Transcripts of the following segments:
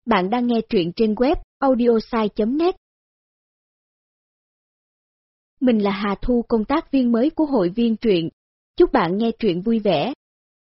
Bạn đang nghe truyện trên web audiosai.net. Mình là Hà Thu, công tác viên mới của hội viên truyện. Chúc bạn nghe truyện vui vẻ.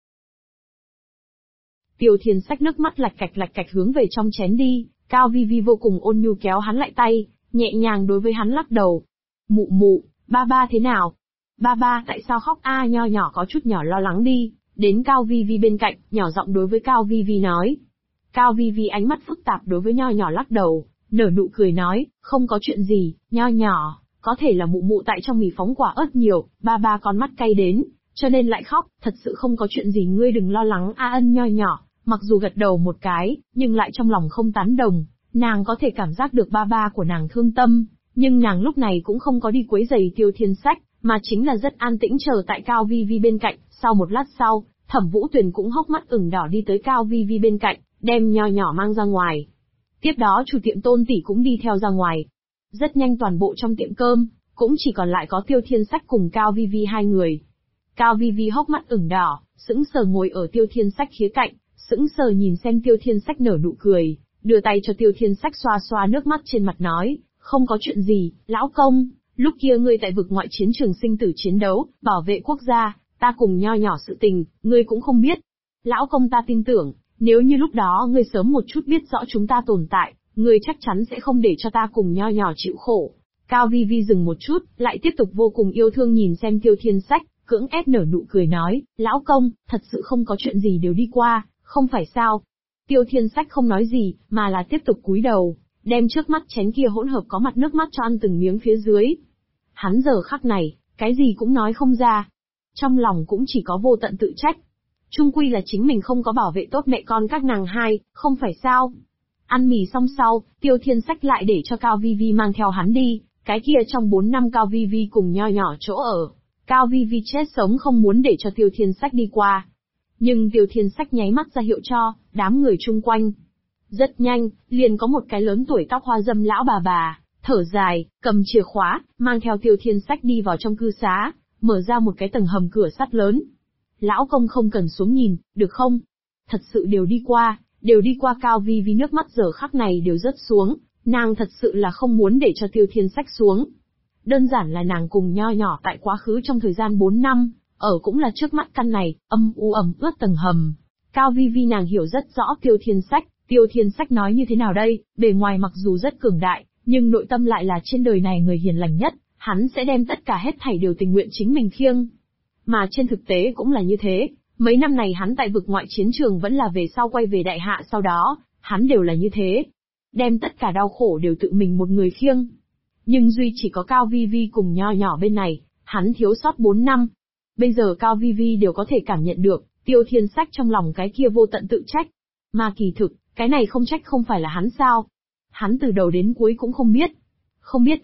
Tiêu Thiên Sách nước mắt lạch cạch hướng về trong chén đi, Cao Vi Vi vô cùng ôn nhu kéo hắn lại tay, nhẹ nhàng đối với hắn lắc đầu. Mụ mụ, ba ba thế nào? Ba ba tại sao khóc a? Nho nhỏ có chút nhỏ lo lắng đi, đến Cao Vi Vi bên cạnh, nhỏ giọng đối với Cao Vi Vi nói. Cao Vi Vi ánh mắt phức tạp đối với nho nhỏ lắc đầu, nở nụ cười nói, không có chuyện gì, nho nhỏ, có thể là mụ mụ tại trong mì phóng quả ớt nhiều, ba ba con mắt cay đến, cho nên lại khóc, thật sự không có chuyện gì, ngươi đừng lo lắng a. Ân nho nhỏ, mặc dù gật đầu một cái, nhưng lại trong lòng không tán đồng, nàng có thể cảm giác được ba ba của nàng thương tâm, nhưng nàng lúc này cũng không có đi quấy rầy Tiêu Thiên Sách, mà chính là rất an tĩnh chờ tại Cao Vi Vi bên cạnh. Sau một lát sau, Thẩm Vũ Tuyền cũng hốc mắt ửng đỏ đi tới Cao Vi Vi bên cạnh, đem nho nhỏ mang ra ngoài. Tiếp đó chủ tiệm Tôn tỷ cũng đi theo ra ngoài. Rất nhanh toàn bộ trong tiệm cơm, cũng chỉ còn lại có Tiêu Thiên Sách cùng Cao Vi Vi hai người. Cao Vi Vi hốc mắt ửng đỏ, sững sờ ngồi ở Tiêu Thiên Sách khía cạnh, sững sờ nhìn xem Tiêu Thiên Sách nở nụ cười, đưa tay cho Tiêu Thiên Sách xoa xoa nước mắt trên mặt nói, không có chuyện gì, lão công, lúc kia ngươi tại vực ngoại chiến trường sinh tử chiến đấu, bảo vệ quốc gia, ta cùng nho nhỏ sự tình, ngươi cũng không biết. Lão công ta tin tưởng, nếu như lúc đó ngươi sớm một chút biết rõ chúng ta tồn tại, ngươi chắc chắn sẽ không để cho ta cùng nho nhỏ chịu khổ. Cao Vi Vi dừng một chút, lại tiếp tục vô cùng yêu thương nhìn xem Tiêu Thiên Sách, cưỡng ép nở nụ cười nói, lão công, thật sự không có chuyện gì đều đi qua, không phải sao? Tiêu Thiên Sách không nói gì, mà là tiếp tục cúi đầu, đem trước mắt chén kia hỗn hợp có mặt nước mắt cho ăn từng miếng phía dưới. Hắn giờ khắc này, cái gì cũng nói không ra. Trong lòng cũng chỉ có vô tận tự trách. Chung quy là chính mình không có bảo vệ tốt mẹ con các nàng hai, không phải sao? Ăn mì xong sau, Tiêu Thiên Sách lại để cho Cao Vi Vi mang theo hắn đi, cái kia trong 4 năm Cao Vi Vi cùng nho nhỏ chỗ ở. Cao Vi Vi chết sống không muốn để cho Tiêu Thiên Sách đi qua. Nhưng Tiêu Thiên Sách nháy mắt ra hiệu cho đám người chung quanh. Rất nhanh, liền có một cái lớn tuổi tóc hoa râm lão bà, thở dài, cầm chìa khóa, mang theo Tiêu Thiên Sách đi vào trong cư xá, mở ra một cái tầng hầm cửa sắt lớn. Lão công không cần xuống nhìn, được không? Thật sự đều đi qua. Cao Vi Vi nước mắt giờ khắc này đều rớt xuống, nàng thật sự là không muốn để cho Tiêu Thiên Sách xuống. Đơn giản là nàng cùng nho nhỏ tại quá khứ trong thời gian 4 năm, ở cũng là trước mắt căn này, ẩm ướt tầng hầm. Cao Vi Vi nàng hiểu rất rõ Tiêu Thiên Sách nói như thế nào đây, bề ngoài mặc dù rất cường đại, nhưng nội tâm lại là trên đời này người hiền lành nhất, hắn sẽ đem tất cả hết thảy đều tình nguyện chính mình khiêng. Mà trên thực tế cũng là như thế, mấy năm này hắn tại vực ngoại chiến trường vẫn là về sau quay về đại hạ sau đó, hắn đều là như thế. Đem tất cả đau khổ đều tự mình một người khiêng. Nhưng duy chỉ có Cao Vi Vi cùng nho nhỏ bên này, hắn thiếu sót 4 năm. Bây giờ Cao Vi Vi đều có thể cảm nhận được, Tiêu Thiên Sách trong lòng cái kia vô tận tự trách. Mà kỳ thực, cái này không trách không phải là hắn sao? Hắn từ đầu đến cuối cũng không biết. Không biết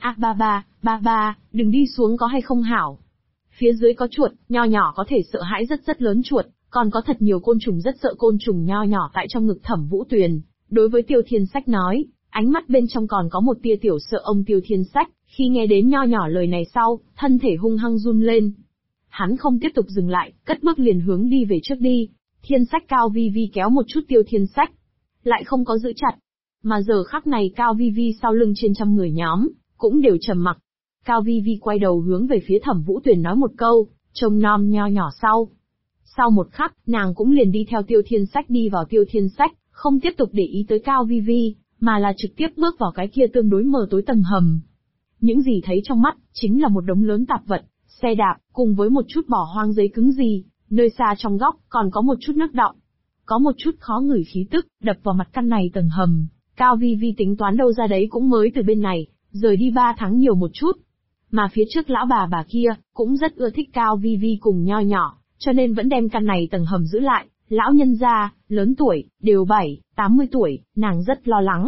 ba ba, đừng đi xuống có hay không hảo. Phía dưới có chuột, nho nhỏ có thể sợ hãi rất lớn chuột, còn có thật nhiều côn trùng rất sợ côn trùng. Nho nhỏ tại trong ngực Thẩm Vũ Tuyền, đối với Tiêu Thiên Sách nói, ánh mắt bên trong còn có một tia tiểu sợ. Ông Tiêu Thiên Sách, khi nghe đến nho nhỏ lời này sau, thân thể hung hăng run lên. Hắn không tiếp tục dừng lại, cất bước liền hướng đi về trước đi. Thiên Sách Cao Vi Vi kéo một chút Tiêu Thiên Sách, lại không có giữ chặt. Mà giờ khắc này Cao Vi Vi sau lưng trên trăm người nhóm, cũng đều trầm mặc. Cao Vi Vi quay đầu hướng về phía Thẩm Vũ Tuyền nói một câu, trông nom nho nhỏ sau. Sau một khắc, nàng cũng liền đi theo Tiêu Thiên Sách đi vào. Tiêu Thiên Sách không tiếp tục để ý tới Cao Vi Vi, mà là trực tiếp bước vào cái kia tương đối mờ tối tầng hầm. Những gì thấy trong mắt, chính là một đống lớn tạp vật, xe đạp, cùng với một chút bỏ hoang giấy cứng gì, nơi xa trong góc, còn có một chút nước đọng. Có một chút khó ngửi khí tức, đập vào mặt căn này tầng hầm. Cao Vi Vi tính toán đâu ra đấy cũng mới từ bên này, rời đi 3 tháng nhiều một chút. Mà phía trước lão bà kia, cũng rất ưa thích Cao Vi Vi cùng nho nhỏ, cho nên vẫn đem căn này tầng hầm giữ lại. Lão nhân gia, lớn tuổi, đều 70-80 tuổi, nàng rất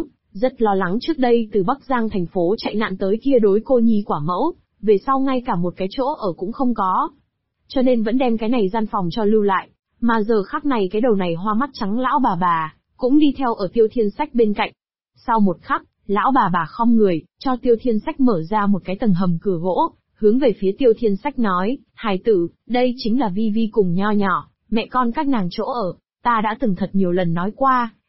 lo lắng trước đây từ Bắc Giang thành phố chạy nạn tới kia đối cô nhi quả mẫu, về sau ngay cả một cái chỗ ở cũng không có. Cho nên vẫn đem cái này gian phòng cho lưu lại, mà giờ khắc này cái đầu này hoa mắt trắng lão bà, cũng đi theo ở Tiêu Thiên Sách bên cạnh. Sau một khắc, lão bà khom người, cho Tiêu Thiên Sách mở ra một cái tầng hầm cửa gỗ, hướng về phía Tiêu Thiên Sách nói, hài tử, đây chính là Vi Vi cùng nho nhỏ, mẹ con các nàng chỗ ở, ta đã từng thật nhiều lần nói qua,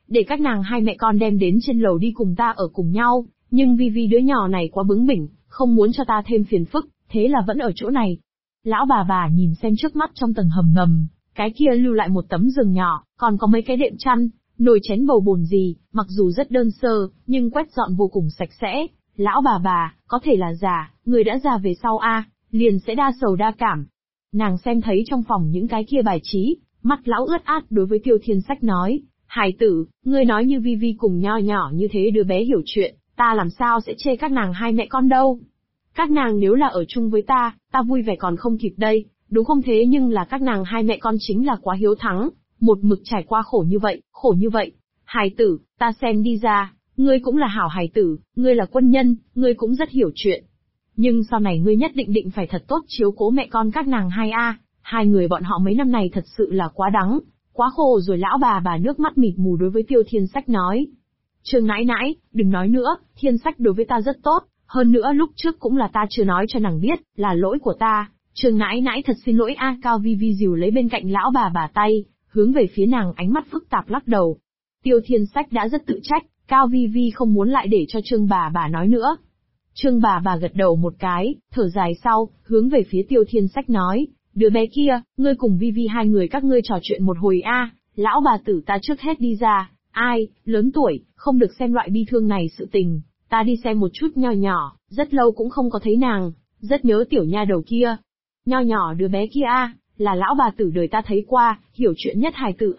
để các nàng hai mẹ con đem đến trên lầu đi cùng ta ở cùng nhau, nhưng vì đứa nhỏ này quá bướng bỉnh, không muốn cho ta thêm phiền phức, thế là vẫn ở chỗ này. Lão bà nhìn xem trước mắt trong tầng hầm ngầm, cái kia lưu lại một tấm giường nhỏ, còn có mấy cái đệm chăn, nồi chén bầu bồn gì, mặc dù rất đơn sơ, nhưng quét dọn vô cùng sạch sẽ. Lão bà, có thể là già, người đã già về sau liền sẽ đa sầu đa cảm. Nàng xem thấy trong phòng những cái kia bài trí, mắt lão ướt át đối với Tiêu Thiên Sách nói, hài tử, ngươi nói như Vi cùng Nho nhỏ như thế đứa bé hiểu chuyện, ta làm sao sẽ chê các nàng hai mẹ con đâu. Các nàng nếu là ở chung với ta vui vẻ còn không kịp đây, đúng không? Thế nhưng là các nàng hai mẹ con chính là quá hiếu thắng, một mực trải qua khổ như vậy. Hài tử, ta xem đi ra, ngươi cũng là hảo hài tử, ngươi là quân nhân, ngươi cũng rất hiểu chuyện. Nhưng sau này ngươi nhất định phải thật tốt chiếu cố mẹ con các nàng hai người bọn họ mấy năm này thật sự là quá đắng, quá khổ rồi. Lão bà nước mắt mịt mù đối với Tiêu Thiên Sách nói. Trương nãi nãi, đừng nói nữa, Thiên Sách đối với ta rất tốt, hơn nữa lúc trước cũng là ta chưa nói cho nàng biết, là lỗi của ta. Trương nãi nãi thật xin lỗi Cao Vi dìu lấy bên cạnh lão bà tay, hướng về phía nàng ánh mắt phức tạp lắc đầu. Tiêu Thiên Sách đã rất tự trách, Cao Vi không muốn lại để cho Trương bà nói nữa. Trương bà gật đầu một cái, thở dài sau, hướng về phía Tiêu Thiên Sách nói, đứa bé kia, ngươi cùng Vi hai người các ngươi trò chuyện một hồi lão bà tử ta trước hết đi ra, lớn tuổi, không được xem loại bi thương này sự tình, ta đi xem một chút Nho nhỏ, rất lâu cũng không có thấy nàng, rất nhớ tiểu nha đầu kia. Nho nhỏ đứa bé kia là lão bà tử đời ta thấy qua, hiểu chuyện nhất hài tử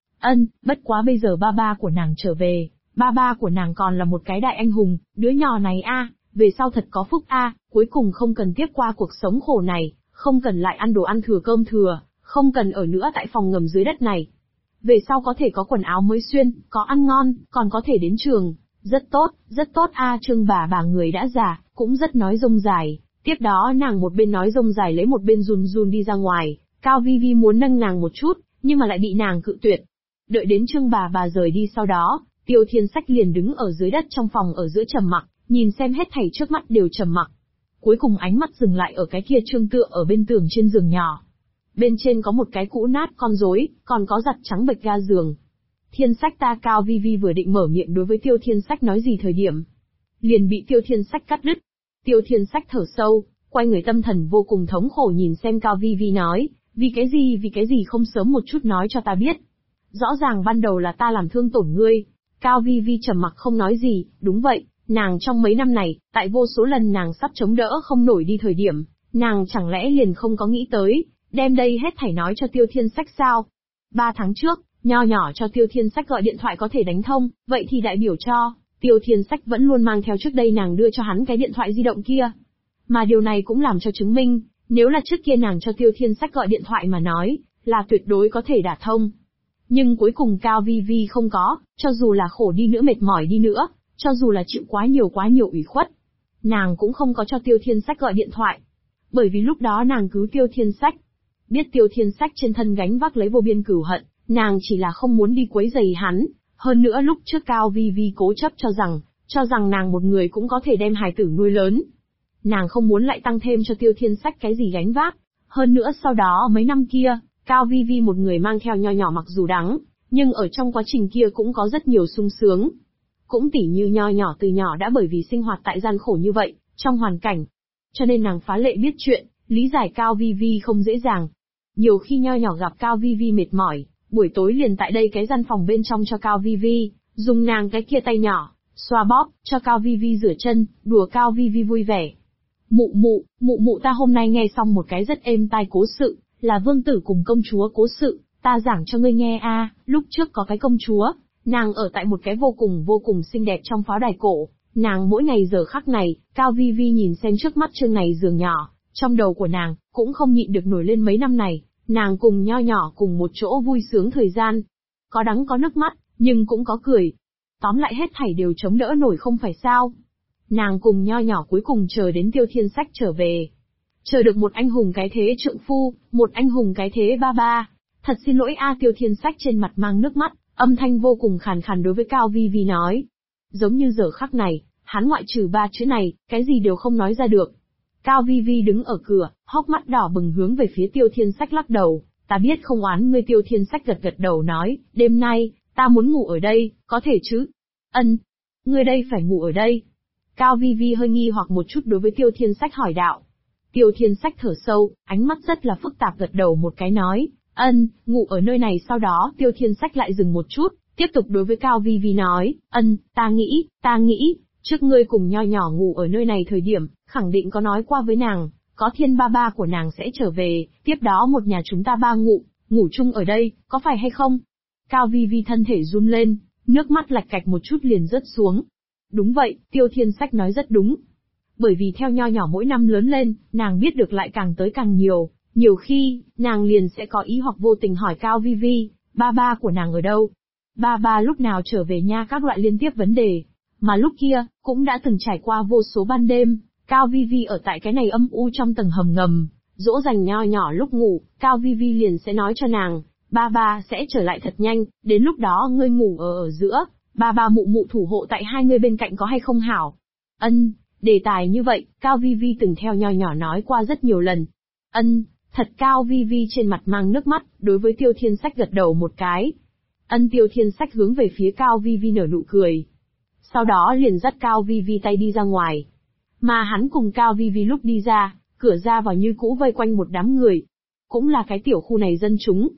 bất quá bây giờ ba của nàng trở về, ba của nàng còn là một cái đại anh hùng, đứa nhỏ này về sau thật có phúc cuối cùng không cần tiếp qua cuộc sống khổ này, không cần lại ăn đồ ăn thừa cơm thừa, không cần ở nữa tại phòng ngầm dưới đất này. Về sau có thể có quần áo mới xuyên, có ăn ngon, còn có thể đến trường, rất tốt Trương bà người đã già, cũng rất nói rông dài. Tiếp đó nàng một bên nói rông dài lấy một bên run đi ra ngoài, Cao Vi muốn nâng nàng một chút, nhưng mà lại bị nàng cự tuyệt. Đợi đến Trương bà rời đi sau đó, Tiêu Thiên Sách liền đứng ở dưới đất trong phòng ở giữa trầm mặc, nhìn xem hết thảy trước mắt đều trầm mặc. Cuối cùng ánh mắt dừng lại ở cái kia trương tựa ở bên tường trên giường nhỏ. Bên trên có một cái cũ nát con rối, còn có giặt trắng bệch ga giường. Thiên Sách ta Cao Vi vừa định mở miệng đối với Tiêu Thiên Sách nói gì thời điểm, liền bị Tiêu Thiên Sách cắt đứt. Tiêu Thiên Sách thở sâu, quay người tâm thần vô cùng thống khổ nhìn xem Cao Vi nói, vì cái gì không sớm một chút nói cho ta biết. Rõ ràng ban đầu là ta làm thương tổn ngươi. Cao Vi trầm mặc không nói gì, đúng vậy, nàng trong mấy năm này, tại vô số lần nàng sắp chống đỡ không nổi đi thời điểm, nàng chẳng lẽ liền không có nghĩ tới, đem đây hết thảy nói cho Tiêu Thiên Sách sao? 3 tháng trước, Nho nhỏ cho Tiêu Thiên Sách gọi điện thoại có thể đánh thông, vậy thì đại biểu cho, Tiêu Thiên Sách vẫn luôn mang theo trước đây nàng đưa cho hắn cái điện thoại di động kia. Mà điều này cũng làm cho chứng minh, nếu là trước kia nàng cho Tiêu Thiên Sách gọi điện thoại mà nói, là tuyệt đối có thể đả thông. Nhưng cuối cùng Cao Vi không có, cho dù là khổ đi nữa mệt mỏi đi nữa, cho dù là chịu quá nhiều ủy khuất, nàng cũng không có cho Tiêu Thiên Sách gọi điện thoại. Bởi vì lúc đó nàng cứu Tiêu Thiên Sách. Biết Tiêu Thiên Sách trên thân gánh vác lấy vô biên cửu hận, nàng chỉ là không muốn đi quấy rầy hắn. Hơn nữa lúc trước Cao Vi cố chấp cho rằng nàng một người cũng có thể đem hài tử nuôi lớn. Nàng không muốn lại tăng thêm cho Tiêu Thiên Sách cái gì gánh vác. Hơn nữa sau đó mấy năm kia, Cao Vi một người mang theo Nho nhỏ mặc dù đắng, nhưng ở trong quá trình kia cũng có rất nhiều sung sướng. Cũng tỉ như Nho nhỏ từ nhỏ đã bởi vì sinh hoạt tại gian khổ như vậy, trong hoàn cảnh. Cho nên nàng phá lệ biết chuyện, lý giải Cao Vi không dễ dàng. Nhiều khi Nho nhỏ gặp Cao Vi mệt mỏi, buổi tối liền tại đây cái gian phòng bên trong cho Cao Vi, dùng nàng cái kia tay nhỏ, xoa bóp, cho Cao Vi rửa chân, đùa Cao Vi vui vẻ. Mụ ta hôm nay nghe xong một cái rất êm tai cố sự, là vương tử cùng công chúa cố sự, ta giảng cho ngươi nghe lúc trước có cái công chúa, nàng ở tại một cái vô cùng xinh đẹp trong pháo đài cổ, nàng mỗi ngày giờ khắc này, Cao Vi nhìn xem trước mắt chương này giường nhỏ, trong đầu của nàng, cũng không nhịn được nổi lên mấy năm này, nàng cùng Nho nhỏ cùng một chỗ vui sướng thời gian. Có đắng có nước mắt, nhưng cũng có cười. Tóm lại hết thảy đều chống đỡ nổi không phải sao. Nàng cùng Nho nhỏ cuối cùng chờ đến Tiêu Thiên Sách trở về. Chờ được một anh hùng cái thế trượng phu, một anh hùng cái thế ba. Thật xin lỗi Tiêu Thiên Sách trên mặt mang nước mắt, âm thanh vô cùng khàn khàn đối với Cao Vi nói. Giống như giờ khắc này, hắn ngoại trừ 3 chữ này, cái gì đều không nói ra được. Cao Vi đứng ở cửa, hốc mắt đỏ bừng hướng về phía Tiêu Thiên Sách lắc đầu, ta biết không oán ngươi. Tiêu Thiên Sách gật đầu nói, đêm nay, Ta muốn ngủ ở đây, có thể chứ? Ân, ngươi đây phải ngủ ở đây. Cao Vi Vi hơi nghi hoặc một chút đối với Tiêu Thiên Sách hỏi đạo. Tiêu Thiên Sách thở sâu, ánh mắt rất là phức tạp gật đầu một cái nói, ân, ngủ ở nơi này. Sau đó Tiêu Thiên Sách lại dừng một chút, tiếp tục đối với Cao Vi Vi nói, ân, ta nghĩ, trước ngươi cùng Nho Nhỏ ngủ ở nơi này thời điểm, khẳng định có nói qua với nàng, có Thiên ba ba của nàng sẽ trở về, tiếp đó một nhà chúng ta ba ngủ chung ở đây, có phải hay không? Cao Vi Vi thân thể run lên, nước mắt lạch cạch một chút liền rớt xuống. Đúng vậy, Tiêu Thiên Sách nói rất đúng. Bởi vì theo Nho Nhỏ mỗi năm lớn lên, nàng biết được lại càng tới càng nhiều, nhiều khi, nàng liền sẽ có ý hoặc vô tình hỏi Cao Vi Vi, ba ba của nàng ở đâu? Ba ba lúc nào trở về nha, các loại liên tiếp vấn đề. Mà lúc kia, cũng đã từng trải qua vô số ban đêm, Cao Vi Vi ở tại cái này âm u trong tầng hầm ngầm, dỗ dành Nho Nhỏ lúc ngủ, Cao Vi Vi liền sẽ nói cho nàng, ba ba sẽ trở lại thật nhanh, đến lúc đó ngươi ngủ ở giữa, ba ba mụ mụ thủ hộ tại hai người bên cạnh có hay không hảo? Ân, đề tài như vậy, Cao Vi Vi từng theo Nho Nhỏ nói qua rất nhiều lần. Ân, thật. Cao Vi Vi trên mặt mang nước mắt, đối với Tiêu Thiên Sách gật đầu một cái. Ân. Tiêu Thiên Sách hướng về phía Cao Vi Vi nở nụ cười. Sau đó liền dắt Cao Vi Vi tay đi ra ngoài. Mà hắn cùng Cao Vi Vi lúc đi ra, cửa ra vào như cũ vây quanh một đám người. Cũng là cái tiểu khu này dân chúng.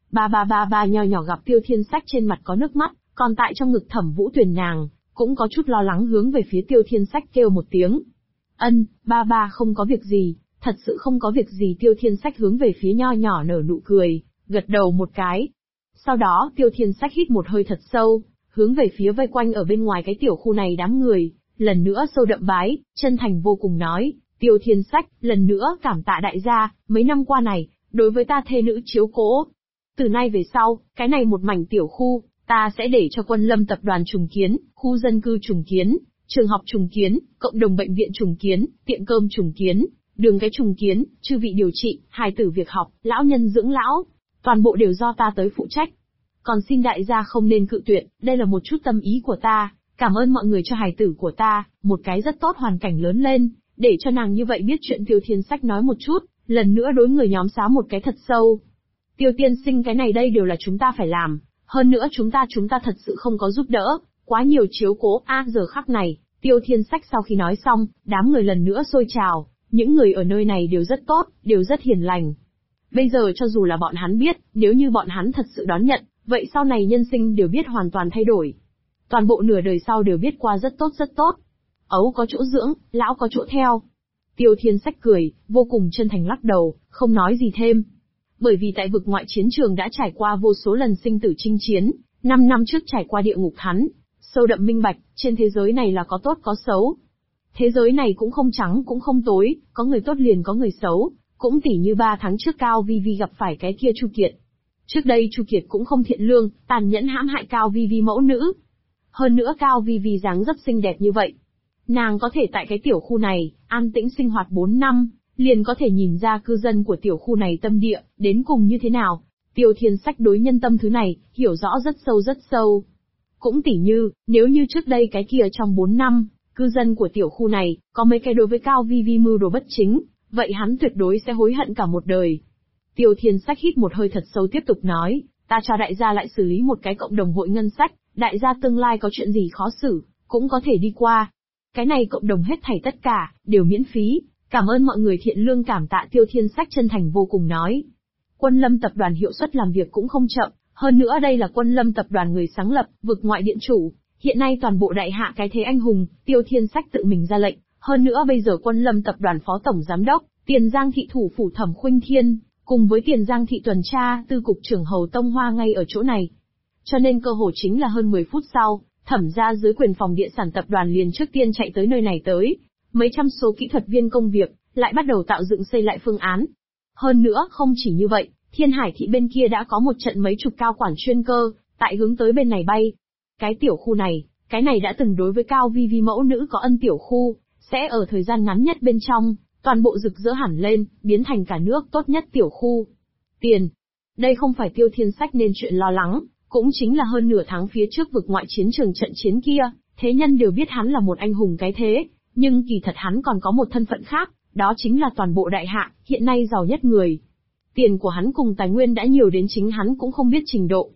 Ba Nho Nhỏ gặp Tiêu Thiên Sách trên mặt có nước mắt, còn tại trong ngực Thẩm Vũ Tuyền nàng, cũng có chút lo lắng hướng về phía Tiêu Thiên Sách kêu một tiếng. Ân, ba không có việc gì, thật sự không có việc gì. Tiêu Thiên Sách hướng về phía Nho Nhỏ nở nụ cười, gật đầu một cái. Sau đó Tiêu Thiên Sách hít một hơi thật sâu, hướng về phía vây quanh ở bên ngoài cái tiểu khu này đám người, lần nữa sâu đậm bái, chân thành vô cùng nói, Tiêu Thiên Sách, lần nữa cảm tạ đại gia, mấy năm qua này, đối với ta thê nữ chiếu cố. Từ nay về sau, cái này một mảnh tiểu khu, ta sẽ để cho Quân Lâm tập đoàn trùng kiến, khu dân cư trùng kiến, trường học trùng kiến, cộng đồng bệnh viện trùng kiến, tiệm cơm trùng kiến, đường cái trùng kiến, chư vị điều trị, hài tử việc học, lão nhân dưỡng lão, toàn bộ đều do ta tới phụ trách. Còn xin đại gia không nên cự tuyệt, đây là một chút tâm ý của ta, cảm ơn mọi người cho hài tử của ta, một cái rất tốt hoàn cảnh lớn lên, để cho nàng như vậy biết chuyện. Tiêu Thiên Sách nói một chút, lần nữa đối người nhóm xá một cái thật sâu. Tiêu tiên sinh, cái này đây đều là chúng ta phải làm, hơn nữa chúng ta thật sự không có giúp đỡ, quá nhiều chiếu cố. Giờ khắc này, Tiêu Thiên Sách sau khi nói xong, đám người lần nữa sôi trào, những người ở nơi này đều rất tốt, đều rất hiền lành. Bây giờ cho dù là bọn hắn biết, nếu như bọn hắn thật sự đón nhận, vậy sau này nhân sinh đều biết hoàn toàn thay đổi. Toàn bộ nửa đời sau đều biết qua rất tốt. Ấu có chỗ dưỡng, lão có chỗ theo. Tiêu Thiên Sách cười, vô cùng chân thành lắc đầu, không nói gì thêm. Bởi vì tại vực ngoại chiến trường đã trải qua vô số lần sinh tử chinh chiến, 5 năm trước trải qua địa ngục hắn, sâu đậm minh bạch, trên thế giới này là có tốt có xấu. Thế giới này cũng không trắng cũng không tối, có người tốt liền có người xấu, cũng tỉ như 3 tháng trước Cao Vi Vi gặp phải cái kia Chu Kiệt. Trước đây Chu Kiệt cũng không thiện lương, tàn nhẫn hãm hại Cao Vi Vi mẫu nữ. Hơn nữa Cao Vi Vi dáng dấp xinh đẹp như vậy. Nàng có thể tại cái tiểu khu này, an tĩnh sinh hoạt 4 năm, liền có thể nhìn ra cư dân của tiểu khu này tâm địa, đến cùng như thế nào. Tiêu Thiên Sách đối nhân tâm thứ này, hiểu rõ rất sâu. Cũng tỉ như, nếu như trước đây cái kia trong 4 năm, cư dân của tiểu khu này, có mấy cái đối với Cao Vi Vi mưu đồ bất chính, vậy hắn tuyệt đối sẽ hối hận cả một đời. Tiêu Thiên Sách hít một hơi thật sâu tiếp tục nói, ta cho đại gia lại xử lý một cái cộng đồng hội ngân sách, đại gia tương lai có chuyện gì khó xử, cũng có thể đi qua. Cái này cộng đồng hết thảy tất cả, đều miễn phí, cảm ơn mọi người thiện lương cảm tạ. Tiêu Thiên Sách chân thành vô cùng nói. Quân Lâm tập đoàn hiệu suất làm việc cũng không chậm, hơn nữa đây là Quân Lâm tập đoàn người sáng lập, vực ngoại điện chủ, hiện nay toàn bộ đại hạ cái thế anh hùng, Tiêu Thiên Sách tự mình ra lệnh, hơn nữa bây giờ Quân Lâm tập đoàn phó tổng giám đốc, Tiền Giang thị thủ phủ Thẩm Khuynh Thiên, cùng với Tiền Giang thị tuần tra tư cục trưởng Hầu Tông Hoa ngay ở chỗ này. Cho nên cơ hội chính là hơn 10 phút sau, Thẩm gia dưới quyền phòng địa sản tập đoàn liền trước tiên chạy tới nơi này tới. Mấy trăm số kỹ thuật viên công việc, lại bắt đầu tạo dựng xây lại phương án. Hơn nữa, không chỉ như vậy, Thiên Hải thị bên kia đã có một trận mấy chục cao quản chuyên cơ, tại hướng tới bên này bay. Cái tiểu khu này, cái này đã từng đối với Cao Vi Vi mẫu nữ có ân tiểu khu, sẽ ở thời gian ngắn nhất bên trong, toàn bộ rực rỡ hẳn lên, biến thành cả nước tốt nhất tiểu khu. Tiền. Đây không phải Tiêu Thiên Sách nên chuyện lo lắng, cũng chính là hơn nửa tháng phía trước vực ngoại chiến trường trận chiến kia, thế nhân đều biết hắn là một anh hùng cái thế, nhưng kỳ thật hắn còn có một thân phận khác, đó chính là toàn bộ đại hạ, hiện nay giàu nhất người. Tiền của hắn cùng tài nguyên đã nhiều đến chính hắn cũng không biết trình độ.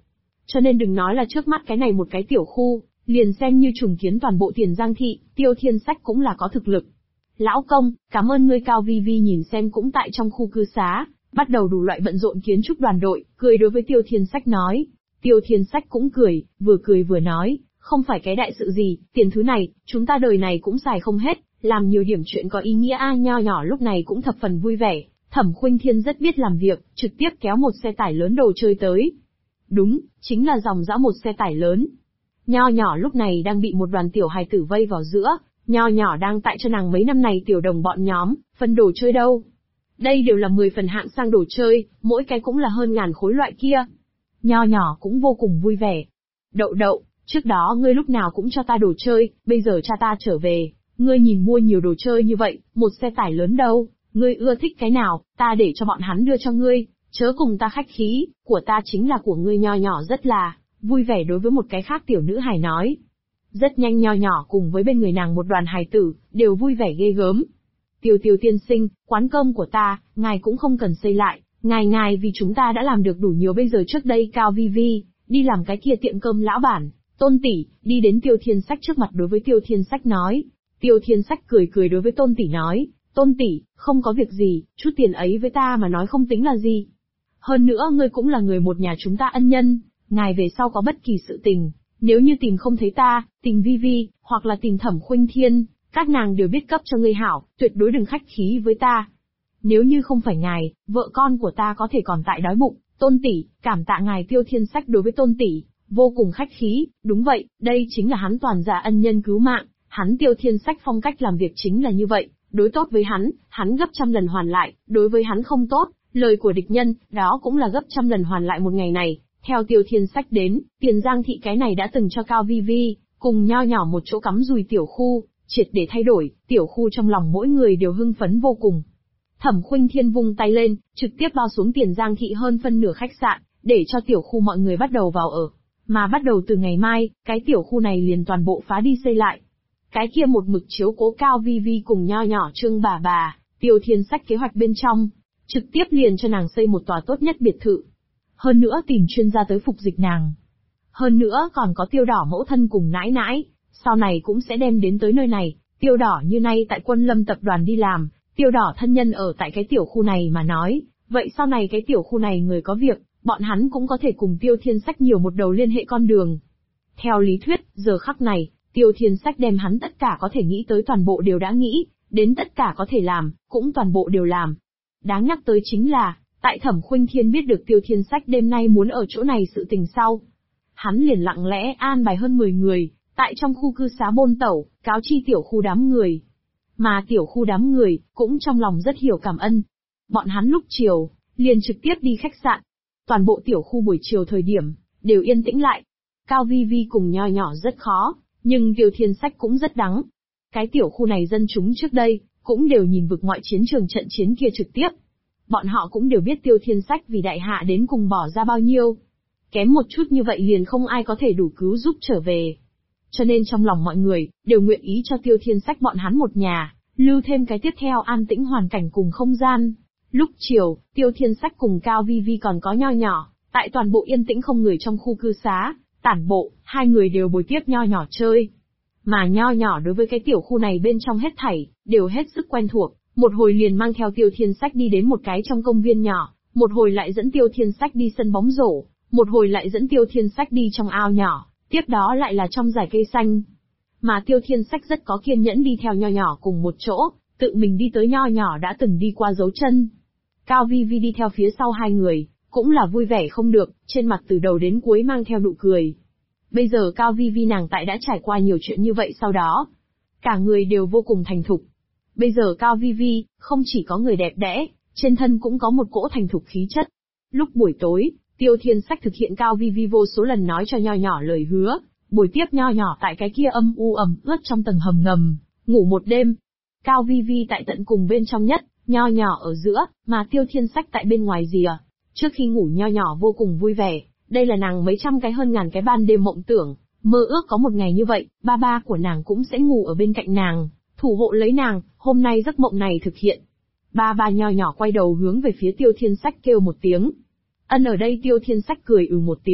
Cho nên đừng nói là trước mắt cái này một cái tiểu khu, liền xem như trùng kiến toàn bộ Tiền Giang thị, Tiêu Thiên Sách cũng là có thực lực. Lão công, cảm ơn ngươi. Cao Vi Vi nhìn xem cũng tại trong khu cư xá, bắt đầu đủ loại bận rộn kiến trúc đoàn đội, cười đối với Tiêu Thiên Sách nói. Tiêu Thiên Sách cũng cười vừa nói, không phải cái đại sự gì, tiền thứ này, chúng ta đời này cũng xài không hết, làm nhiều điểm chuyện có ý nghĩa a. Nho nhỏ lúc này cũng thập phần vui vẻ, Thẩm Khuynh Thiên rất biết làm việc, trực tiếp kéo một xe tải lớn đồ chơi tới. Đúng, chính là dòng dã một xe tải lớn. Nho nhỏ lúc này đang bị một đoàn tiểu hài tử vây vào giữa, Nho nhỏ đang tại cho nàng mấy năm này tiểu đồng bọn nhóm, phân đồ chơi đâu. Đây đều là 10 phần hạng sang đồ chơi, mỗi cái cũng là hơn ngàn khối loại kia. Nho nhỏ cũng vô cùng vui vẻ. Đậu đậu, trước đó ngươi lúc nào cũng cho ta đồ chơi, bây giờ cha ta trở về, ngươi nhìn mua nhiều đồ chơi như vậy, một xe tải lớn đâu, ngươi ưa thích cái nào, ta để cho bọn hắn đưa cho ngươi, chớ cùng ta khách khí, của ta chính là của ngươi. Nho nhỏ rất là vui vẻ đối với một cái khác tiểu nữ hài nói. Rất nhanh Nho nhỏ cùng với bên người nàng một đoàn hài tử, đều vui vẻ ghê gớm. Tiêu Tiêu tiên sinh, quán cơm của ta, ngài cũng không cần xây lại, ngài vì chúng ta đã làm được đủ nhiều. Bây giờ trước đây Cao Vi Vi đi làm cái kia tiệm cơm lão bản, Tôn tỷ đi đến Tiêu Thiên Sách trước mặt đối với Tiêu Thiên Sách nói. Tiêu Thiên Sách cười đối với Tôn tỷ nói, Tôn tỷ, không có việc gì, chút tiền ấy với ta mà nói không tính là gì. Hơn nữa ngươi cũng là người một nhà chúng ta ân nhân, ngài về sau có bất kỳ sự tình, nếu như tìm không thấy ta, tìm Vi Vi, hoặc là tìm Thẩm Khuynh Thiên, các nàng đều biết cấp cho ngươi hảo, tuyệt đối đừng khách khí với ta. Nếu như không phải ngài, vợ con của ta có thể còn tại đói bụng. Tôn tỷ, cảm tạ ngài. Tiêu Thiên Sách đối với Tôn tỷ vô cùng khách khí. Đúng vậy, đây chính là hắn toàn giả ân nhân cứu mạng, hắn Tiêu Thiên Sách phong cách làm việc chính là như vậy, đối tốt với hắn gấp trăm lần hoàn lại, đối với hắn không tốt, lời của địch nhân, đó cũng là gấp trăm lần hoàn lại. Một ngày này, theo Tiêu Thiên Sách đến, Tiền Giang thị cái này đã từng cho Cao Vi Vi cùng Nho nhỏ một chỗ cắm dùi tiểu khu, triệt để thay đổi, tiểu khu trong lòng mỗi người đều hưng phấn vô cùng. Thẩm Khuynh Thiên vung tay lên, trực tiếp bao xuống Tiền Giang thị hơn phân nửa khách sạn, để cho tiểu khu mọi người bắt đầu vào ở. Mà bắt đầu từ ngày mai, cái tiểu khu này liền toàn bộ phá đi xây lại. Cái kia một mực chiếu cố Cao Vi Vi cùng Nho nhỏ Trương bà, Tiêu Thiên Sách kế hoạch bên trong, trực tiếp liền cho nàng xây một tòa tốt nhất biệt thự. Hơn nữa tìm chuyên gia tới phục dịch nàng. Hơn nữa còn có Tiêu Đỏ mẫu thân cùng nãi nãi, sau này cũng sẽ đem đến tới nơi này. Tiêu Đỏ như nay tại Quân Lâm tập đoàn đi làm, Tiêu Đỏ thân nhân ở tại cái tiểu khu này mà nói, vậy sau này cái tiểu khu này người có việc, bọn hắn cũng có thể cùng Tiêu Thiên Sách nhiều một đầu liên hệ con đường. Theo lý thuyết, giờ khắc này, Tiêu Thiên Sách đem hắn tất cả có thể nghĩ tới toàn bộ đều đã nghĩ, đến tất cả có thể làm, cũng toàn bộ đều làm. Đáng nhắc tới chính là, tại Thẩm Khuynh Thiên biết được Tiêu Thiên Sách đêm nay muốn ở chỗ này sự tình sau. Hắn liền lặng lẽ an bài hơn 10 người, tại trong khu cư xá bôn tẩu, cáo chi tiểu khu đám người. Mà tiểu khu đám người, cũng trong lòng rất hiểu cảm ơn. Bọn hắn lúc chiều, liền trực tiếp đi khách sạn. Toàn bộ tiểu khu buổi chiều thời điểm, đều yên tĩnh lại. Cao Vi Vi cùng Nho nhỏ rất khó, nhưng Tiêu Thiên Sách cũng rất đắng. Cái tiểu khu này dân chúng trước đây, cũng đều nhìn vực ngoại chiến trường trận chiến kia trực tiếp. Bọn họ cũng đều biết Tiêu Thiên Sách vì đại hạ đến cùng bỏ ra bao nhiêu. Kém một chút như vậy liền không ai có thể đủ cứu giúp trở về. Cho nên trong lòng mọi người, đều nguyện ý cho Tiêu Thiên Sách bọn hắn một nhà, lưu thêm cái tiếp theo an tĩnh hoàn cảnh cùng không gian. Lúc chiều, Tiêu Thiên Sách cùng Cao Vi Vi còn có Nho nhỏ, tại toàn bộ yên tĩnh không người trong khu cư xá, tản bộ, hai người đều bồi tiếp Nho nhỏ chơi. Mà Nho nhỏ đối với cái tiểu khu này bên trong hết thảy, đều hết sức quen thuộc, một hồi liền mang theo Tiêu Thiên Sách đi đến một cái trong công viên nhỏ, một hồi lại dẫn Tiêu Thiên Sách đi sân bóng rổ, một hồi lại dẫn Tiêu Thiên Sách đi trong ao nhỏ, tiếp đó lại là trong dải cây xanh. Mà Tiêu Thiên Sách rất có kiên nhẫn đi theo Nho nhỏ cùng một chỗ, tự mình đi tới Nho nhỏ đã từng đi qua dấu chân. Cao Vi Vi đi theo phía sau hai người, cũng là vui vẻ không được, trên mặt từ đầu đến cuối mang theo nụ cười. Bây giờ Cao Vi Vi nàng tại đã trải qua nhiều chuyện như vậy sau đó, cả người đều vô cùng thành thục. Bây giờ Cao Vi Vi, không chỉ có người đẹp đẽ, trên thân cũng có một cỗ thành thục khí chất. Lúc buổi tối, Tiêu Thiên Sách thực hiện Cao Vi Vi vô số lần nói cho Nho nhỏ lời hứa, buổi tiếp Nho nhỏ tại cái kia âm u ẩm ướt trong tầng hầm ngầm, ngủ một đêm. Cao Vi Vi tại tận cùng bên trong nhất, Nho nhỏ ở giữa, mà Tiêu Thiên Sách tại bên ngoài rìa. Trước khi ngủ Nho nhỏ vô cùng vui vẻ, đây là nàng mấy trăm cái hơn ngàn cái ban đêm mộng tưởng, mơ ước có một ngày như vậy, ba của nàng cũng sẽ ngủ ở bên cạnh nàng, thủ hộ lấy nàng. Hôm nay giấc mộng này thực hiện. Ba Nho nhỏ quay đầu hướng về phía Tiêu Thiên Sách kêu một tiếng. Ân ở đây Tiêu Thiên Sách cười một tiếng,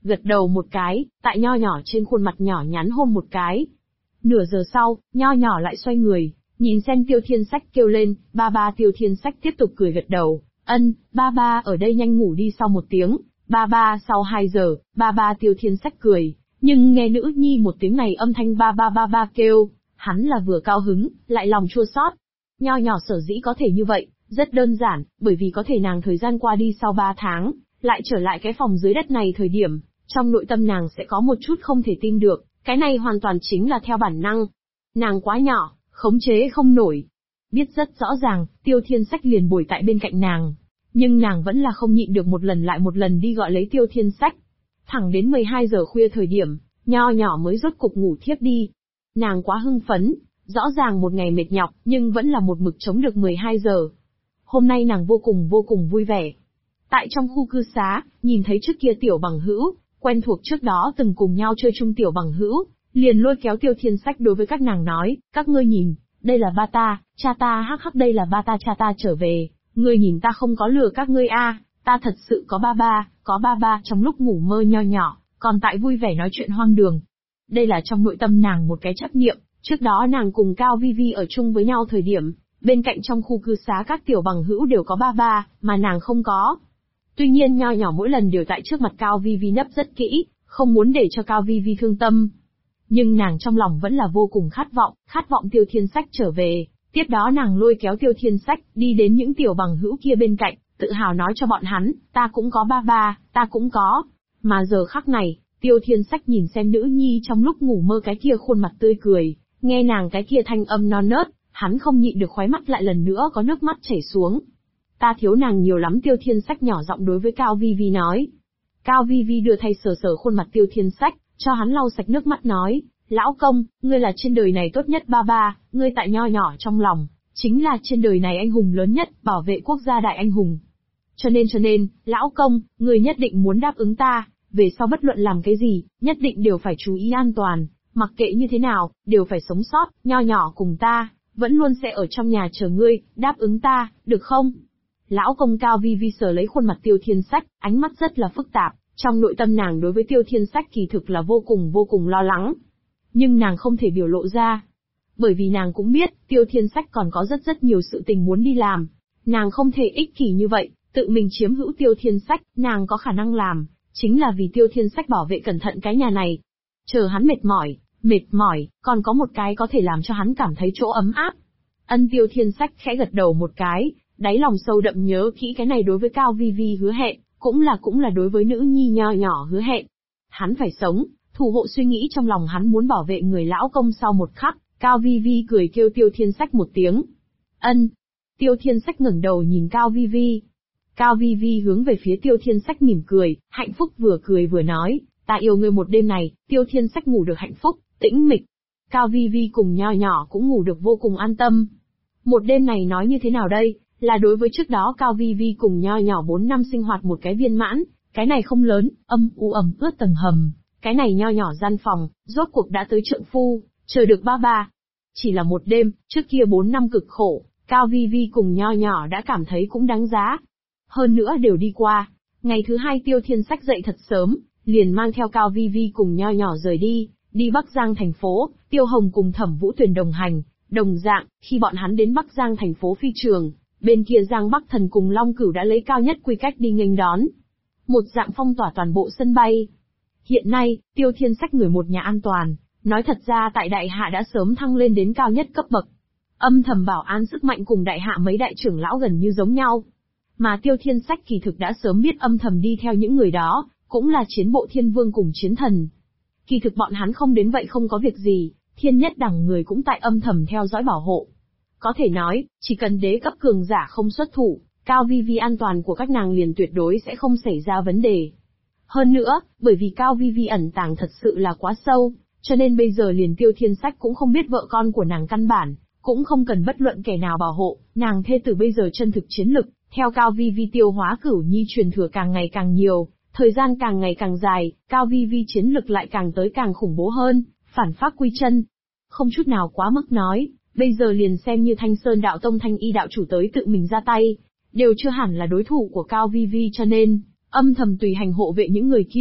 gật đầu một cái, tại nho nhỏ trên khuôn mặt nhỏ nhắn hôn một cái. Nửa giờ sau, nho nhỏ lại xoay người, nhìn xem Tiêu Thiên Sách kêu lên, ba ba. Tiêu Thiên Sách tiếp tục cười gật đầu, ân, ba ba ở đây nhanh ngủ đi. Sau 1 tiếng, ba ba. Sau 2 giờ, ba ba. Tiêu Thiên Sách cười, nhưng nghe nữ nhi một tiếng này âm thanh ba ba kêu, hắn là vừa cao hứng, lại lòng chua xót. Nho nhỏ sở dĩ có thể như vậy, rất đơn giản, bởi vì có thể nàng thời gian qua đi sau 3 tháng, lại trở lại cái phòng dưới đất này thời điểm, trong nội tâm nàng sẽ có một chút không thể tin được, cái này hoàn toàn chính là theo bản năng. Nàng quá nhỏ, khống chế không nổi. Biết rất rõ ràng, Tiêu Thiên Sách liền bồi tại bên cạnh nàng, nhưng nàng vẫn là không nhịn được một lần lại một lần đi gọi lấy Tiêu Thiên Sách. Thẳng đến 12 giờ khuya thời điểm, nho nhỏ mới rốt cục ngủ thiếp đi. Nàng quá hưng phấn, rõ ràng một ngày mệt nhọc, nhưng vẫn là một mực chống được 12 giờ. Hôm nay nàng vô cùng vui vẻ. Tại trong khu cư xá, nhìn thấy trước kia tiểu bằng hữu, quen thuộc trước đó từng cùng nhau chơi chung tiểu bằng hữu, liền lôi kéo Tiêu Thiên Sách đối với các nàng nói, các ngươi nhìn, đây là ba ta, cha ta, hắc đây là ba ta, cha ta trở về, ngươi nhìn ta không có lừa các ngươi a, ta thật sự có ba ba. Trong lúc ngủ mơ nho nhỏ, còn tại vui vẻ nói chuyện hoang đường. Đây là trong nội tâm nàng một cái chấp niệm, trước đó nàng cùng Cao Vi Vi ở chung với nhau thời điểm, bên cạnh trong khu cư xá các tiểu bằng hữu đều có ba ba, mà nàng không có. Tuy nhiên nho nhỏ mỗi lần đều tại trước mặt Cao Vi Vi nấp rất kỹ, không muốn để cho Cao Vi Vi thương tâm. Nhưng nàng trong lòng vẫn là vô cùng khát vọng Tiêu Thiên Sách trở về. Tiếp đó nàng lôi kéo Tiêu Thiên Sách, đi đến những tiểu bằng hữu kia bên cạnh, tự hào nói cho bọn hắn, ta cũng có ba ba, ta cũng có. Mà giờ khắc này, Tiêu Thiên Sách nhìn xem nữ nhi trong lúc ngủ mơ cái kia khuôn mặt tươi cười, nghe nàng cái kia thanh âm non nớt, hắn không nhịn được khóe mắt lại lần nữa có nước mắt chảy xuống. Ta thiếu nàng nhiều lắm. Tiêu Thiên Sách nhỏ giọng đối với Cao Vi Vi nói. Cao Vi Vi đưa tay sờ khuôn mặt Tiêu Thiên Sách, cho hắn lau sạch nước mắt nói, lão công, ngươi là trên đời này tốt nhất ba ba, ngươi tại nho nhỏ trong lòng, chính là trên đời này anh hùng lớn nhất, bảo vệ quốc gia đại anh hùng. Cho nên, lão công, ngươi nhất định muốn đáp ứng ta, về sau bất luận làm cái gì, nhất định đều phải chú ý an toàn, mặc kệ như thế nào, đều phải sống sót, nho nhỏ cùng ta, vẫn luôn sẽ ở trong nhà chờ ngươi, đáp ứng ta, được không? Lão công. Cao Vi Vi sờ lấy khuôn mặt Tiêu Thiên Sách, ánh mắt rất là phức tạp, trong nội tâm nàng đối với Tiêu Thiên Sách kỳ thực là vô cùng lo lắng. Nhưng nàng không thể biểu lộ ra. Bởi vì nàng cũng biết, Tiêu Thiên Sách còn có rất nhiều sự tình muốn đi làm. Nàng không thể ích kỷ như vậy, tự mình chiếm hữu Tiêu Thiên Sách, nàng có khả năng làm, chính là vì Tiêu Thiên Sách bảo vệ cẩn thận cái nhà này. Chờ hắn mệt mỏi, còn có một cái có thể làm cho hắn cảm thấy chỗ ấm áp. Tiêu Thiên Sách khẽ gật đầu một cái, đáy lòng sâu đậm nhớ kỹ cái này đối với Cao Vi Vi hứa hẹn, cũng là đối với nữ nhi nho nhỏ hứa hẹn. Hắn phải sống, thủ hộ suy nghĩ trong lòng hắn muốn bảo vệ người lão công. Sau một khắc, Cao Vi Vi cười kêu Tiêu Thiên Sách một tiếng. Tiêu Thiên Sách ngẩng đầu nhìn Cao Vi Vi. Cao Vi Vi hướng về phía Tiêu Thiên Sách mỉm cười, hạnh phúc vừa cười vừa nói, ta yêu ngươi. Một đêm này, Tiêu Thiên Sách ngủ được hạnh phúc, tĩnh mịch. Cao Vi Vi cùng nho nhỏ cũng ngủ được vô cùng an tâm. Một đêm này nói như thế nào đây, là đối với trước đó Cao Vi Vi cùng nho nhỏ 4 năm sinh hoạt một cái viên mãn, cái này không lớn, ẩm ướt tầng hầm, cái này nho nhỏ gian phòng, rốt cuộc đã tới trượng phu, chờ được ba ba. Chỉ là một đêm, trước kia 4 năm cực khổ, Cao Vi Vi cùng nho nhỏ đã cảm thấy cũng đáng giá. Hơn nữa đều đi qua, ngày thứ 2 Tiêu Thiên Sách dậy thật sớm, liền mang theo Cao Vi Vi cùng nho nhỏ rời đi Bắc Giang thành phố. Tiêu Hồng cùng Thẩm Vũ Tuyền đồng hành, đồng dạng, khi bọn hắn đến Bắc Giang thành phố phi trường, bên kia Giang Bắc Thần cùng Long Cửu đã lấy cao nhất quy cách đi nghênh đón. Một dạng phong tỏa toàn bộ sân bay. Hiện nay, Tiêu Thiên Sách người một nhà an toàn, nói thật ra tại đại hạ đã sớm thăng lên đến cao nhất cấp bậc. Âm thầm bảo an sức mạnh cùng đại hạ mấy đại trưởng lão gần như giống nhau. Mà Tiêu Thiên Sách kỳ thực đã sớm biết âm thầm đi theo những người đó, cũng là chiến bộ thiên vương cùng chiến thần. Kỳ thực bọn hắn không đến vậy không có việc gì, thiên nhất đẳng người cũng tại âm thầm theo dõi bảo hộ. Có thể nói, chỉ cần đế cấp cường giả không xuất thủ, Cao Vi Vi an toàn của các nàng liền tuyệt đối sẽ không xảy ra vấn đề. Hơn nữa, bởi vì Cao Vi Vi ẩn tàng thật sự là quá sâu, cho nên bây giờ liền Tiêu Thiên Sách cũng không biết vợ con của nàng căn bản, cũng không cần bất luận kẻ nào bảo hộ, nàng thê tử bây giờ chân thực chiến lực, theo Cao Vi Vi tiêu hóa Cửu Nhi truyền thừa càng ngày càng nhiều, thời gian càng ngày càng dài, Cao Vi Vi chiến lực lại càng tới càng khủng bố hơn, phản phác quy chân. Không chút nào quá mức nói, bây giờ liền xem như Thanh Sơn Đạo Tông Thanh Y đạo chủ tới tự mình ra tay, đều chưa hẳn là đối thủ của Cao Vi Vi, cho nên âm thầm tùy hành hộ vệ những người kia,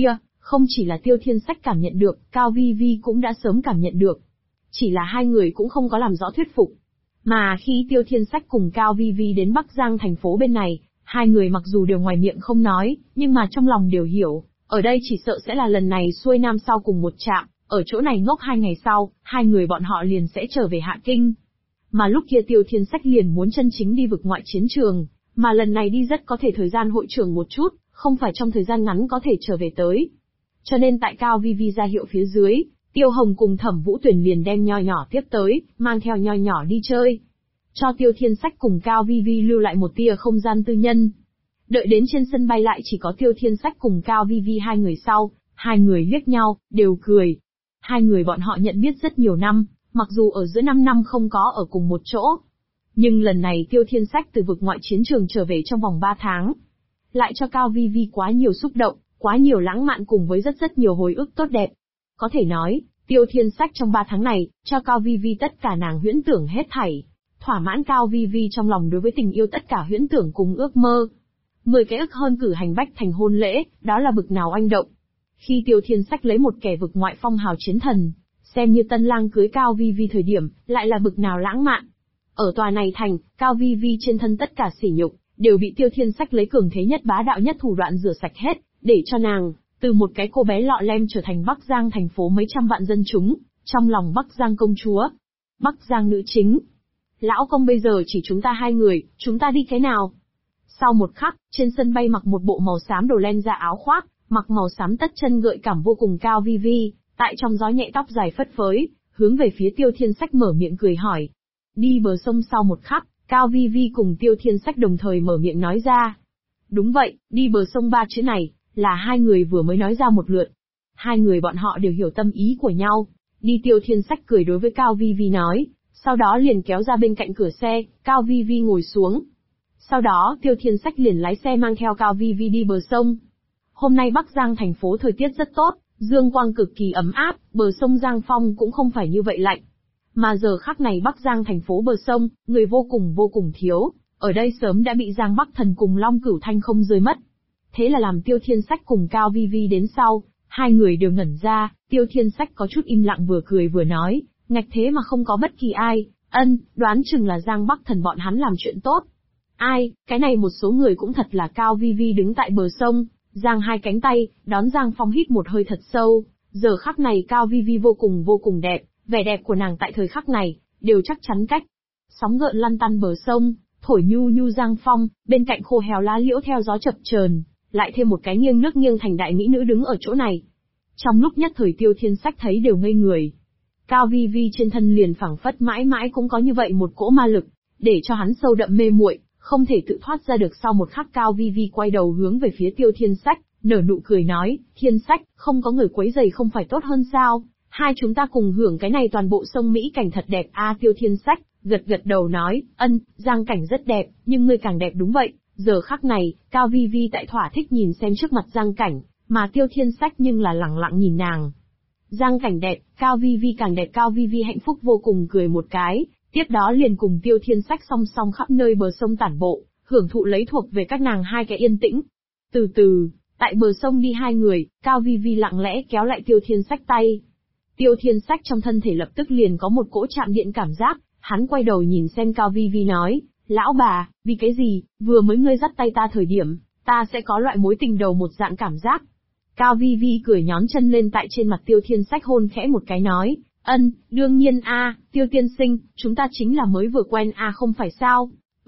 Không chỉ là Tiêu Thiên Sách cảm nhận được, Cao Vi Vi cũng đã sớm cảm nhận được. Chỉ là hai người cũng không có làm rõ thuyết phục. Mà khi Tiêu Thiên Sách cùng Cao Vi Vi đến Bắc Giang thành phố bên này, hai người mặc dù đều ngoài miệng không nói, nhưng mà trong lòng đều hiểu, ở đây chỉ sợ sẽ là lần này xuôi nam sau cùng một trạm, ở chỗ này ngốc 2 ngày sau, hai người bọn họ liền sẽ trở về Hạ Kinh. Mà lúc kia Tiêu Thiên Sách liền muốn chân chính đi vực ngoại chiến trường, mà lần này đi rất có thể thời gian hội trường một chút, không phải trong thời gian ngắn có thể trở về tới. Cho nên tại Cao Vi Vi ra hiệu phía dưới, Tiêu Hồng cùng Thẩm Vũ Tuyển liền đem Nho Nhỏ tiếp tới, mang theo Nho Nhỏ đi chơi. Cho Tiêu Thiên Sách cùng Cao Vi Vi lưu lại một tia không gian tư nhân. Đợi đến trên sân bay lại chỉ có Tiêu Thiên Sách cùng Cao Vi Vi hai người sau, hai người liếc nhau, đều cười. Hai người bọn họ nhận biết rất nhiều năm, mặc dù ở giữa 5 năm không có ở cùng một chỗ. Nhưng lần này Tiêu Thiên Sách từ vực ngoại chiến trường trở về trong vòng 3 tháng. Lại cho Cao Vi Vi quá nhiều xúc động, quá nhiều lãng mạn cùng với rất nhiều hồi ức tốt đẹp. Có thể nói, Tiêu Thiên Sách trong 3 tháng này, cho Cao Vi Vi tất cả nàng huyễn tưởng hết thảy. Thỏa mãn Cao Vi Vi trong lòng đối với tình yêu tất cả huyễn tưởng cùng ước mơ. 10 cái ức hơn cử hành bách thành hôn lễ, đó là bực nào oanh động. Khi Tiêu Thiên Sách lấy một kẻ vực ngoại phong hào chiến thần, xem như tân lang cưới Cao Vi Vi thời điểm, lại là bực nào lãng mạn. Ở tòa này thành, Cao Vi Vi trên thân tất cả sỉ nhục, đều bị Tiêu Thiên Sách lấy cường thế nhất bá đạo nhất thủ đoạn rửa sạch hết, để cho nàng, từ một cái cô bé lọ lem trở thành Bắc Giang thành phố mấy trăm vạn dân chúng, trong lòng Bắc Giang công chúa. Bắc Giang nữ chính. Lão công bây giờ chỉ chúng ta hai người, chúng ta đi cái nào? Sau một khắc, trên sân bay mặc một bộ màu xám đồ len da áo khoác, mặc màu xám tất chân gợi cảm vô cùng Cao Vi Vi, tại trong gió nhẹ tóc dài phất phới, hướng về phía Tiêu Thiên Sách mở miệng cười hỏi. Đi bờ sông sau một khắc, Cao Vi Vi cùng Tiêu Thiên Sách đồng thời mở miệng nói ra. Đúng vậy, đi bờ sông 3 chữ này, là hai người vừa mới nói ra một lượt. Hai người bọn họ đều hiểu tâm ý của nhau. Đi Tiêu Thiên Sách cười đối với Cao Vi Vi nói, sau đó liền kéo ra bên cạnh cửa xe, Cao Vi Vi ngồi xuống. Sau đó Tiêu Thiên Sách liền lái xe mang theo Cao Vi Vi đi bờ sông. Hôm nay Bắc Giang thành phố thời tiết rất tốt, dương quang cực kỳ ấm áp, bờ sông Giang Phong cũng không phải như vậy lạnh. Mà giờ khắc này Bắc Giang thành phố bờ sông, người vô cùng thiếu, ở đây sớm đã bị Giang Bắc Thần cùng Long Cửu Thanh không rơi mất. Thế là làm Tiêu Thiên Sách cùng Cao Vi Vi đến sau, hai người đều ngẩn ra, Tiêu Thiên Sách có chút im lặng vừa cười vừa nói, ngạch thế mà không có bất kỳ ai, đoán chừng là Giang Bắc Thần bọn hắn làm chuyện tốt. Ai, cái này một số người cũng thật là. Cao Vi Vi đứng tại bờ sông, giang hai cánh tay, đón Giang Phong hít một hơi thật sâu, giờ khắc này Cao Vi Vi vô cùng đẹp, vẻ đẹp của nàng tại thời khắc này, đều chắc chắn cách. Sóng gợn lăn tăn bờ sông, thổi nhu Giang Phong, bên cạnh khô héo lá liễu theo gió chập chờn, lại thêm một cái nghiêng nước nghiêng thành đại mỹ nữ đứng ở chỗ này. Trong lúc nhất thời Tiêu Thiên Sách thấy đều ngây người. Cao Vi Vi trên thân liền phảng phất mãi mãi cũng có như vậy một cỗ ma lực, để cho hắn sâu đậm mê muội, không thể tự thoát ra được. Sau một khắc Cao Vi Vi quay đầu hướng về phía Tiêu Thiên Sách, nở nụ cười nói, Thiên Sách, không có người quấy rầy không phải tốt hơn sao? Hai chúng ta cùng hưởng cái này toàn bộ sông Mỹ cảnh thật đẹp a. Tiêu Thiên Sách gật đầu nói, Giang cảnh rất đẹp, nhưng ngươi càng đẹp. Đúng vậy. Giờ khắc này, Cao Vi Vi tại thỏa thích nhìn xem trước mặt Giang cảnh, mà Tiêu Thiên Sách nhưng là lẳng lặng nhìn nàng. Giang cảnh đẹp, Cao Vi Vi càng đẹp. Cao Vi Vi hạnh phúc vô cùng cười một cái, tiếp đó liền cùng Tiêu Thiên Sách song song khắp nơi bờ sông tản bộ, hưởng thụ lấy thuộc về các nàng hai cái yên tĩnh. Từ từ, tại bờ sông đi hai người, Cao Vi Vi lặng lẽ kéo lại Tiêu Thiên Sách tay. Tiêu Thiên Sách trong thân thể lập tức liền có một cỗ chạm điện cảm giác, hắn quay đầu nhìn xem Cao Vi Vi nói, lão bà, vì cái gì, vừa mới ngươi dắt tay ta thời điểm, ta sẽ có loại mối tình đầu một dạng cảm giác. Cao Vi Vi cười nhón chân lên tại trên mặt Tiêu Thiên Sách hôn khẽ một cái nói, đương nhiên a, Tiêu tiên sinh, chúng ta chính là mới vừa quen a không phải sao?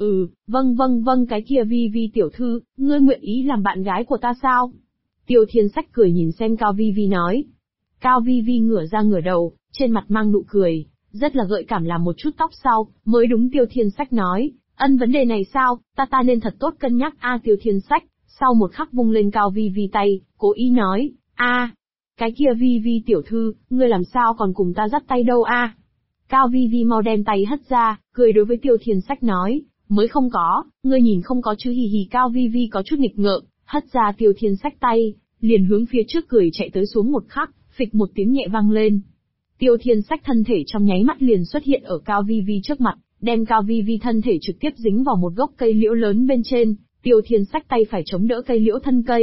Vâng, cái kia Vi Vi tiểu thư, ngươi nguyện ý làm bạn gái của ta sao? Tiêu Thiên Sách cười nhìn xem Cao Vi Vi nói. Cao Vi Vi ngửa ra ngửa đầu, trên mặt mang nụ cười, rất là gợi cảm làm một chút tóc sau, mới đúng. Tiêu Thiên Sách nói, vấn đề này sao, ta nên thật tốt cân nhắc a. Tiêu Thiên Sách, sau một khắc vung lên Cao Vi Vi tay, cố ý nói, cái kia Vi Vi tiểu thư, ngươi làm sao còn cùng ta dắt tay đâu a? Cao Vi Vi mau đem tay hất ra, cười đối với Tiêu Thiên Sách nói, mới không có, ngươi nhìn không có chứ hì hì. Cao Vi Vi có chút nghịch ngợm, hất ra Tiêu Thiên Sách tay, liền hướng phía trước cười chạy tới. Xuống một khắc, phịch một tiếng nhẹ vang lên. Tiêu Thiên Sách thân thể trong nháy mắt liền xuất hiện ở Cao Vi Vi trước mặt, đem Cao Vi Vi thân thể trực tiếp dính vào một gốc cây liễu lớn bên trên. Tiêu Thiên Sách tay phải chống đỡ cây liễu thân cây,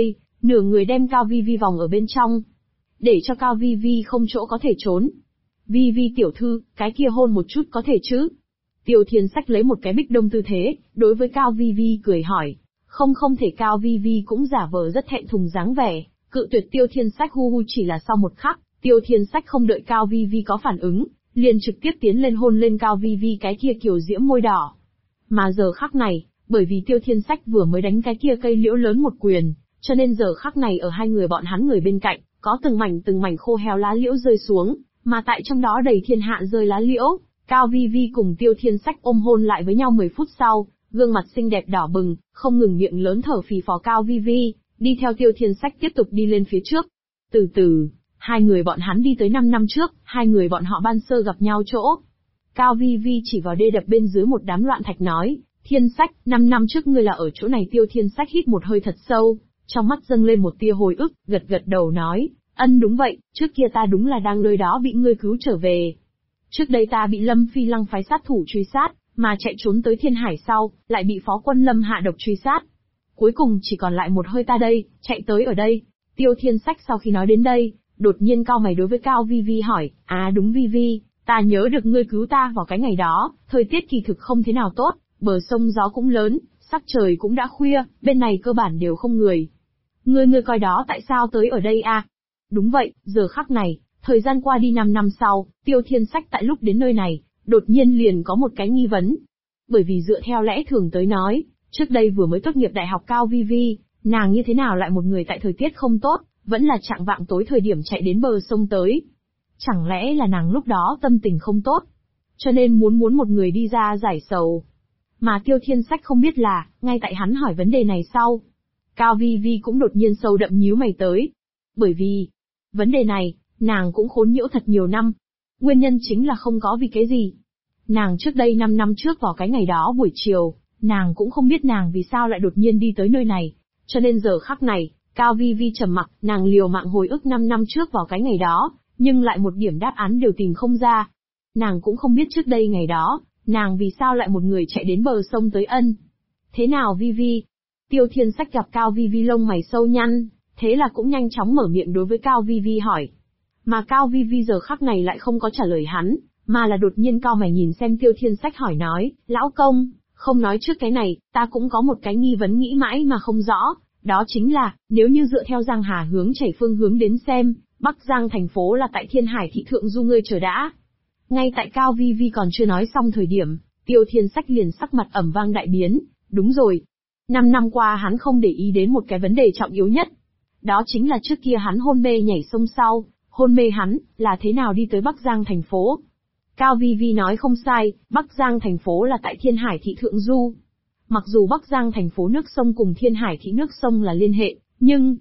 nửa người đem Cao Vi Vi vòng ở bên trong, để cho Cao Vi Vi không chỗ có thể trốn. Vi Vi tiểu thư, cái kia hôn một chút có thể chứ? Tiêu Thiên Sách lấy một cái bích đông tư thế, đối với Cao Vi Vi cười hỏi. Không thể. Cao Vi Vi cũng giả vờ rất thẹn thùng dáng vẻ, cự tuyệt Tiêu Thiên Sách. Hu chỉ là sau một khắc, Tiêu Thiên Sách không đợi Cao Vi Vi có phản ứng, liền trực tiếp tiến lên hôn lên Cao Vi Vi cái kia kiều diễm môi đỏ. Mà giờ khắc này, bởi vì Tiêu Thiên Sách vừa mới đánh cái kia cây liễu lớn một quyền, cho nên giờ khắc này ở hai người bọn hắn người bên cạnh, có từng mảnh khô héo lá liễu rơi xuống, mà tại trong đó đầy thiên hạ rơi lá liễu. Cao Vi Vi cùng Tiêu Thiên Sách ôm hôn lại với nhau 10 phút sau, gương mặt xinh đẹp đỏ bừng, không ngừng miệng lớn thở phì phò. Cao Vi Vi đi theo Tiêu Thiên Sách tiếp tục đi lên phía trước. Từ từ, hai người bọn hắn đi tới 5 năm trước, hai người bọn họ ban sơ gặp nhau chỗ. Cao Vi Vi chỉ vào đê đập bên dưới một đám loạn thạch nói, Thiên Sách, 5 năm trước ngươi là ở chỗ này. Tiêu Thiên Sách hít một hơi thật sâu, trong mắt dâng lên một tia hồi ức, gật đầu nói, đúng vậy, trước kia ta đúng là đang nơi đó bị ngươi cứu trở về. Trước đây ta bị Lâm Phi Lăng phái sát thủ truy sát, mà chạy trốn tới Thiên Hải sau, lại bị phó quân Lâm hạ độc truy sát. Cuối cùng chỉ còn lại một hơi ta đây, chạy tới ở đây. Tiêu Thiên Sách sau khi nói đến đây, đột nhiên cau mày đối với Cao Vi Vi hỏi, đúng Vi Vi, ta nhớ được ngươi cứu ta vào cái ngày đó, thời tiết kỳ thực không thế nào tốt, bờ sông gió cũng lớn, sắc trời cũng đã khuya, bên này cơ bản đều không người. Ngươi coi đó tại sao tới ở đây à? Đúng vậy, giờ khắc này, thời gian qua đi 5 năm sau, Tiêu Thiên Sách tại lúc đến nơi này, đột nhiên liền có một cái nghi vấn. Bởi vì dựa theo lẽ thường tới nói, trước đây vừa mới tốt nghiệp đại học Cao Vi Vi, nàng như thế nào lại một người tại thời tiết không tốt, vẫn là chạng vạng tối thời điểm chạy đến bờ sông tới. Chẳng lẽ là nàng lúc đó tâm tình không tốt, cho nên muốn một người đi ra giải sầu. Mà Tiêu Thiên Sách không biết là, ngay tại hắn hỏi vấn đề này sau, Cao Vi Vi cũng đột nhiên sâu đậm nhíu mày tới. Bởi vì, vấn đề này, nàng cũng khốn nhiễu thật nhiều năm. Nguyên nhân chính là không có vì cái gì. Nàng trước đây 5 năm trước vào cái ngày đó buổi chiều, nàng cũng không biết nàng vì sao lại đột nhiên đi tới nơi này. Cho nên giờ khắc này, Cao Vi Vi trầm mặc, nàng liều mạng hồi ức 5 năm trước vào cái ngày đó, nhưng lại một điểm đáp án đều tìm không ra. Nàng cũng không biết trước đây ngày đó, nàng vì sao lại một người chạy đến bờ sông tới ân. Thế nào Vi Vi? Tiêu Thiên Sách gặp Cao Vi Vi lông mày sâu nhăn, thế là cũng nhanh chóng mở miệng đối với Cao Vi Vi hỏi. Mà Cao Vi Vi giờ khắc này lại không có trả lời hắn, mà là đột nhiên cau mày nhìn xem Tiêu Thiên Sách hỏi nói, lão công, không nói trước cái này, ta cũng có một cái nghi vấn nghĩ mãi mà không rõ, đó chính là, nếu như dựa theo Giang Hà hướng chảy phương hướng đến xem, Bắc Giang thành phố là tại Thiên Hải thị thượng du ngươi chờ đã. Ngay tại Cao Vi Vi còn chưa nói xong thời điểm, Tiêu Thiên Sách liền sắc mặt ẩm vang đại biến, đúng rồi. 5 năm qua hắn không để ý đến một cái vấn đề trọng yếu nhất. Đó chính là trước kia hắn hôn mê nhảy sông sau, hôn mê hắn, là thế nào đi tới Bắc Giang thành phố. Cao Vi Vi nói không sai, Bắc Giang thành phố là tại Thiên Hải thị thượng du. Mặc dù Bắc Giang thành phố nước sông cùng Thiên Hải thị nước sông là liên hệ, nhưng,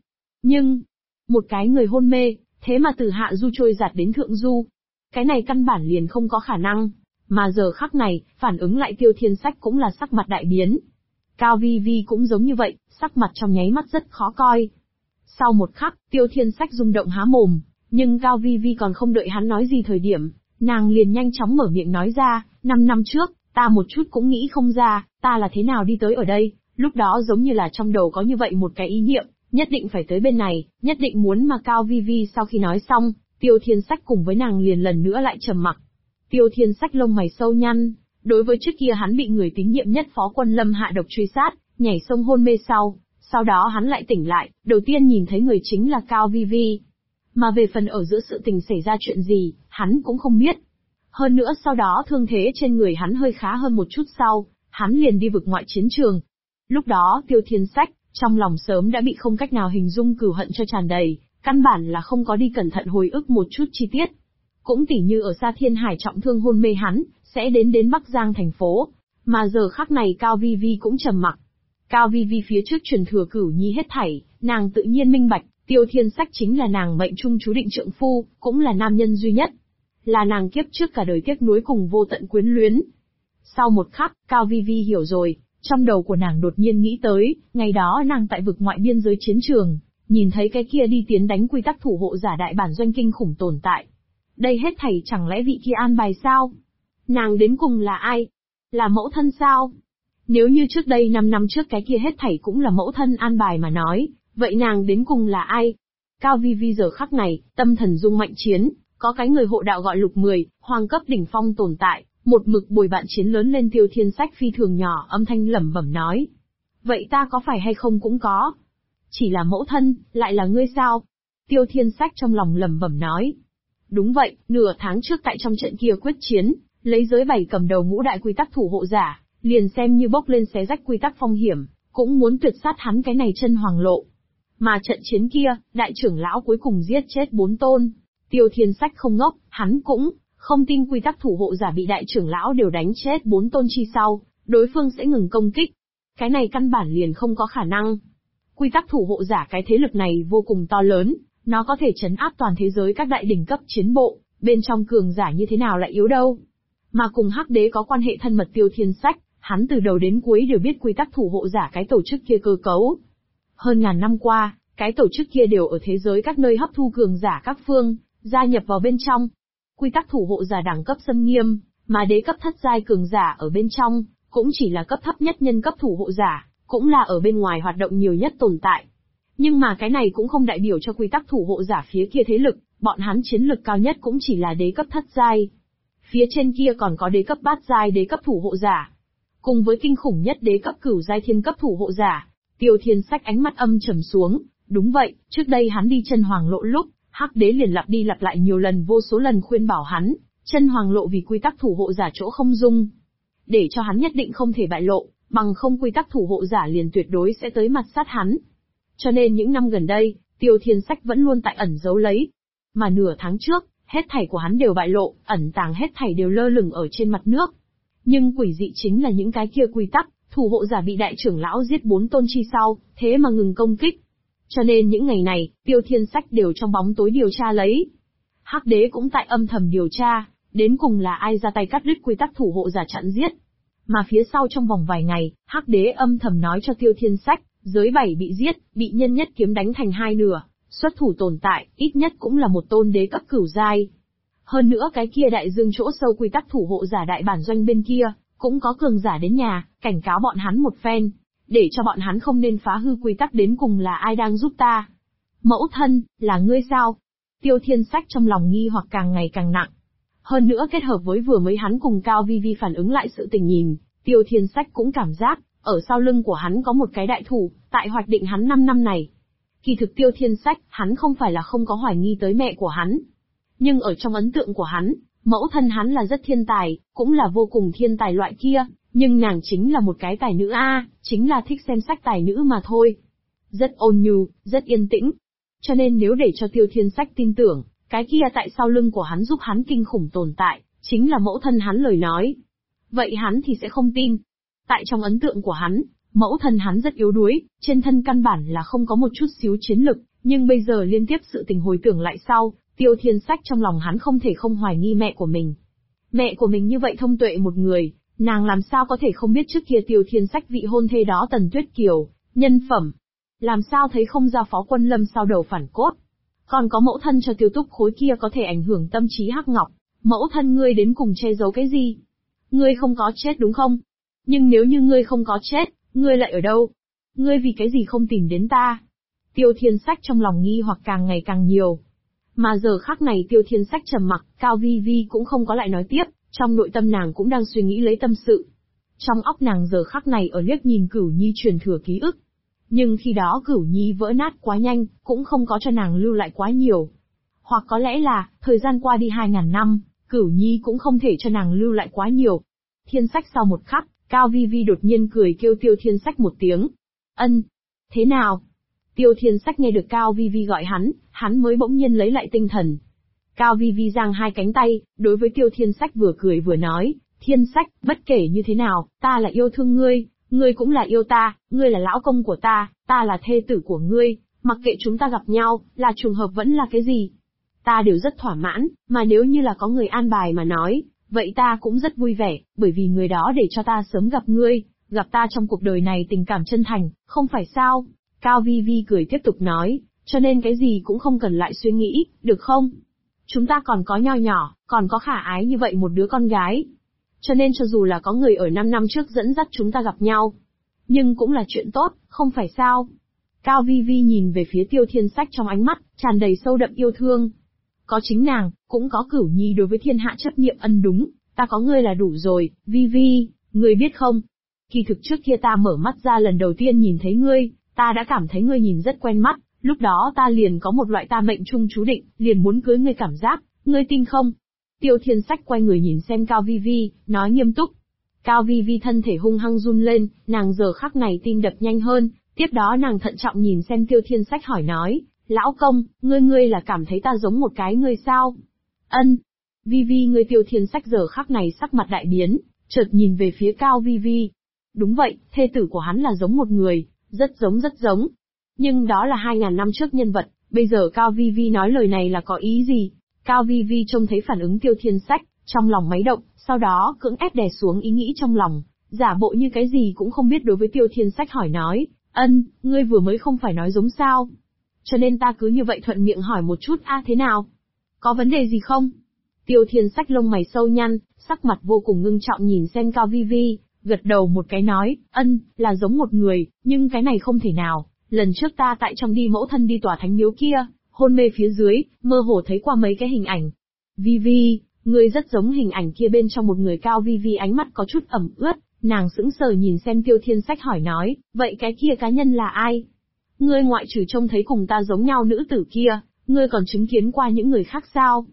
một cái người hôn mê, thế mà từ hạ du trôi giạt đến thượng du. Cái này căn bản liền không có khả năng, mà giờ khắc này, phản ứng lại Tiêu Thiên Sách cũng là sắc mặt đại biến. Cao Vi Vi cũng giống như vậy, sắc mặt trong nháy mắt rất khó coi. Sau một khắc, Tiêu Thiên Sách rung động há mồm, nhưng Cao Vi Vi còn không đợi hắn nói gì thời điểm, nàng liền nhanh chóng mở miệng nói ra, 5 năm trước, ta một chút cũng nghĩ không ra, ta là thế nào đi tới ở đây, lúc đó giống như là trong đầu có như vậy một cái ý niệm, nhất định phải tới bên này, nhất định muốn mà Cao Vi Vi sau khi nói xong, Tiêu Thiên Sách cùng với nàng liền lần nữa lại trầm mặc. Tiêu Thiên Sách lông mày sâu nhăn, đối với trước kia hắn bị người tín nhiệm nhất phó quân Lâm hạ độc truy sát, nhảy sông hôn mê sau đó hắn lại tỉnh lại, đầu tiên nhìn thấy người chính là Cao Vi Vi. Mà về phần ở giữa sự tình xảy ra chuyện gì, hắn cũng không biết. Hơn nữa sau đó thương thế trên người hắn hơi khá hơn một chút sau, hắn liền đi vực ngoại chiến trường. Lúc đó Tiêu Thiên Sách, trong lòng sớm đã bị không cách nào hình dung cừu hận cho tràn đầy, căn bản là không có đi cẩn thận hồi ức một chút chi tiết. Cũng tỉ như ở xa Thiên Hải trọng thương hôn mê hắn, sẽ đến Bắc Giang thành phố, mà giờ khắc này Cao Vi Vi cũng trầm mặc. Cao Vi Vi phía trước truyền thừa Cửu Nhi hết thảy, nàng tự nhiên minh bạch, Tiêu Thiên Sách chính là nàng mệnh trung chú định trượng phu, cũng là nam nhân duy nhất. Là nàng kiếp trước cả đời tiếc nuối cùng vô tận quyến luyến. Sau một khắc, Cao Vi Vi hiểu rồi, trong đầu của nàng đột nhiên nghĩ tới, ngày đó nàng tại vực ngoại biên giới chiến trường, nhìn thấy cái kia đi tiến đánh quy tắc thủ hộ giả đại bản doanh kinh khủng tồn tại. Đây hết thảy chẳng lẽ vị kia an bài sao? Nàng đến cùng là ai? Là mẫu thân sao? Nếu như trước đây 5 năm trước cái kia hết thảy cũng là mẫu thân an bài mà nói, Vậy nàng đến cùng là ai? Cao Vi Vi giờ khắc này, tâm thần rung mạnh chiến, có cái người hộ đạo gọi Lục 10, hoàng cấp đỉnh phong tồn tại, một mực bồi bạn chiến lớn lên. Tiêu Thiên Sách phi thường nhỏ âm thanh lẩm bẩm nói. Vậy ta có phải hay không cũng có? Chỉ là mẫu thân, lại là ngươi sao? Tiêu Thiên Sách trong lòng lẩm bẩm nói. Đúng vậy, nửa tháng trước tại trong trận kia quyết chiến, lấy giới 7 cầm đầu ngũ đại quy tắc thủ hộ giả, liền xem như bốc lên xé rách quy tắc phong hiểm, cũng muốn tuyệt sát hắn cái này chân hoàng lộ. Mà trận chiến kia, đại trưởng lão cuối cùng giết chết 4 tôn. Tiêu Thiên Sách không ngốc, hắn cũng không tin quy tắc thủ hộ giả bị đại trưởng lão đều đánh chết 4 tôn chi sau, đối phương sẽ ngừng công kích. Cái này căn bản liền không có khả năng. Quy tắc thủ hộ giả cái thế lực này vô cùng to lớn, nó có thể trấn áp toàn thế giới các đại đỉnh cấp chiến bộ, bên trong cường giả như thế nào lại yếu đâu. Mà cùng Hắc Đế có quan hệ thân mật Tiêu Thiên Sách, hắn từ đầu đến cuối đều biết quy tắc thủ hộ giả cái tổ chức kia cơ cấu. Hơn ngàn năm qua, cái tổ chức kia đều ở thế giới các nơi hấp thu cường giả các phương, gia nhập vào bên trong. Quy tắc thủ hộ giả đẳng cấp xâm nghiêm, mà đế cấp thất giai cường giả ở bên trong, cũng chỉ là cấp thấp nhất nhân cấp thủ hộ giả, cũng là ở bên ngoài hoạt động nhiều nhất tồn tại. Nhưng mà cái này cũng không đại biểu cho quy tắc thủ hộ giả phía kia thế lực, bọn hắn chiến lực cao nhất cũng chỉ là đế cấp thất giai. Phía trên kia còn có đế cấp bát giai đế cấp thủ hộ giả. Cùng với kinh khủng nhất đế cấp cửu giai thiên cấp thủ hộ giả, Tiêu Thiên Sách ánh mắt âm trầm xuống. Đúng vậy, trước đây hắn đi chân hoàng lộ lúc, Hắc Đế liền lặp đi lặp lại nhiều lần vô số lần khuyên bảo hắn, chân hoàng lộ vì quy tắc thủ hộ giả chỗ không dung. Để cho hắn nhất định không thể bại lộ, bằng không quy tắc thủ hộ giả liền tuyệt đối sẽ tới mặt sát hắn. Cho nên những năm gần đây, Tiêu Thiên Sách vẫn luôn tại ẩn giấu lấy. Mà nửa tháng trước, hết thảy của hắn đều bại lộ, ẩn tàng hết thảy đều lơ lửng ở trên mặt nước. Nhưng quỷ dị chính là những cái kia quy tắc, thủ hộ giả bị đại trưởng lão giết 4 tôn chi sau, thế mà ngừng công kích. Cho nên những ngày này, Tiêu Thiên Sách đều trong bóng tối điều tra lấy. Hắc Đế cũng tại âm thầm điều tra, đến cùng là ai ra tay cắt đứt quy tắc thủ hộ giả chặn giết. Mà phía sau trong vòng vài ngày, Hắc Đế âm thầm nói cho Tiêu Thiên Sách, giới 7 bị giết, bị nhân nhất kiếm đánh thành hai nửa, xuất thủ tồn tại, ít nhất cũng là một tôn đế cấp cửu giai. Hơn nữa cái kia đại dương chỗ sâu quy tắc thủ hộ giả đại bản doanh bên kia, cũng có cường giả đến nhà, cảnh cáo bọn hắn một phen, để cho bọn hắn không nên phá hư quy tắc. Đến cùng là ai đang giúp ta? Mẫu thân, là ngươi sao? Tiêu Thiên Sách trong lòng nghi hoặc càng ngày càng nặng. Hơn nữa kết hợp với vừa mới hắn cùng Cao Vi Vi phản ứng lại sự tình nhìn, Tiêu Thiên Sách cũng cảm giác, ở sau lưng của hắn có một cái đại thủ, tại hoạch định hắn 5 năm này. Kỳ thực Tiêu Thiên Sách, hắn không phải là không có hoài nghi tới mẹ của hắn. Nhưng ở trong ấn tượng của hắn, mẫu thân hắn là rất thiên tài, cũng là vô cùng thiên tài loại kia, nhưng nàng chính là một cái tài nữ chính là thích xem sách tài nữ mà thôi. Rất ôn nhu, rất yên tĩnh. Cho nên nếu để cho Tiêu Thiên Sách tin tưởng, cái kia tại sau lưng của hắn giúp hắn kinh khủng tồn tại, chính là mẫu thân hắn lời nói. Vậy hắn thì sẽ không tin. Tại trong ấn tượng của hắn, mẫu thân hắn rất yếu đuối, trên thân căn bản là không có một chút xíu chiến lực, nhưng bây giờ liên tiếp sự tình hồi tưởng lại sau, Tiêu Thiên Sách trong lòng hắn không thể không hoài nghi mẹ của mình. Mẹ của mình như vậy thông tuệ một người, nàng làm sao có thể không biết trước kia Tiêu Thiên Sách vị hôn thê đó Tần Tuyết Kiều, nhân phẩm. Làm sao thấy không ra Phó Quân Lâm sau đầu phản cốt. Còn có mẫu thân cho Tiêu Túc khối kia có thể ảnh hưởng tâm trí Hắc Ngọc. Mẫu thân ngươi đến cùng che giấu cái gì? Ngươi không có chết đúng không? Nhưng nếu như ngươi không có chết, ngươi lại ở đâu? Ngươi vì cái gì không tìm đến ta? Tiêu Thiên Sách trong lòng nghi hoặc càng ngày càng nhiều. Mà giờ khắc này Tiêu Thiên Sách trầm mặc, Cao Vi Vi cũng không có lại nói tiếp, trong nội tâm nàng cũng đang suy nghĩ lấy tâm sự. Trong óc nàng giờ khắc này ở liếc nhìn Cửu Nhi truyền thừa ký ức. Nhưng khi đó Cửu Nhi vỡ nát quá nhanh, cũng không có cho nàng lưu lại quá nhiều. Hoặc có lẽ là, thời gian qua đi 2000 năm, Cửu Nhi cũng không thể cho nàng lưu lại quá nhiều. Thiên Sách sau một khắc, Cao Vi Vi đột nhiên cười kêu Tiêu Thiên Sách một tiếng. Ân, thế nào? Tiêu Thiên Sách nghe được Cao Vi Vi gọi hắn mới bỗng nhiên lấy lại tinh thần. Cao Vi Vi giang hai cánh tay, đối với Tiêu Thiên Sách vừa cười vừa nói, Thiên Sách, bất kể như thế nào, ta là yêu thương ngươi, ngươi cũng là yêu ta, ngươi là lão công của ta là thê tử của ngươi, mặc kệ chúng ta gặp nhau, là trùng hợp vẫn là cái gì. Ta đều rất thỏa mãn, mà nếu như là có người an bài mà nói, vậy ta cũng rất vui vẻ, bởi vì người đó để cho ta sớm gặp ngươi, gặp ta trong cuộc đời này tình cảm chân thành, không phải sao? Cao Vi Vi cười tiếp tục nói, cho nên cái gì cũng không cần lại suy nghĩ, được không? Chúng ta còn có nho nhỏ, còn có khả ái như vậy một đứa con gái. Cho nên cho dù là có người ở 5 năm trước dẫn dắt chúng ta gặp nhau, nhưng cũng là chuyện tốt, không phải sao? Cao Vi Vi nhìn về phía Tiêu Thiên Sách trong ánh mắt, tràn đầy sâu đậm yêu thương. Có chính nàng, cũng có Cửu Nhi đối với thiên hạ chấp niệm ân đúng, ta có ngươi là đủ rồi, Vi Vi, ngươi biết không? Kỳ thực trước kia ta mở mắt ra lần đầu tiên nhìn thấy ngươi, ta đã cảm thấy ngươi nhìn rất quen mắt, lúc đó ta liền có một loại ta mệnh trung chú định, liền muốn cưới ngươi cảm giác, ngươi tin không? Tiêu Thiên Sách quay người nhìn xem Cao Vi Vi, nói nghiêm túc. Cao Vi Vi thân thể hung hăng run lên, nàng giờ khắc này tim đập nhanh hơn, tiếp đó nàng thận trọng nhìn xem Tiêu Thiên Sách hỏi nói, lão công, ngươi là cảm thấy ta giống một cái ngươi sao? Ân. Vi Vi ngươi Tiêu Thiên Sách giờ khắc này sắc mặt đại biến, chợt nhìn về phía Cao Vi Vi. Đúng vậy, thê tử của hắn là giống một người, rất giống. Nhưng đó là 2000 năm trước nhân vật, bây giờ Cao Vi Vi nói lời này là có ý gì? Cao Vi Vi trông thấy phản ứng Tiêu Thiên Sách, trong lòng máy động, sau đó cưỡng ép đè xuống ý nghĩ trong lòng, giả bộ như cái gì cũng không biết đối với Tiêu Thiên Sách hỏi nói, Ân, ngươi vừa mới không phải nói giống sao? Cho nên ta cứ như vậy thuận miệng hỏi một chút thế nào? Có vấn đề gì không? Tiêu Thiên Sách lông mày sâu nhăn, sắc mặt vô cùng ngưng trọng nhìn xem Cao Vi Vi, gật đầu một cái nói, Ân, là giống một người, nhưng cái này không thể nào, lần trước ta tại trong đi mẫu thân đi tòa thánh miếu kia, hôn mê phía dưới, mơ hồ thấy qua mấy cái hình ảnh. Vi Vi, ngươi rất giống hình ảnh kia bên trong một người. Cao Vi Vi ánh mắt có chút ẩm ướt, nàng sững sờ nhìn xem Tiêu Thiên Sách hỏi nói, vậy cái kia cá nhân là ai? Ngươi ngoại trừ trông thấy cùng ta giống nhau nữ tử kia, ngươi còn chứng kiến qua những người khác sao?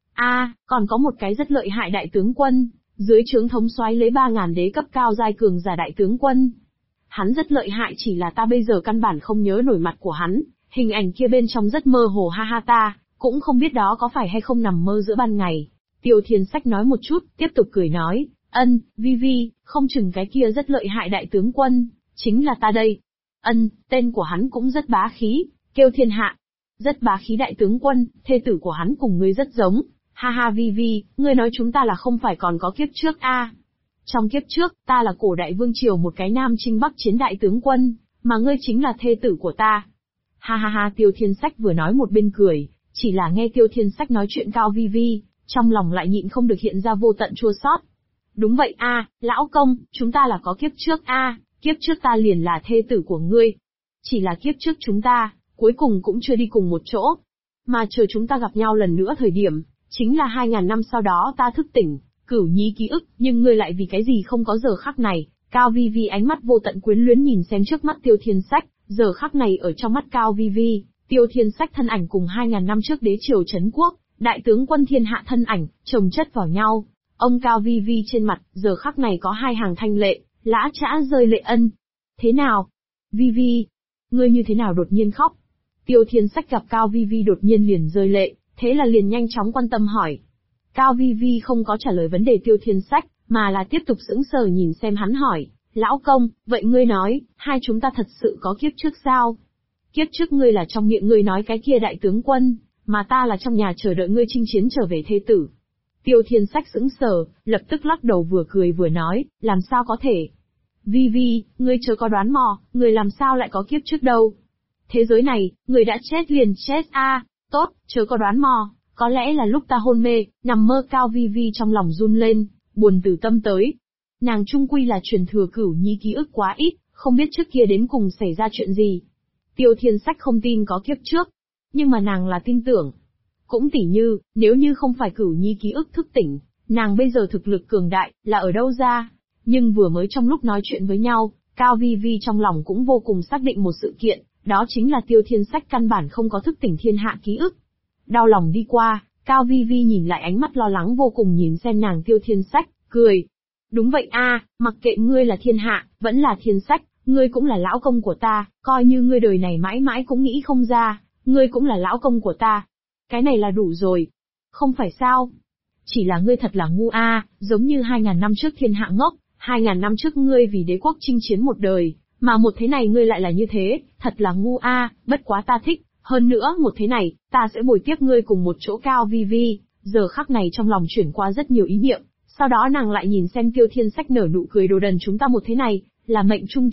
Còn có một cái rất lợi hại đại tướng quân, dưới trướng thống soái lấy 3000 đế cấp cao giai cường giả đại tướng quân. Hắn rất lợi hại, chỉ là ta bây giờ căn bản không nhớ nổi mặt của hắn, hình ảnh kia bên trong rất mơ hồ, ha ta cũng không biết đó có phải hay không nằm mơ giữa ban ngày. Tiêu Thiên Sách nói một chút, tiếp tục cười nói, Ân, Vi Vi, không chừng cái kia rất lợi hại đại tướng quân, chính là ta đây. Ân, tên của hắn cũng rất bá khí, kêu Thiên Hạ. Rất bá khí đại tướng quân, thê tử của hắn cùng ngươi rất giống. Ha Vi Vi, ngươi nói chúng ta là không phải còn có kiếp trước Trong kiếp trước, ta là cổ đại vương triều một cái nam chinh bắc chiến đại tướng quân, mà ngươi chính là thê tử của ta. Ha, Tiêu Thiên Sách vừa nói một bên cười, chỉ là nghe Tiêu Thiên Sách nói chuyện Cao Vi Vi, trong lòng lại nhịn không được hiện ra vô tận chua xót. Đúng vậy lão công, chúng ta là có kiếp trước kiếp trước ta liền là thê tử của ngươi. Chỉ là kiếp trước chúng ta, cuối cùng cũng chưa đi cùng một chỗ. Mà chờ chúng ta gặp nhau lần nữa thời điểm, chính là 2000 năm sau đó ta thức tỉnh, Cửu Nhi ký ức, nhưng ngươi lại vì cái gì không có giờ khắc này. Cao Vi Vi ánh mắt vô tận quyến luyến nhìn xem trước mắt Tiêu Thiên Sách, giờ khắc này ở trong mắt Cao Vi Vi, Tiêu Thiên Sách thân ảnh cùng 2000 năm trước đế triều trấn quốc, đại tướng quân thiên hạ thân ảnh, chồng chất vào nhau. Ông Cao Vi Vi trên mặt, giờ khắc này có hai hàng thanh lệ, lã chã rơi lệ. Ân. Thế nào? Vi Vi, ngươi như thế nào đột nhiên khóc? Tiêu Thiên Sách gặp Cao Vi Vi đột nhiên liền rơi lệ, thế là liền nhanh chóng quan tâm hỏi. Cao Vi Vi không có trả lời vấn đề Tiêu Thiên Sách, mà là tiếp tục sững sờ nhìn xem hắn hỏi, lão công, vậy ngươi nói, hai chúng ta thật sự có kiếp trước sao? Kiếp trước ngươi là trong miệng ngươi nói cái kia đại tướng quân, mà ta là trong nhà chờ đợi ngươi chinh chiến trở về thê tử. Tiêu Thiên Sách sững sờ, lập tức lắc đầu vừa cười vừa nói, làm sao có thể? Vi Vi, ngươi chớ có đoán mò, ngươi làm sao lại có kiếp trước đâu? Thế giới này, ngươi đã chết liền chết tốt, chớ có đoán mò, có lẽ là lúc ta hôn mê, nằm mơ. Cao Vi Vi trong lòng run lên, buồn từ tâm tới. Nàng trung quy là truyền thừa Cửu Nhi ký ức quá ít, không biết trước kia đến cùng xảy ra chuyện gì. Tiêu Thiên Sách không tin có kiếp trước, nhưng mà nàng là tin tưởng. Cũng tỉ như, nếu như không phải Cửu Nhi ký ức thức tỉnh, nàng bây giờ thực lực cường đại, là ở đâu ra? Nhưng vừa mới trong lúc nói chuyện với nhau, Cao Vi Vi trong lòng cũng vô cùng xác định một sự kiện, đó chính là Tiêu Thiên Sách căn bản không có thức tỉnh thiên hạ ký ức. Đau lòng đi qua, Cao Vi Vi nhìn lại ánh mắt lo lắng vô cùng nhìn xem nàng Tiêu Thiên Sách, cười. Đúng vậy mặc kệ ngươi là thiên hạ, vẫn là Thiên Sách, ngươi cũng là lão công của ta, coi như ngươi đời này mãi mãi cũng nghĩ không ra, ngươi cũng là lão công của ta. Cái này là đủ rồi. Không phải sao? Chỉ là ngươi thật là ngu giống như 2000 năm trước thiên hạ ngốc, 2000 năm trước ngươi vì đế quốc chinh chiến một đời, mà một thế này ngươi lại là như thế, thật là ngu bất quá ta thích, hơn nữa một thế này, ta sẽ bồi tiếp ngươi cùng một chỗ. Cao Vi Vi, giờ khắc này trong lòng chuyển qua rất nhiều ý niệm, sau đó nàng lại nhìn xem Tiêu Thiên Sách nở nụ cười, đồ đần, chúng ta một thế này, là mệnh trung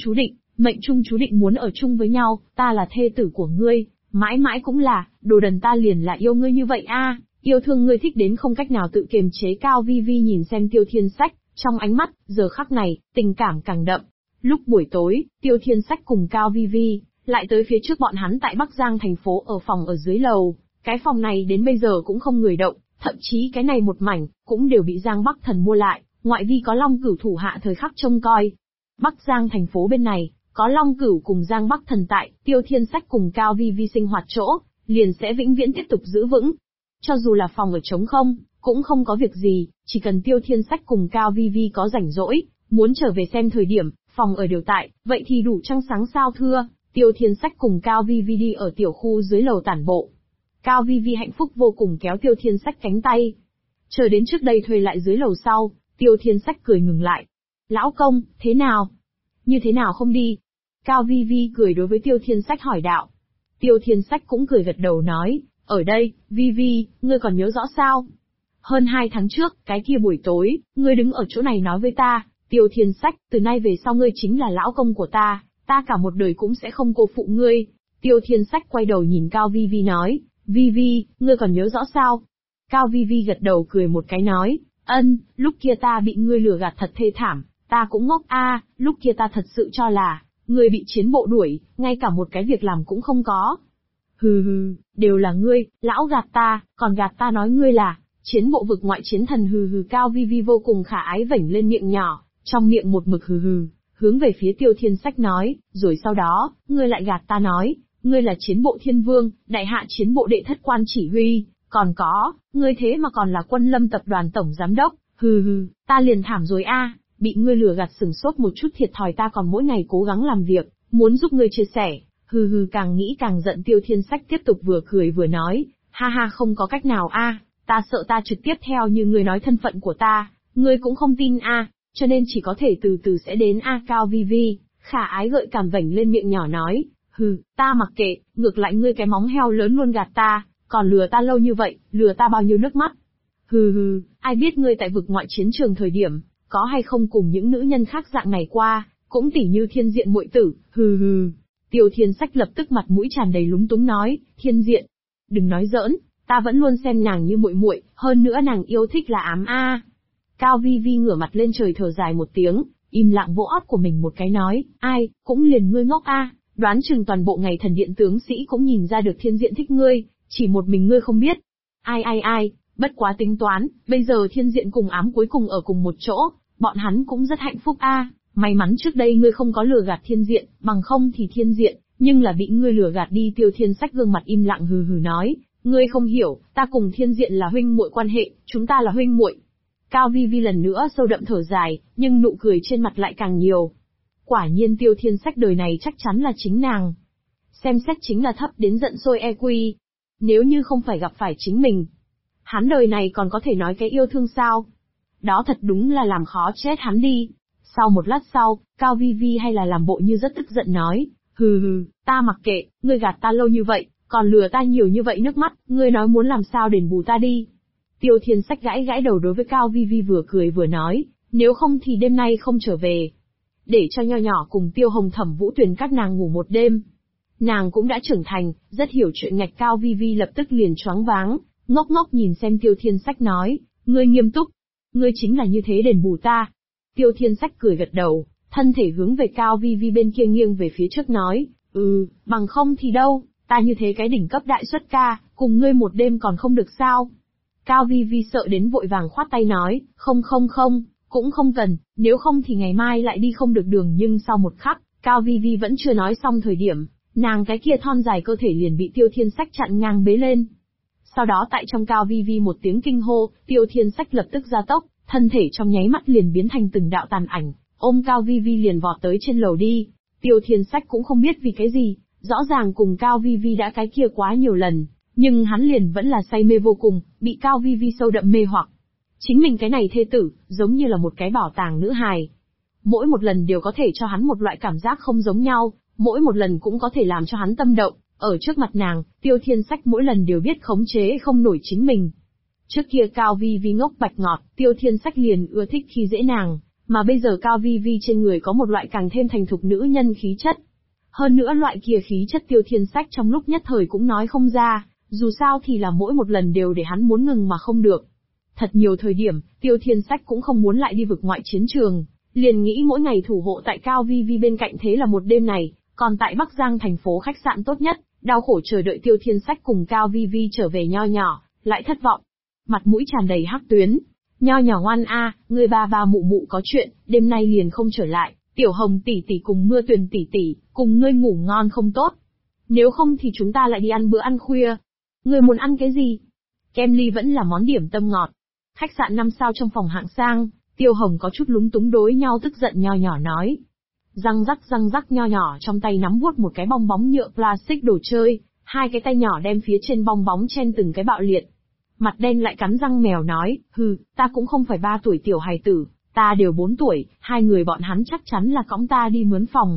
chú định muốn ở chung với nhau, ta là thê tử của ngươi, mãi mãi cũng là, đồ đần, ta liền là yêu ngươi như vậy yêu thương ngươi thích đến không cách nào tự kiềm chế. Cao Vi Vi nhìn xem Tiêu Thiên Sách, trong ánh mắt, giờ khắc này, tình cảm càng đậm. Lúc buổi tối, Tiêu Thiên Sách cùng Cao Vi Vi, lại tới phía trước bọn hắn tại Bắc Giang thành phố ở phòng ở dưới lầu. Cái phòng này đến bây giờ cũng không người động, thậm chí cái này một mảnh, cũng đều bị Giang Bắc Thần mua lại, ngoại vi có Long Cửu thủ hạ thời khắc trông coi. Bắc Giang thành phố bên này, có Long Cửu cùng Giang Bắc Thần tại, Tiêu Thiên Sách cùng Cao Vi Vi sinh hoạt chỗ, liền sẽ vĩnh viễn tiếp tục giữ vững. Cho dù là phòng ở trống không, cũng không có việc gì, chỉ cần Tiêu Thiên Sách cùng Cao Vi Vi có rảnh rỗi, muốn trở về xem thời điểm, phòng ở đều tại, vậy thì đủ trăng sáng sao thưa. Tiêu Thiên Sách cùng Cao Vi Vi đi ở tiểu khu dưới lầu tản bộ. Cao Vi Vi hạnh phúc vô cùng kéo Tiêu Thiên Sách cánh tay. Chờ đến trước đây thuê lại dưới lầu sau, Tiêu Thiên Sách cười ngừng lại. Lão công, thế nào? Như thế nào không đi? Cao Vi Vi cười đối với Tiêu Thiên Sách hỏi đạo. Tiêu Thiên Sách cũng cười gật đầu nói, ở đây, Vi Vi, ngươi còn nhớ rõ sao? Hơn 2 tháng trước, cái kia buổi tối, ngươi đứng ở chỗ này nói với ta, Tiêu Thiên Sách, từ nay về sau ngươi chính là lão công của ta cả một đời cũng sẽ không cô phụ ngươi. Tiêu Thiên Sách quay đầu nhìn Cao Vi Vi nói, Vi Vi, ngươi còn nhớ rõ sao? Cao Vi Vi gật đầu cười một cái nói, lúc kia ta bị ngươi lừa gạt thật thê thảm, ta cũng ngốc lúc kia ta thật sự cho là, ngươi bị chiến bộ đuổi, ngay cả một cái việc làm cũng không có. Hừ, đều là ngươi, lão gạt ta, còn gạt ta nói ngươi là chiến bộ vực ngoại chiến thần. Hừ. Cao Vi Vi vô cùng khả ái vểnh lên miệng nhỏ, trong miệng một mực hừ, hướng về phía Tiêu Thiên Sách nói, rồi sau đó, ngươi lại gạt ta nói, ngươi là chiến bộ thiên vương, đại hạ chiến bộ đệ thất quan chỉ huy, còn có, ngươi thế mà còn là Quân Lâm tập đoàn tổng giám đốc. Hừ, ta liền thảm rồi bị ngươi lừa gạt sừng sốt một chút thiệt thòi, ta còn mỗi ngày cố gắng làm việc, muốn giúp ngươi chia sẻ. Hừ, càng nghĩ càng giận. Tiêu Thiên Sách tiếp tục vừa cười vừa nói, ha không có cách nào ta sợ ta trực tiếp theo như ngươi nói thân phận của ta, ngươi cũng không tin cho nên chỉ có thể từ từ sẽ đến Cao Vi Vi, khả ái gợi cảm vểnh lên miệng nhỏ nói, ta mặc kệ, ngược lại ngươi cái móng heo lớn luôn gạt ta, còn lừa ta lâu như vậy, lừa ta bao nhiêu nước mắt. Ai biết ngươi tại vực ngoại chiến trường thời điểm, có hay không cùng những nữ nhân khác dạng này qua, cũng tỉ như Thiên Diện muội tử. Tiêu Thiên Sách lập tức mặt mũi tràn đầy lúng túng nói, Thiên Diện, đừng nói giỡn, ta vẫn luôn xem nàng như muội muội, hơn nữa nàng yêu thích là ám Cao Vi Vi ngửa mặt lên trời thở dài một tiếng, im lặng vỗ ót của mình một cái nói, ai, cũng liền ngươi ngốc đoán chừng toàn bộ ngày thần điện tướng sĩ cũng nhìn ra được Thiên Diện thích ngươi, chỉ một mình ngươi không biết. Ai, bất quá tính toán, bây giờ Thiên Diện cùng ám cuối cùng ở cùng một chỗ, bọn hắn cũng rất hạnh phúc may mắn trước đây ngươi không có lừa gạt Thiên Diện, bằng không thì Thiên Diện, nhưng là bị ngươi lừa gạt đi. Tiêu Thiên Sách gương mặt im lặng hừ nói, ngươi không hiểu, ta cùng Thiên Diện là huynh muội quan hệ, chúng ta là huynh muội. Cao Vi Vi lần nữa sâu đậm thở dài, nhưng nụ cười trên mặt lại càng nhiều. Quả nhiên Tiêu Thiên Sách đời này chắc chắn là chính nàng. Xem xét chính là thấp đến giận sôi EQ. Nếu như không phải gặp phải chính mình, hắn đời này còn có thể nói cái yêu thương sao? Đó thật đúng là làm khó chết hắn đi. Sau một lát sau, Cao Vi Vi hay là làm bộ như rất tức giận nói, ta mặc kệ, ngươi gạt ta lâu như vậy, còn lừa ta nhiều như vậy nước mắt, ngươi nói muốn làm sao đền bù ta đi. Tiêu Thiên Sách gãi đầu đối với Cao Vi Vi vừa cười vừa nói, nếu không thì đêm nay không trở về. Để cho nho nhỏ cùng Tiêu Hồng Thẩm Vũ Tuyền các nàng ngủ một đêm. Nàng cũng đã trưởng thành, rất hiểu chuyện ngạch. Cao Vi Vi lập tức liền choáng váng, ngốc nhìn xem Tiêu Thiên Sách nói, ngươi nghiêm túc, ngươi chính là như thế đền bù ta. Tiêu Thiên Sách cười gật đầu, thân thể hướng về Cao Vi Vi bên kia nghiêng về phía trước nói, bằng không thì đâu, ta như thế cái đỉnh cấp đại xuất ca, cùng ngươi một đêm còn không được sao? Cao Vi Vi sợ đến vội vàng khoát tay nói, không, cũng không cần, nếu không thì ngày mai lại đi không được đường. Nhưng sau một khắc, Cao Vi Vi vẫn chưa nói xong thời điểm, nàng cái kia thon dài cơ thể liền bị Tiêu Thiên Sách chặn ngang bế lên. Sau đó tại trong Cao Vi Vi một tiếng kinh hô, Tiêu Thiên Sách lập tức gia tốc, thân thể trong nháy mắt liền biến thành từng đạo tàn ảnh, ôm Cao Vi Vi liền vọt tới trên lầu đi. Tiêu Thiên Sách cũng không biết vì cái gì, rõ ràng cùng Cao Vi Vi đã cái kia quá nhiều lần, nhưng hắn liền vẫn là say mê vô cùng, bị Cao Vi Vi sâu đậm mê hoặc. Chính mình cái này thê tử, giống như là một cái bảo tàng nữ hài. Mỗi một lần đều có thể cho hắn một loại cảm giác không giống nhau, mỗi một lần cũng có thể làm cho hắn tâm động. Ở trước mặt nàng, Tiêu Thiên Sách mỗi lần đều biết khống chế không nổi chính mình. Trước kia Cao Vi Vi ngốc bạch ngọt, Tiêu Thiên Sách liền ưa thích khi dễ nàng, mà bây giờ Cao Vi Vi trên người có một loại càng thêm thành thục nữ nhân khí chất. Hơn nữa loại kia khí chất Tiêu Thiên Sách trong lúc nhất thời cũng nói không ra, dù sao thì là mỗi một lần đều để hắn muốn ngừng mà không được. Thật nhiều thời điểm, Tiêu Thiên Sách cũng không muốn lại đi vực ngoại chiến trường, liền nghĩ mỗi ngày thủ hộ tại Cao Vi Vi bên cạnh. Thế là một đêm này, Còn tại Bắc Giang thành phố khách sạn tốt nhất, đau khổ chờ đợi Tiêu Thiên Sách cùng Cao Vi Vi trở về nho nhỏ, lại thất vọng. Mặt mũi tràn đầy hắc tuyến. Nho nhỏ ngoan ngươi ba ba mụ mụ có chuyện, đêm nay liền không trở lại, Tiểu Hồng tỷ tỷ cùng Mưa Tuyền tỷ tỷ, cùng ngươi ngủ ngon không tốt. Nếu không thì chúng ta lại đi ăn bữa ăn khuya. Ngươi muốn ăn cái gì? Kem ly vẫn là món điểm tâm ngọt. Khách sạn 5 sao trong phòng hạng sang, Tiêu Hồng có chút lúng túng đối nhau tức giận nho nhỏ nói. Răng rắc nho nhỏ trong tay nắm vuốt một cái bong bóng nhựa plastic đồ chơi, hai cái tay nhỏ đem phía trên bong bóng chen từng cái bạo liệt. Mặt đen lại cắn răng mèo nói, ta cũng không phải 3 tuổi tiểu hài tử, ta đều 4 tuổi, hai người bọn hắn chắc chắn là cõng ta đi mướn phòng,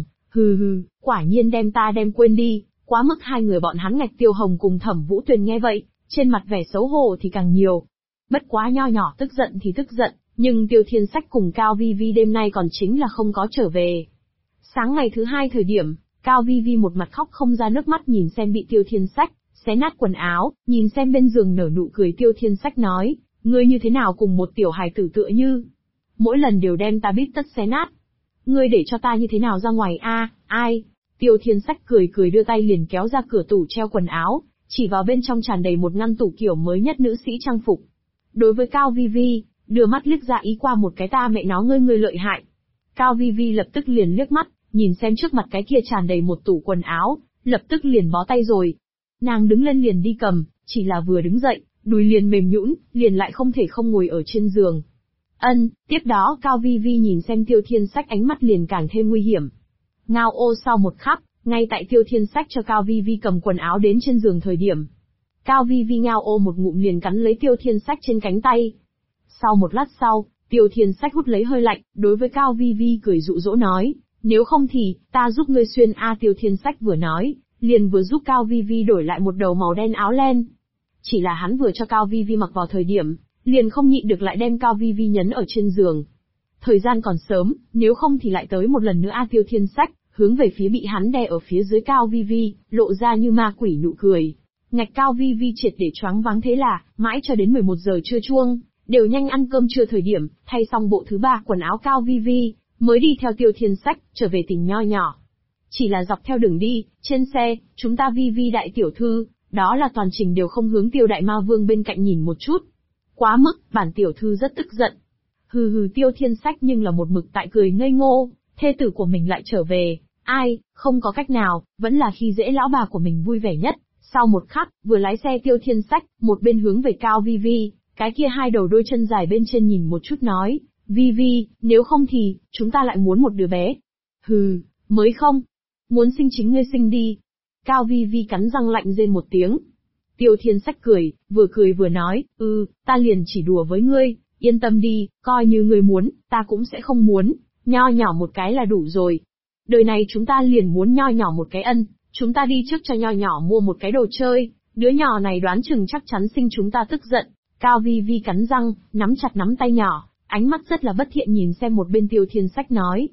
quả nhiên đem ta đem quên đi, quá mức hai người bọn hắn ngạch. Tiêu Hồng cùng Thẩm Vũ Tuyền nghe vậy, trên mặt vẻ xấu hổ thì càng nhiều. Bất quá nho nhỏ tức giận thì tức giận, nhưng Tiêu Thiên Sách cùng Cao Vi Vi đêm nay còn chính là không có trở về. Sáng ngày thứ 2 thời điểm, Cao Vi Vi một mặt khóc không ra nước mắt nhìn xem bị Tiêu Thiên Sách xé nát quần áo, nhìn xem bên giường nở nụ cười. Tiêu Thiên Sách nói, ngươi như thế nào cùng một tiểu hài tử tựa như, mỗi lần đều đem ta bít tất xé nát. Ngươi để cho ta như thế nào ra ngoài ai? Tiêu Thiên Sách cười đưa tay liền kéo ra cửa tủ treo quần áo, chỉ vào bên trong tràn đầy một ngăn tủ kiểu mới nhất nữ sĩ trang phục. Đối với Cao Vi Vi, đưa mắt liếc ra ý qua một cái ta mẹ nó ngươi lợi hại. Cao Vi Vi lập tức liền liếc mắt, nhìn xem trước mặt cái kia tràn đầy một tủ quần áo, lập tức liền bó tay rồi. Nàng đứng lên liền đi cầm, chỉ là vừa đứng dậy, đùi liền mềm nhũn, liền lại không thể không ngồi ở trên giường. Tiếp đó Cao Vi Vi nhìn xem Tiêu Thiên Sách ánh mắt liền càng thêm nguy hiểm. Ngao ô sau một khắc, ngay tại Tiêu Thiên Sách cho Cao Vi Vi cầm quần áo đến trên giường thời điểm. Cao Vi Vi ngao ô một ngụm liền cắn lấy Tiêu Thiên Sách trên cánh tay. Sau một lát sau, Tiêu Thiên Sách hút lấy hơi lạnh, đối với Cao Vi Vi cười dụ dỗ nói, nếu không thì, ta giúp ngươi xuyên Tiêu Thiên Sách vừa nói, liền vừa giúp Cao Vi Vi đổi lại một đầu màu đen áo len. Chỉ là hắn vừa cho Cao Vi Vi mặc vào thời điểm, liền không nhịn được lại đem Cao Vi Vi nhấn ở trên giường. Thời gian còn sớm, nếu không thì lại tới một lần nữa. Tiêu Thiên Sách hướng về phía bị hắn đè ở phía dưới Cao Vi Vi, lộ ra như ma quỷ nụ cười. Ngạch Cao Vi Vi triệt để choáng váng. Thế là, mãi cho đến 11 giờ trưa chuông, đều nhanh ăn cơm trưa thời điểm, thay xong bộ thứ 3 quần áo Cao Vi Vi mới đi theo Tiêu Thiên Sách trở về tỉnh nho nhỏ. Chỉ là dọc theo đường đi, trên xe, chúng ta Vi Vi đại tiểu thư, đó là toàn trình đều không hướng Tiêu đại ma vương bên cạnh nhìn một chút. Quá mức, bản tiểu thư rất tức giận. Tiêu Thiên Sách nhưng là một mực tại cười ngây ngô, thê tử của mình lại trở về, không có cách nào, vẫn là khi dễ lão bà của mình vui vẻ nhất. Sau một khắc, vừa lái xe Tiêu Thiên Sách, một bên hướng về Cao Vi Vi, cái kia hai đầu đôi chân dài bên trên nhìn một chút nói, Vi Vi, nếu không thì, chúng ta lại muốn một đứa bé. Mới không. Muốn sinh chính ngươi sinh đi. Cao Vi Vi cắn răng lạnh rên một tiếng. Tiêu Thiên Sách cười vừa nói, ta liền chỉ đùa với ngươi, yên tâm đi, coi như ngươi muốn, ta cũng sẽ không muốn, nho nhỏ một cái là đủ rồi. Đời này chúng ta liền muốn nho nhỏ một cái chúng ta đi trước cho nho nhỏ mua một cái đồ chơi, đứa nhỏ này đoán chừng chắc chắn sinh chúng ta tức giận. Cao Vi Vi cắn răng, nắm chặt nắm tay nhỏ, ánh mắt rất là bất thiện nhìn xem một bên Tiêu Thiên Sách nói,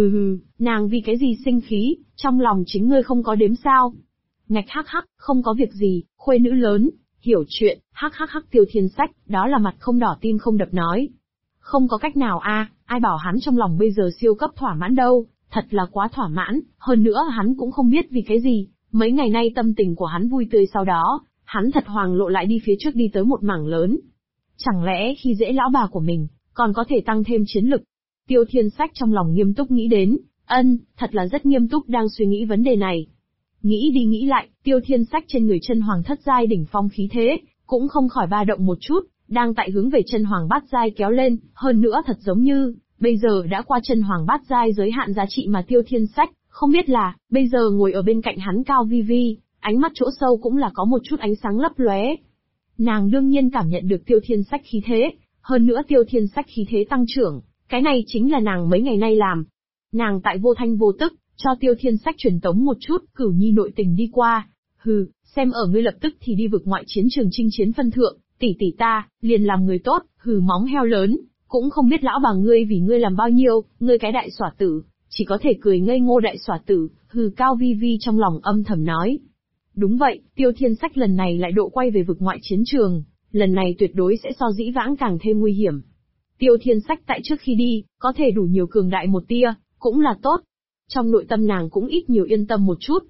nàng vì cái gì sinh khí, trong lòng chính ngươi không có đếm sao? Ngạch hắc, không có việc gì, khuê nữ lớn, hiểu chuyện, hắc. Tiêu Thiên Sách, đó là mặt không đỏ tim không đập nói. Không có cách nào ai bảo hắn trong lòng bây giờ siêu cấp thỏa mãn đâu, thật là quá thỏa mãn, hơn nữa hắn cũng không biết vì cái gì, mấy ngày nay tâm tình của hắn vui tươi sau đó, hắn thật hoàng lộ lại đi phía trước đi tới một mảng lớn. Chẳng lẽ khi dễ lão bà của mình, còn có thể tăng thêm chiến lực? Tiêu Thiên Sách trong lòng nghiêm túc nghĩ đến, thật là rất nghiêm túc đang suy nghĩ vấn đề này. Nghĩ đi nghĩ lại, Tiêu Thiên Sách trên người chân hoàng thất giai đỉnh phong khí thế, cũng không khỏi ba động một chút, đang tại hướng về chân hoàng bát giai kéo lên, hơn nữa thật giống như, bây giờ đã qua chân hoàng bát giai giới hạn giá trị mà Tiêu Thiên Sách, không biết là, bây giờ ngồi ở bên cạnh hắn Cao Vi Vi, ánh mắt chỗ sâu cũng là có một chút ánh sáng lấp lóe. Nàng đương nhiên cảm nhận được Tiêu Thiên Sách khí thế, hơn nữa Tiêu Thiên Sách khí thế tăng trưởng, cái này chính là nàng mấy ngày nay làm. Nàng tại vô thanh vô tức, cho Tiêu Thiên Sách truyền tống một chút, cửu nhi nội tình đi qua. Xem ở ngươi lập tức thì đi vực ngoại chiến trường chinh chiến phân thượng, tỷ ta, liền làm người tốt, móng heo lớn, cũng không biết lão bà ngươi vì ngươi làm bao nhiêu, ngươi cái đại xỏa tử, chỉ có thể cười ngây ngô đại xỏa tử, Cao Vi Vi trong lòng âm thầm nói. Đúng vậy, Tiêu Thiên Sách lần này lại độ quay về vực ngoại chiến trường, lần này tuyệt đối sẽ so dĩ vãng càng thêm nguy hiểm. Tiêu Thiên Sách tại trước khi đi, có thể đủ nhiều cường đại một tia, cũng là tốt. Trong nội tâm nàng cũng ít nhiều yên tâm một chút.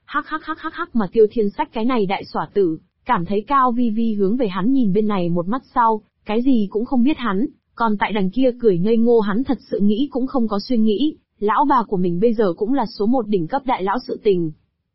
Hắc mà Tiêu Thiên Sách cái này đại xỏa tử, cảm thấy Cao Vi Vi hướng về hắn nhìn bên này một mắt sau, cái gì cũng không biết hắn, còn tại đằng kia cười ngây ngô hắn thật sự nghĩ cũng không có suy nghĩ, lão bà của mình bây giờ cũng là số một đỉnh cấp đại lão sự tình.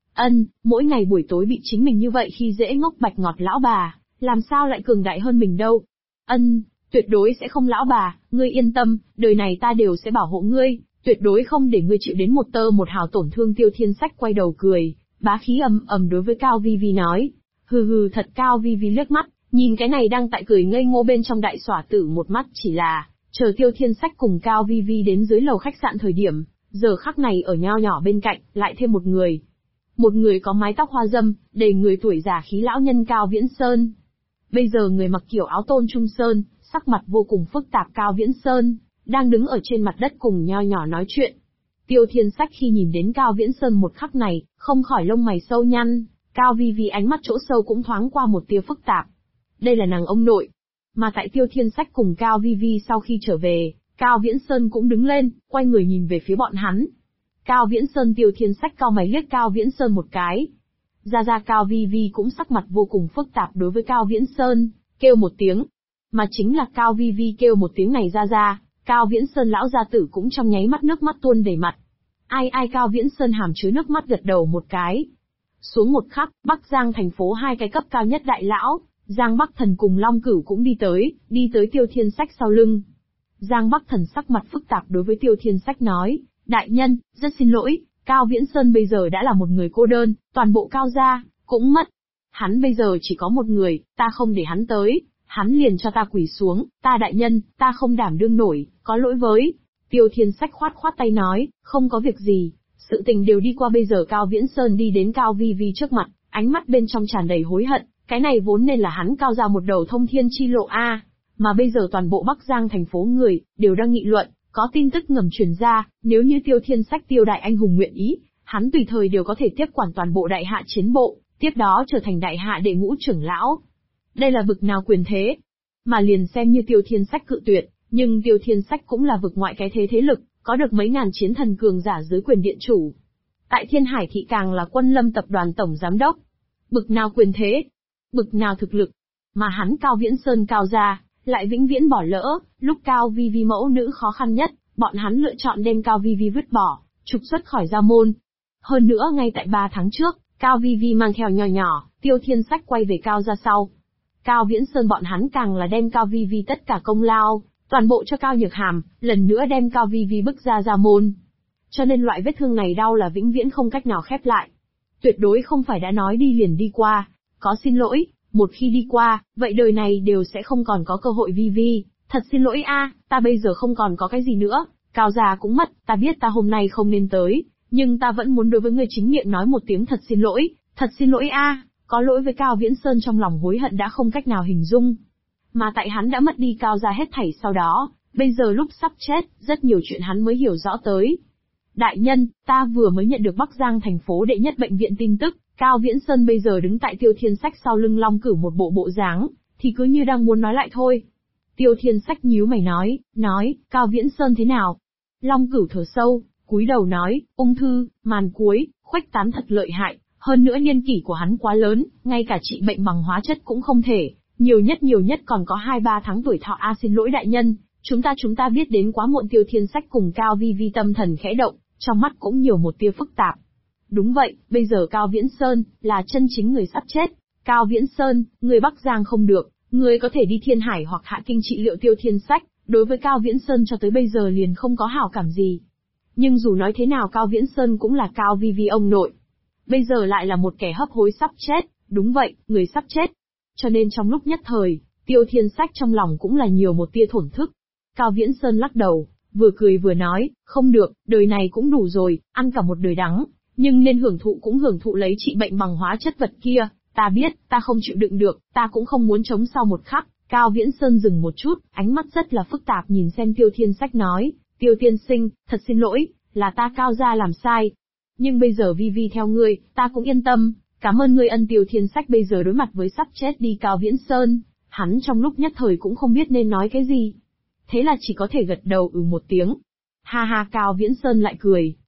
Mỗi ngày buổi tối bị chính mình như vậy khi dễ ngốc bạch ngọt lão bà, làm sao lại cường đại hơn mình đâu. Tuyệt đối sẽ không lão bà, ngươi yên tâm, đời này ta đều sẽ bảo hộ ngươi, tuyệt đối không để ngươi chịu đến một tơ một hào tổn thương. Tiêu Thiên Sách quay đầu cười, bá khí ầm đối với Cao Vi Vi nói. Hừ thật. Cao Vi Vi liếc mắt, nhìn cái này đang tại cười ngây ngô bên trong đại xỏa tử một mắt, chỉ là, chờ Tiêu Thiên Sách cùng Cao Vi Vi đến dưới lầu khách sạn thời điểm, giờ khắc này ở nho nhỏ bên cạnh, lại thêm một người. Một người có mái tóc hoa dâm, đầy người tuổi già khí lão nhân Cao Viễn Sơn. Bây giờ người mặc kiểu áo tôn trung sơn, sắc mặt vô cùng phức tạp Cao Viễn Sơn, đang đứng ở trên mặt đất cùng nho nhỏ nói chuyện. Tiêu Thiên Sách khi nhìn đến Cao Viễn Sơn một khắc này, không khỏi lông mày sâu nhăn, Cao Vi Vi ánh mắt chỗ sâu cũng thoáng qua một tia phức tạp. Đây là nàng ông nội. Mà tại Tiêu Thiên Sách cùng Cao Vi Vi sau khi trở về, Cao Viễn Sơn cũng đứng lên, quay người nhìn về phía bọn hắn. Cao Viễn Sơn Tiêu Thiên Sách cau mày liếc Cao Viễn Sơn một cái. Ra Cao Vi Vi cũng sắc mặt vô cùng phức tạp đối với Cao Viễn Sơn, kêu một tiếng. Mà chính là Cao Vi Vi kêu một tiếng này ra, Cao Viễn Sơn lão gia tử cũng trong nháy mắt nước mắt tuôn đầy mặt. Ai Cao Viễn Sơn hàm chứa nước mắt gật đầu một cái. Xuống một khắc, Bắc Giang thành phố hai cái cấp cao nhất đại lão, Giang Bắc Thần cùng Long Cửu cũng đi tới Tiêu Thiên Sách sau lưng. Giang Bắc Thần sắc mặt phức tạp đối với Tiêu Thiên Sách nói, đại nhân, rất xin lỗi, Cao Viễn Sơn bây giờ đã là một người cô đơn, toàn bộ Cao gia cũng mất. Hắn bây giờ chỉ có một người, ta không để hắn tới, hắn liền cho ta quỳ xuống, ta đại nhân, ta không đảm đương nổi, có lỗi với. Tiêu Thiên Sách khoát tay nói, không có việc gì, sự tình đều đi qua. Bây giờ Cao Viễn Sơn đi đến Cao Vi Vi trước mặt, ánh mắt bên trong tràn đầy hối hận, cái này vốn nên là hắn Cao ra một đầu thông thiên chi lộ a, mà bây giờ toàn bộ Bắc Giang thành phố người đều đang nghị luận, có tin tức ngầm truyền ra, nếu như Tiêu Thiên Sách Tiêu đại anh hùng nguyện ý, hắn tùy thời đều có thể tiếp quản toàn bộ đại hạ chiến bộ, tiếp đó trở thành đại hạ đệ ngũ trưởng lão. Đây là bực nào quyền thế? Mà liền xem như Tiêu Thiên Sách cự tuyệt, nhưng Tiêu Thiên Sách cũng là vực ngoại cái thế lực, có được mấy ngàn chiến thần cường giả dưới quyền điện chủ. Tại Thiên Hải thị càng là Quân Lâm tập đoàn tổng giám đốc. Bực nào quyền thế? Bực nào thực lực? Mà hắn Cao Viễn Sơn Cao gia lại vĩnh viễn bỏ lỡ, lúc Cao Vi Vi mẫu nữ khó khăn nhất, bọn hắn lựa chọn đem Cao Vi Vi vứt bỏ, trục xuất khỏi gia môn. Hơn nữa ngay tại 3 tháng trước, Cao Vi Vi mang theo nhỏ, Tiêu Thiên Sách quay về Cao gia sau. Cao Viễn Sơn bọn hắn càng là đem Cao Vi Vi tất cả công lao, toàn bộ cho Cao Nhược Hàm, lần nữa đem Cao Vi Vi bức ra gia môn. Cho nên loại vết thương này đau là vĩnh viễn không cách nào khép lại. Tuyệt đối không phải đã nói đi liền đi qua, có xin lỗi, một khi đi qua, vậy đời này đều sẽ không còn có cơ hội. Vi Vi, thật xin lỗi ta bây giờ không còn có cái gì nữa, Cao gia cũng mất, ta biết ta hôm nay không nên tới, nhưng ta vẫn muốn đối với ngươi chính miệng nói một tiếng thật xin lỗi có lỗi với Cao Viễn Sơn trong lòng hối hận đã không cách nào hình dung. Mà tại hắn đã mất đi Cao gia hết thảy sau đó, bây giờ lúc sắp chết, rất nhiều chuyện hắn mới hiểu rõ tới. Đại nhân, ta vừa mới nhận được Bắc Giang thành phố đệ nhất bệnh viện tin tức, Cao Viễn Sơn bây giờ đứng tại Tiêu Thiên Sách sau lưng Long Cửu một bộ dáng, thì cứ như đang muốn nói lại thôi. Tiêu Thiên Sách nhíu mày nói, Cao Viễn Sơn thế nào? Long Cửu thở sâu, cúi đầu nói, ung thư, màn cuối, khuếch tán thật lợi hại, hơn nữa niên kỷ của hắn quá lớn, ngay cả trị bệnh bằng hóa chất cũng không thể, nhiều nhất còn có 2-3 tháng tuổi thọ. Xin lỗi đại nhân, chúng ta biết đến quá muộn. Tiêu Thiên Sách cùng Cao Vi Vi tâm thần khẽ động, trong mắt cũng nhiều một tia phức tạp. Đúng vậy, bây giờ Cao Viễn Sơn là chân chính người sắp chết. Cao Viễn Sơn, người Bắc Giang không được, người có thể đi Thiên Hải hoặc Hạ Kinh trị liệu. Tiêu Thiên Sách đối với Cao Viễn Sơn cho tới bây giờ liền không có hảo cảm gì. Nhưng dù nói thế nào Cao Viễn Sơn cũng là Cao Vi Vi ông nội. Bây giờ lại là một kẻ hấp hối sắp chết, đúng vậy, người sắp chết. Cho nên trong lúc nhất thời, Tiêu Thiên Sách trong lòng cũng là nhiều một tia thổn thức. Cao Viễn Sơn lắc đầu, vừa cười vừa nói, không được, đời này cũng đủ rồi, ăn cả một đời đắng, nhưng nên hưởng thụ cũng hưởng thụ lấy trị bệnh bằng hóa chất vật kia, ta biết, ta không chịu đựng được, ta cũng không muốn chống sau một khắc. Cao Viễn Sơn dừng một chút, ánh mắt rất là phức tạp nhìn xem Tiêu Thiên Sách nói, Tiêu tiên sinh, thật xin lỗi, là ta Cao gia làm sai. Nhưng bây giờ Vi Vi theo ngươi, ta cũng yên tâm, cảm ơn ngươi ân. Tiêu Thiên Sách bây giờ đối mặt với sắp chết đi Cao Viễn Sơn, hắn trong lúc nhất thời cũng không biết nên nói cái gì. Thế là chỉ có thể gật đầu một tiếng. Ha ha. Cao Viễn Sơn lại cười,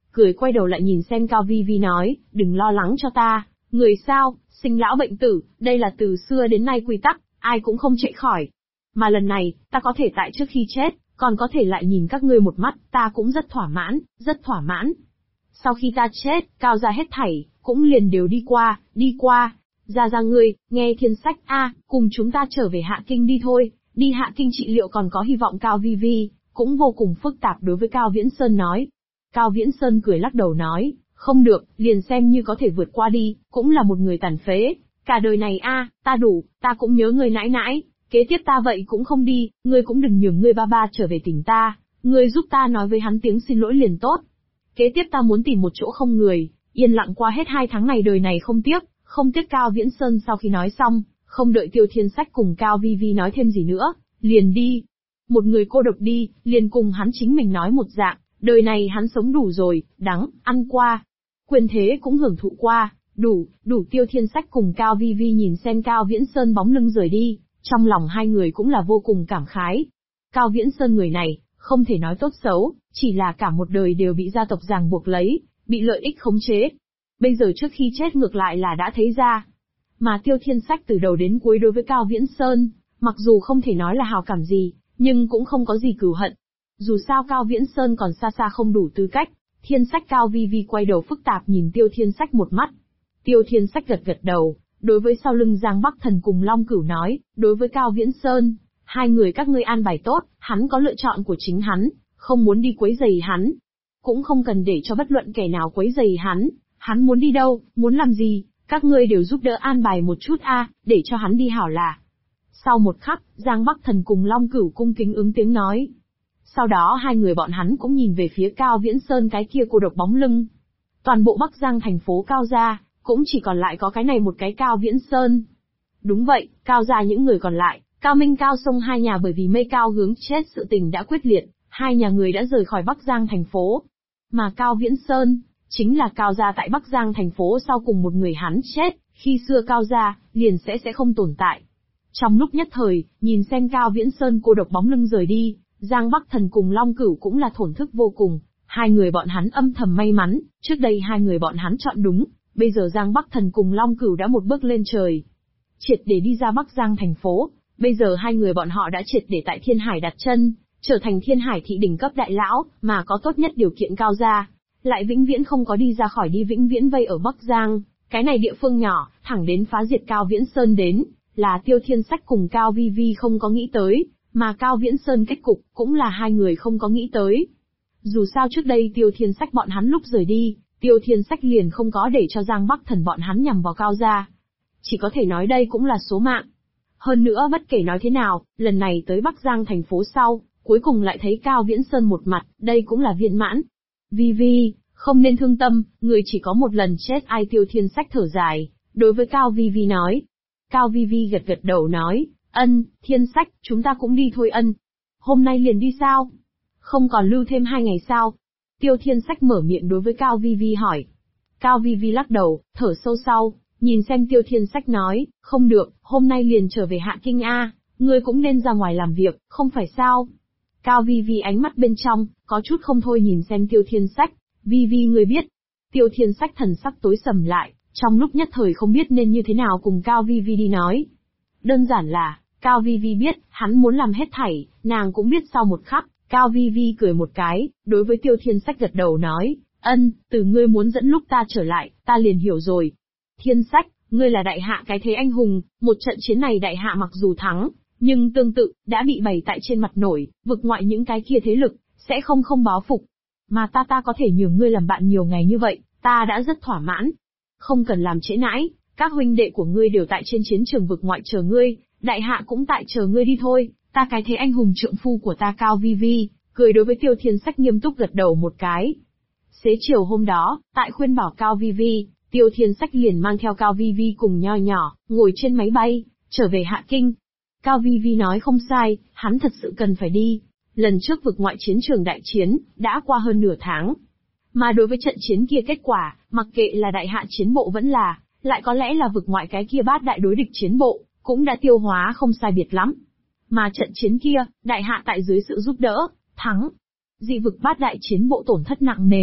cười quay đầu lại nhìn xem Cao Vi Vi nói, đừng lo lắng cho ta, người sao, sinh lão bệnh tử, đây là từ xưa đến nay quy tắc, ai cũng không chạy khỏi. Mà lần này, ta có thể tại trước khi chết, còn có thể lại nhìn các ngươi một mắt, ta cũng rất thỏa mãn, rất thỏa mãn. Sau khi ta chết, Cao gia hết thảy, cũng liền đều đi qua. Ra ngươi, nghe thiên sách cùng chúng ta trở về Hạ Kinh đi thôi, đi Hạ Kinh trị liệu còn có hy vọng. Cao Vi Vi cũng vô cùng phức tạp đối với Cao Viễn Sơn nói. Cao Viễn Sơn cười lắc đầu nói, không được, liền xem như có thể vượt qua đi, cũng là một người tàn phế, cả đời này ta đủ, ta cũng nhớ người nãi nãi, kế tiếp ta vậy cũng không đi, ngươi cũng đừng nhường ngươi ba ba trở về tỉnh ta, ngươi giúp ta nói với hắn tiếng xin lỗi liền tốt. Kế tiếp ta muốn tìm một chỗ không người, yên lặng qua hết 2 tháng này đời này không tiếc. Cao Viễn Sơn sau khi nói xong, không đợi Tiêu Thiên Sách cùng Cao Vi Vi nói thêm gì nữa, liền đi. Một người cô độc đi, liền cùng hắn chính mình nói một dạng, đời này hắn sống đủ rồi, đắng, ăn qua. Quyền thế cũng hưởng thụ qua, đủ. Tiêu Thiên Sách cùng Cao Vi Vi nhìn xem Cao Viễn Sơn bóng lưng rời đi, trong lòng hai người cũng là vô cùng cảm khái. Cao Viễn Sơn người này, không thể nói tốt xấu, chỉ là cả một đời đều bị gia tộc ràng buộc lấy, bị lợi ích khống chế. Bây giờ trước khi chết ngược lại là đã thấy ra. Mà Tiêu Thiên Sách từ đầu đến cuối đối với Cao Viễn Sơn, mặc dù không thể nói là hào cảm gì, nhưng cũng không có gì cừu hận. Dù sao Cao Viễn Sơn còn xa xa không đủ tư cách. Thiên Sách Cao Vi Vi quay đầu phức tạp nhìn Tiêu Thiên Sách một mắt. Tiêu Thiên Sách gật gật đầu, đối với sau lưng Giang Bắc Thần cùng Long Cửu nói, đối với Cao Viễn Sơn, hai người các ngươi an bài tốt, hắn có lựa chọn của chính hắn, không muốn đi quấy rầy hắn. Cũng không cần để cho bất luận kẻ nào quấy rầy hắn muốn đi đâu, muốn làm gì, các ngươi đều giúp đỡ an bài một chút để cho hắn đi hảo là. Sau một khắc, Giang Bắc Thần cùng Long Cửu cung kính ứng tiếng nói. Sau đó hai người bọn hắn cũng nhìn về phía Cao Viễn Sơn cái kia cô độc bóng lưng. Toàn bộ Bắc Giang thành phố Cao gia, cũng chỉ còn lại có cái này một cái Cao Viễn Sơn. Đúng vậy, Cao gia những người còn lại, Cao Minh Cao Sông hai nhà bởi vì mây cao hướng chết sự tình đã quyết liệt, hai nhà người đã rời khỏi Bắc Giang thành phố. Mà Cao Viễn Sơn, chính là Cao gia tại Bắc Giang thành phố sau cùng một người hắn chết, khi xưa Cao gia, liền sẽ không tồn tại. Trong lúc nhất thời, nhìn xem Cao Viễn Sơn cô độc bóng lưng rời đi, Giang Bắc Thần cùng Long Cửu cũng là thổn thức vô cùng, hai người bọn hắn âm thầm may mắn, trước đây hai người bọn hắn chọn đúng, bây giờ Giang Bắc Thần cùng Long Cửu đã một bước lên trời. Triệt để đi ra Bắc Giang thành phố, bây giờ hai người bọn họ đã triệt để tại Thiên Hải đặt chân, trở thành Thiên Hải thị đỉnh cấp đại lão, mà có tốt nhất điều kiện Cao gia, lại vĩnh viễn không có đi ra khỏi đi vĩnh viễn vây ở Bắc Giang, cái này địa phương nhỏ, thẳng đến phá diệt Cao Viễn Sơn đến, là Tiêu Thiên Sách cùng Cao Vi Vi không có nghĩ tới, mà Cao Viễn Sơn kết cục, cũng là hai người không có nghĩ tới. Dù sao trước đây Tiêu Thiên Sách bọn hắn lúc rời đi, Tiêu Thiên Sách liền không có để cho Giang Bắc Thần bọn hắn nhằm vào Cao gia. Chỉ có thể nói đây cũng là số mạng. Hơn nữa bất kể nói thế nào, lần này tới Bắc Giang thành phố sau, cuối cùng lại thấy Cao Viễn Sơn một mặt, đây cũng là viên mãn. Vi Vi, không nên thương tâm, người chỉ có một lần chết. Ai? Tiêu Thiên Sách thở dài, đối với Cao Vi Vi nói. Cao Vi Vi gật gật đầu nói, ân, Thiên Sách, chúng ta cũng đi thôi. Ân. Hôm nay liền đi sao? Không còn lưu thêm 2 ngày sao? Tiêu Thiên Sách mở miệng đối với Cao Vi Vi hỏi. Cao Vi Vi lắc đầu, thở sâu sau, nhìn xem Tiêu Thiên Sách nói, không được, hôm nay liền trở về Hạ Kinh ngươi cũng nên ra ngoài làm việc, không phải sao? Cao Vi Vi ánh mắt bên trong, có chút không thôi nhìn xem Tiêu Thiên Sách, Vi Vi ngươi biết. Tiêu Thiên Sách thần sắc tối sầm lại, trong lúc nhất thời không biết nên như thế nào cùng Cao Vi Vi đi nói. Đơn giản là, Cao Vi Vi biết, hắn muốn làm hết thảy, nàng cũng biết. Sau một khắc, Cao Vi Vi cười một cái, đối với Tiêu Thiên Sách gật đầu nói, ân, từ ngươi muốn dẫn lúc ta trở lại, ta liền hiểu rồi. Thiên Sách, ngươi là đại hạ cái thế anh hùng, một trận chiến này đại hạ mặc dù thắng, nhưng tương tự, đã bị bày tại trên mặt nổi, vực ngoại những cái kia thế lực, sẽ không báo phục. Mà ta có thể nhường ngươi làm bạn nhiều ngày như vậy, ta đã rất thỏa mãn. Không cần làm trễ nãi, các huynh đệ của ngươi đều tại trên chiến trường vực ngoại chờ ngươi, đại hạ cũng tại chờ ngươi đi thôi, ta cái thế anh hùng trượng phu của ta. Cao Vi Vi, cười đối với Tiêu Thiên Sách nghiêm túc gật đầu một cái. Xế chiều hôm đó, tại khuyên bảo Cao Vi Vi, Tiêu Thiên Sách liền mang theo Cao Vi Vi cùng Nho Nhỏ, ngồi trên máy bay, trở về Hạ Kinh. Cao Vi Vi nói không sai, hắn thật sự cần phải đi. Lần trước vực ngoại chiến trường đại chiến, đã qua hơn nửa tháng. Mà đối với trận chiến kia kết quả, mặc kệ là đại hạ chiến bộ vẫn là, lại có lẽ là vực ngoại cái kia bát đại đối địch chiến bộ, cũng đã tiêu hóa không sai biệt lắm. Mà trận chiến kia, đại hạ tại dưới sự giúp đỡ, thắng. Dị vực bát đại chiến bộ tổn thất nặng nề,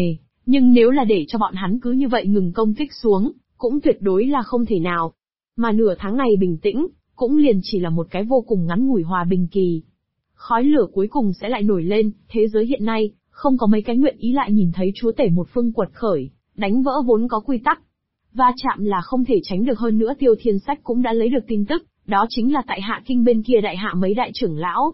Nhưng nếu là để cho bọn hắn cứ như vậy ngừng công kích xuống, cũng tuyệt đối là không thể nào. Mà nửa tháng này bình tĩnh, cũng liền chỉ là một cái vô cùng ngắn ngủi hòa bình kỳ. Khói lửa cuối cùng sẽ lại nổi lên, thế giới hiện nay, không có mấy cái nguyện ý lại nhìn thấy chúa tể một phương quật khởi, đánh vỡ vốn có quy tắc. Va chạm là không thể tránh được, hơn nữa Tiêu Thiên Sách cũng đã lấy được tin tức, đó chính là tại Hạ Kinh bên kia đại hạ mấy đại trưởng lão.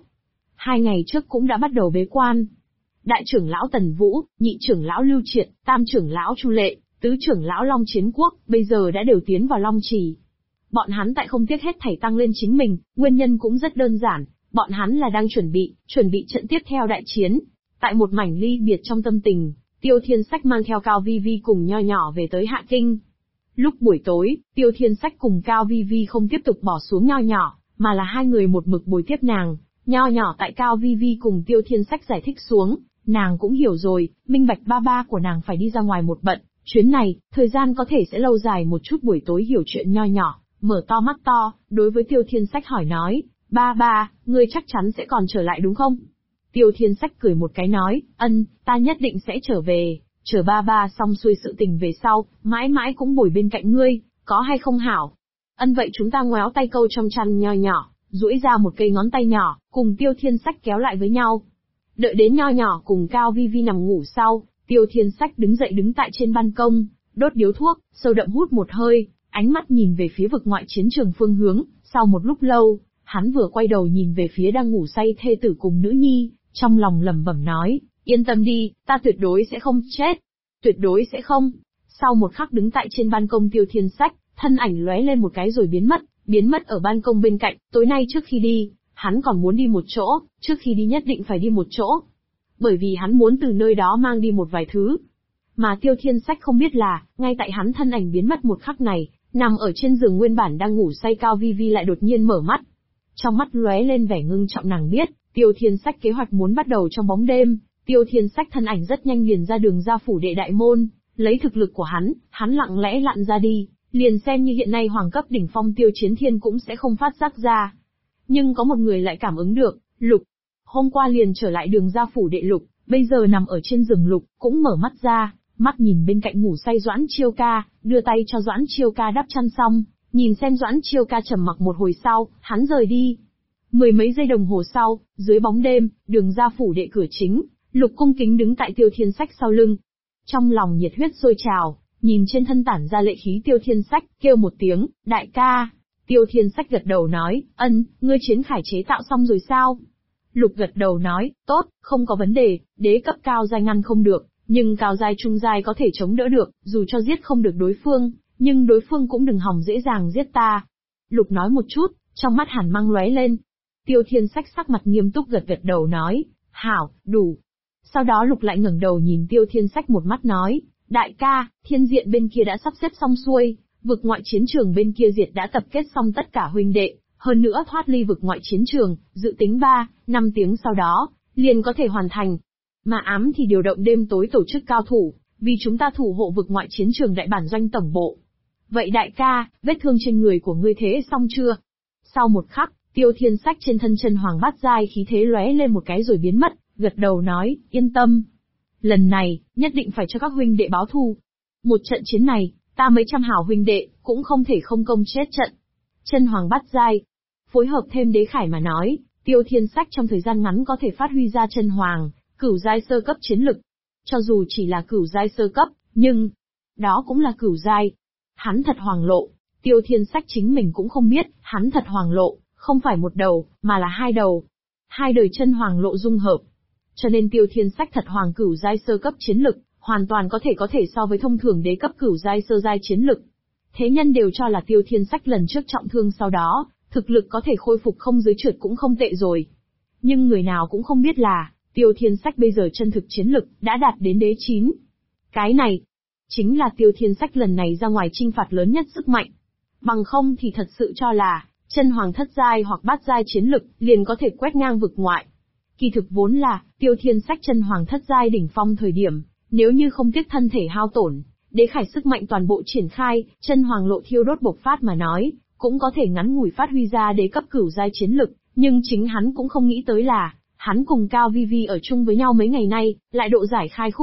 2 ngày trước cũng đã bắt đầu bế quan. Đại trưởng lão Tần Vũ, nhị trưởng lão Lưu Triệt, tam trưởng lão Chu Lệ, tứ trưởng lão Long Chiến Quốc, bây giờ đã đều tiến vào Long Trì. Bọn hắn tại không tiếc hết thảy tăng lên chính mình, nguyên nhân cũng rất đơn giản, bọn hắn là đang chuẩn bị trận tiếp theo đại chiến. Tại một mảnh ly biệt trong tâm tình, Tiêu Thiên Sách mang theo Cao Vi Vi cùng Nho Nhỏ về tới Hạ Kinh. Lúc buổi tối, Tiêu Thiên Sách cùng Cao Vi Vi không tiếp tục bỏ xuống Nho Nhỏ, mà là hai người một mực bồi tiếp nàng. Nho Nhỏ tại Cao Vi Vi cùng Tiêu Thiên Sách giải thích xuống, nàng cũng hiểu rồi, minh bạch ba ba của nàng phải đi ra ngoài một bận, chuyến này, thời gian có thể sẽ lâu dài một chút. Buổi tối hiểu chuyện Nho Nhỏ mở to mắt to, đối với Tiêu Thiên Sách hỏi nói, ba ba, ngươi chắc chắn sẽ còn trở lại đúng không? Tiêu Thiên Sách cười một cái nói, ân, ta nhất định sẽ trở về, chờ ba ba xong xuôi sự tình về sau, mãi mãi cũng bồi bên cạnh ngươi, có hay không hảo? Ân, vậy chúng ta ngoéo tay câu trong chăn. Nho Nhỏ duỗi ra một cây ngón tay nhỏ, cùng Tiêu Thiên Sách kéo lại với nhau. Đợi đến Nho Nhỏ cùng Cao Vi Vi nằm ngủ sau, Tiêu Thiên Sách đứng dậy đứng tại trên ban công, đốt điếu thuốc, sâu đậm hút một hơi, ánh mắt nhìn về phía vực ngoại chiến trường phương hướng. Sau một lúc lâu, hắn vừa quay đầu nhìn về phía đang ngủ say thê tử cùng nữ nhi, trong lòng lẩm bẩm nói, yên tâm đi, ta tuyệt đối sẽ không chết. Tuyệt đối sẽ không. Sau một khắc đứng tại trên ban công Tiêu Thiên Sách, thân ảnh lóe lên một cái rồi biến mất ở ban công bên cạnh. Tối nay trước khi đi, hắn còn muốn đi một chỗ, trước khi đi nhất định phải đi một chỗ. Bởi vì hắn muốn từ nơi đó mang đi một vài thứ. Mà Tiêu Thiên Sách không biết là, ngay tại hắn thân ảnh biến mất một khắc này, nằm ở trên giường nguyên bản đang ngủ say Cao Vi Vi lại đột nhiên mở mắt. Trong mắt lóe lên vẻ ngưng trọng, nàng biết, Tiêu Thiên Sách kế hoạch muốn bắt đầu trong bóng đêm. Tiêu Thiên Sách thân ảnh rất nhanh liền ra đường ra phủ đệ đại môn, lấy thực lực của hắn lặng lẽ lặn ra đi, liền xem như hiện nay hoàng cấp đỉnh phong Tiêu Chiến Thiên cũng sẽ không phát giác ra. Nhưng có một người lại cảm ứng được, Lục. Hôm qua liền trở lại đường ra phủ đệ Lục, bây giờ nằm ở trên giường Lục, cũng mở mắt ra, mắt nhìn bên cạnh ngủ say Doãn Chiêu Ca, đưa tay cho Doãn Chiêu Ca đắp chăn xong, nhìn xem Doãn Chiêu Ca trầm mặc một hồi sau, hắn rời đi. 10 mấy giây đồng hồ sau, dưới bóng đêm, đường ra phủ đệ cửa chính, Lục cung kính đứng tại Tiêu Thiên Sách sau lưng. Trong lòng nhiệt huyết sôi trào, nhìn trên thân tản ra lệ khí Tiêu Thiên Sách, kêu một tiếng, đại ca. Tiêu Thiên Sách gật đầu nói, ân, ngươi chiến khải chế tạo xong rồi sao? Lục gật đầu nói, tốt, không có vấn đề, đế cấp cao giai ngăn không được, nhưng cao giai trung giai có thể chống đỡ được, dù cho giết không được đối phương, nhưng đối phương cũng đừng hòng dễ dàng giết ta. Lục nói một chút, trong mắt hàn mang lóe lên. Tiêu Thiên Sách sắc mặt nghiêm túc gật đầu nói, hảo, đủ. Sau đó Lục lại ngẩng đầu nhìn Tiêu Thiên Sách một mắt nói, đại ca, thiên diện bên kia đã sắp xếp xong xuôi, vực ngoại chiến trường bên kia diệt đã tập kết xong tất cả huynh đệ, hơn nữa thoát ly vực ngoại chiến trường, dự tính 3-5 tiếng sau đó, liền có thể hoàn thành. Mà ám thì điều động đêm tối tổ chức cao thủ, vì chúng ta thủ hộ vực ngoại chiến trường đại bản doanh tổng bộ. Vậy đại ca, vết thương trên người của ngươi thế xong chưa? Sau một khắc, Tiêu Thiên Sách trên thân chân hoàng bát giai khí thế lóe lên một cái rồi biến mất, gật đầu nói, yên tâm. Lần này, nhất định phải cho các huynh đệ báo thù. Một trận chiến này, ta mấy trăm hảo huynh đệ, cũng không thể không công chết trận. Chân hoàng bát giai, phối hợp thêm đế khải mà nói, Tiêu Thiên Sách trong thời gian ngắn có thể phát huy ra chân hoàng, cửu giai sơ cấp chiến lực. Cho dù chỉ là cửu giai sơ cấp, nhưng, đó cũng là cửu giai. Hắn thật hoàng lộ, Tiêu Thiên Sách chính mình cũng không biết, hắn thật hoàng lộ, không phải một đầu, mà là hai đầu. Hai đời chân hoàng lộ dung hợp. Cho nên Tiêu Thiên Sách thật hoàng cửu giai sơ cấp chiến lực, hoàn toàn có thể so với thông thường đế cấp cửu giai sơ giai chiến lực. Thế nhân đều cho là Tiêu Thiên Sách lần trước trọng thương sau đó, thực lực có thể khôi phục không dưới trượt cũng không tệ rồi. Nhưng người nào cũng không biết là, Tiêu Thiên Sách bây giờ chân thực chiến lực, đã đạt đến đế 9. Cái này, chính là Tiêu Thiên Sách lần này ra ngoài chinh phạt lớn nhất sức mạnh. Bằng không thì thật sự cho là, chân hoàng thất giai hoặc bát giai chiến lực, liền có thể quét ngang vực ngoại. Kỳ thực vốn là, Tiêu Thiên Sách chân hoàng thất giai đỉnh phong thời điểm, nếu như không tiếc thân thể hao tổn, đế khải sức mạnh toàn bộ triển khai, chân hoàng lộ thiêu đốt bộc phát mà nói, cũng có thể ngắn ngủi phát huy ra đế cấp cửu giai chiến lực, nhưng chính hắn cũng không nghĩ tới là, hắn cùng Cao Vi Vi ở chung với nhau mấy ngày nay, lại độ giải khai khúc mắc,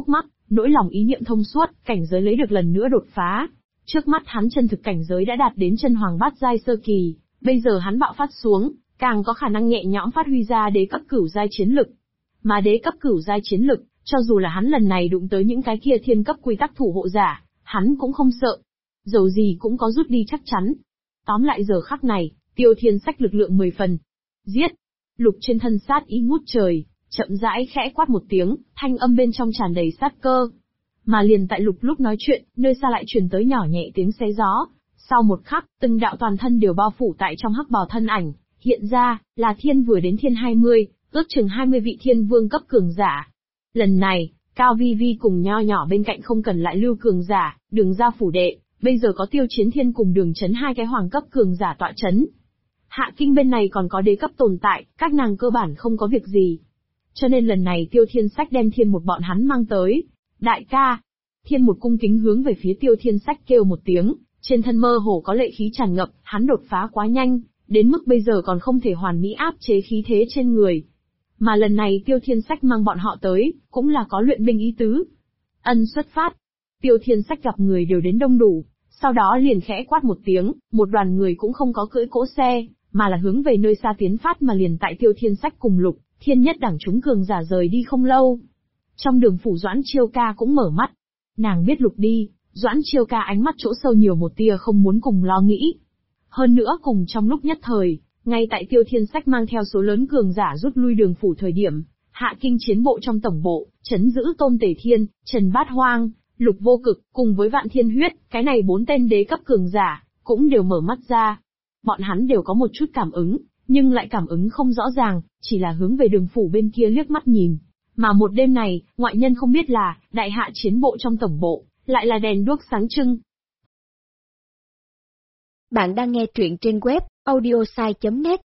Nỗi lòng ý niệm thông suốt, cảnh giới lấy được lần nữa đột phá. Trước mắt hắn chân thực cảnh giới đã đạt đến chân hoàng bát giai sơ kỳ, bây giờ hắn bạo phát xuống, càng có khả năng nhẹ nhõm phát huy ra đế cấp cửu giai chiến lực. Mà đế cấp cửu giai chiến lực, cho dù là hắn lần này đụng tới những cái kia thiên cấp quy tắc thủ hộ giả, hắn cũng không sợ. Dầu gì cũng có rút đi chắc chắn. Tóm lại giờ khắc này, Tiêu Thiên Sách lực lượng 10 phần. Giết! Lục trên thân sát ý ngút trời, chậm rãi khẽ quát một tiếng, thanh âm bên trong tràn đầy sát cơ. Mà liền tại Lục lúc nói chuyện, nơi xa lại truyền tới nhỏ nhẹ tiếng xé gió. Sau một khắc, từng đạo toàn thân đều bao phủ tại trong hắc bào thân ảnh, hiện ra, là thiên vừa đến thiên 20, ước chừng 20 vị thiên vương cấp cường giả. Lần này, Cao Vi Vi cùng Nho Nhỏ bên cạnh không cần lại lưu cường giả, Đường ra phủ đệ, bây giờ có Tiêu Chiến Thiên cùng Đường Chấn hai cái hoàng cấp cường giả tọa chấn. Hạ Kinh bên này còn có đế cấp tồn tại, các nàng cơ bản không có việc gì. Cho nên lần này Tiêu Thiên Sách đem Thiên một bọn hắn mang tới. Đại ca! Thiên một cung kính hướng về phía Tiêu Thiên Sách kêu một tiếng, trên thân mơ hồ có lệ khí tràn ngập, hắn đột phá quá nhanh, đến mức bây giờ còn không thể hoàn mỹ áp chế khí thế trên người. Mà lần này Tiêu Thiên Sách mang bọn họ tới, cũng là có luyện binh ý tứ. Ân xuất phát. Tiêu Thiên Sách gặp người đều đến đông đủ, sau đó liền khẽ quát một tiếng, một đoàn người cũng không có cưỡi cỗ xe, mà là hướng về nơi xa tiến phát mà liền tại Tiêu Thiên Sách cùng Lục, Thiên nhất đẳng chúng cường giả rời đi không lâu. Trong đường phủ Doãn Chiêu Ca cũng mở mắt. Nàng biết Lục đi, Doãn Chiêu Ca ánh mắt chỗ sâu nhiều một tia không muốn cùng lo nghĩ. Hơn nữa cùng trong lúc nhất thời, ngay tại Tiêu Thiên Sách mang theo số lớn cường giả rút lui đường phủ thời điểm, Hạ Kinh chiến bộ trong tổng bộ, trấn giữ Tôn Tể Thiên, Trần Bát Hoang, Lục Vô Cực, cùng với Vạn Thiên Huyết, cái này 4 tên đế cấp cường giả, cũng đều mở mắt ra. Bọn hắn đều có một chút cảm ứng, nhưng lại cảm ứng không rõ ràng, chỉ là hướng về đường phủ bên kia liếc mắt nhìn. Mà một đêm này, ngoại nhân không biết là, đại hạ chiến bộ trong tổng bộ, lại là đèn đuốc sáng trưng. Bạn đang nghe truyện trên web audiosai.net.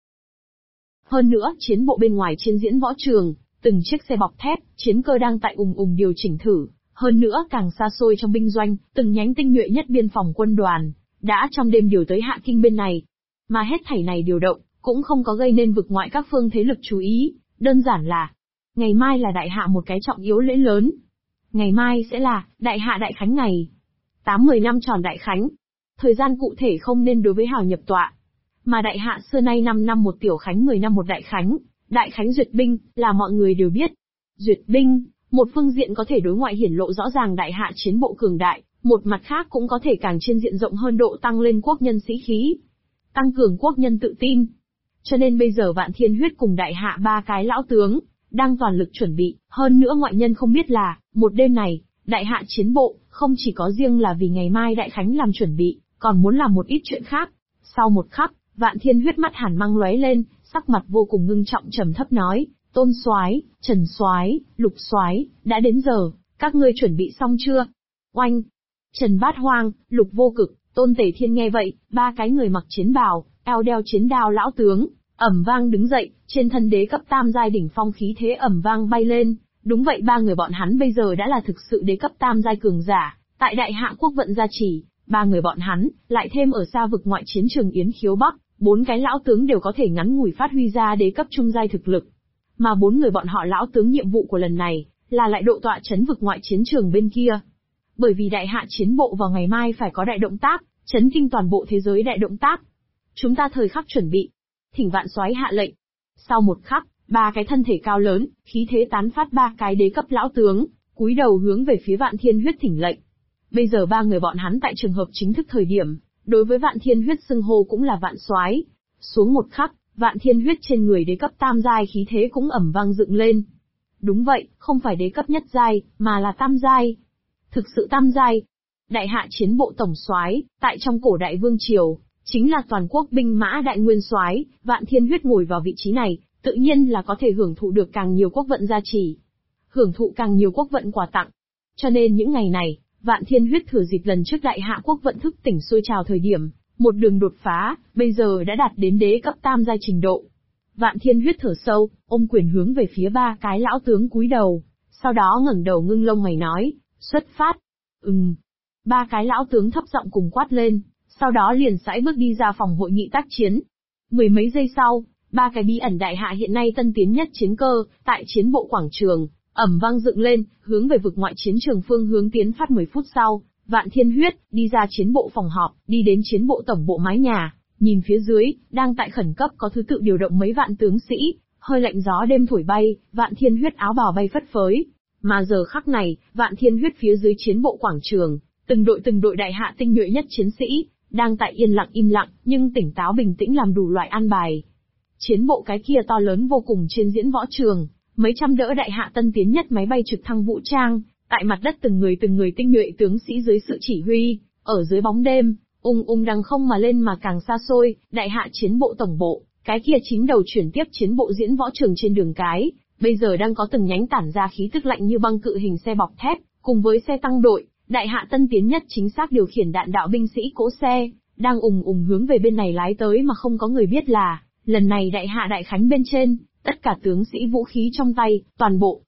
Hơn nữa, chiến bộ bên ngoài trên diễn võ trường, từng chiếc xe bọc thép, chiến cơ đang tại điều chỉnh thử. Hơn nữa càng xa xôi trong binh doanh, từng nhánh tinh nhuệ nhất biên phòng quân đoàn, đã trong đêm điều tới Hạ Kinh bên này. Mà hết thảy này điều động, cũng không có gây nên vực ngoại các phương thế lực chú ý, đơn giản là, ngày mai là đại hạ một cái trọng yếu lễ lớn. Ngày mai sẽ là, đại hạ đại khánh ngày. 8-10 năm tròn đại khánh. Thời gian cụ thể không nên đối với hào nhập tọa. Mà đại hạ xưa nay 5 năm một tiểu khánh 10 năm một đại khánh. Đại khánh duyệt binh, là mọi người đều biết. Duyệt binh, một phương diện có thể đối ngoại hiển lộ rõ ràng đại hạ chiến bộ cường đại, một mặt khác cũng có thể càng trên diện rộng hơn độ tăng lên quốc nhân sĩ khí. Tăng cường quốc nhân tự tin. Cho nên bây giờ Vạn Thiên Huyết cùng đại hạ 3 cái lão tướng, đang toàn lực chuẩn bị, hơn nữa ngoại nhân không biết là, một đêm này, đại hạ chiến bộ, không chỉ có riêng là vì ngày mai đại khánh làm chuẩn bị, còn muốn làm một ít chuyện khác. Sau một khắc, Vạn Thiên Huyết mắt hàn mang lóe lên, sắc mặt vô cùng ngưng trọng trầm thấp nói, Tôn Soái, Trần Soái, Lục Soái, đã đến giờ, các ngươi chuẩn bị xong chưa? Oanh! Trần Bát Hoang, Lục Vô Cực, Tôn Tể Thiên nghe vậy, 3 cái người mặc chiến bào, eo đeo chiến đao lão tướng, ầm vang đứng dậy, trên thân đế cấp tam giai đỉnh phong khí thế ầm vang bay lên. Đúng vậy, 3 người bọn hắn bây giờ đã là thực sự đế cấp tam giai cường giả, tại đại hạ quốc vận gia trì, 3 người bọn hắn, lại thêm ở xa vực ngoại chiến trường Yến Khiếu Bắc, 4 cái lão tướng đều có thể ngắn ngủi phát huy ra đế cấp trung giai thực lực. Mà 4 người bọn họ lão tướng nhiệm vụ của lần này, là lại độ tọa chấn vực ngoại chiến trường bên kia. Bởi vì đại hạ chiến bộ vào ngày mai phải có đại động tác, chấn kinh toàn bộ thế giới đại động tác. Chúng ta thời khắc chuẩn bị. Thỉnh Vạn Soái hạ lệnh. Sau một khắc, 3 cái thân thể cao lớn, khí thế tán phát 3 cái đế cấp lão tướng, cúi đầu hướng về phía Vạn Thiên Huyết thỉnh lệnh. Bây giờ 3 người bọn hắn tại trường hợp chính thức thời điểm, đối với Vạn Thiên Huyết xưng hô cũng là Vạn Soái. Xuống một khắc, Vạn Thiên Huyết trên người đế cấp tam giai khí thế cũng ầm vang dựng lên. Đúng vậy, không phải đế cấp nhất giai, mà là tam giai. Thực sự tam giai. Đại hạ chiến bộ tổng soái, tại trong cổ đại vương triều, chính là toàn quốc binh mã đại nguyên soái, Vạn Thiên Huyết ngồi vào vị trí này, tự nhiên là có thể hưởng thụ được càng nhiều quốc vận gia trì, hưởng thụ càng nhiều quốc vận quà tặng. Cho nên những ngày này, Vạn Thiên Huyết thừa dịp lần trước đại hạ quốc vận thức tỉnh sôi trào thời điểm, một đường đột phá, bây giờ đã đạt đến đế cấp tam giai trình độ. Vạn Thiên Huyết thở sâu, ôm quyền hướng về phía 3 cái lão tướng cúi đầu, sau đó ngẩng đầu ngưng lông mày nói, xuất phát. 3 cái lão tướng thấp giọng cùng quát lên, sau đó liền sải bước đi ra phòng hội nghị tác chiến. Mười mấy giây sau, 3 cái bí ẩn đại hạ hiện nay tân tiến nhất chiến cơ, tại chiến bộ quảng trường, ầm vang dựng lên, hướng về vực ngoại chiến trường phương hướng tiến phát. 10 phút sau, Vạn Thiên Huyết đi ra chiến bộ phòng họp, đi đến chiến bộ tổng bộ mái nhà, nhìn phía dưới, đang tại khẩn cấp có thứ tự điều động mấy vạn tướng sĩ, hơi lạnh gió đêm thổi bay, Vạn Thiên Huyết áo bào bay phất phới. Mà giờ khắc này, Vạn Thiên Huyết phía dưới chiến bộ quảng trường, từng đội đại hạ tinh nhuệ nhất chiến sĩ, đang tại yên lặng im lặng, nhưng tỉnh táo bình tĩnh làm đủ loại an bài. Chiến bộ cái kia to lớn vô cùng trên diễn võ trường, mấy trăm đỡ đại hạ tân tiến nhất máy bay trực thăng vũ trang, tại mặt đất từng người tinh nhuệ tướng sĩ dưới sự chỉ huy, ở dưới bóng đêm, đằng không mà lên mà càng xa xôi, đại hạ chiến bộ tổng bộ, cái kia chính đầu chuyển tiếp chiến bộ diễn võ trường trên đường cái, bây giờ đang có từng nhánh tản ra khí tức lạnh như băng cự hình xe bọc thép, cùng với xe tăng đội, đại hạ tân tiến nhất chính xác điều khiển đạn đạo binh sĩ cỗ xe, đang hướng về bên này lái tới mà không có người biết là, lần này đại hạ đại khánh bên trên, tất cả tướng sĩ vũ khí trong tay, toàn bộ,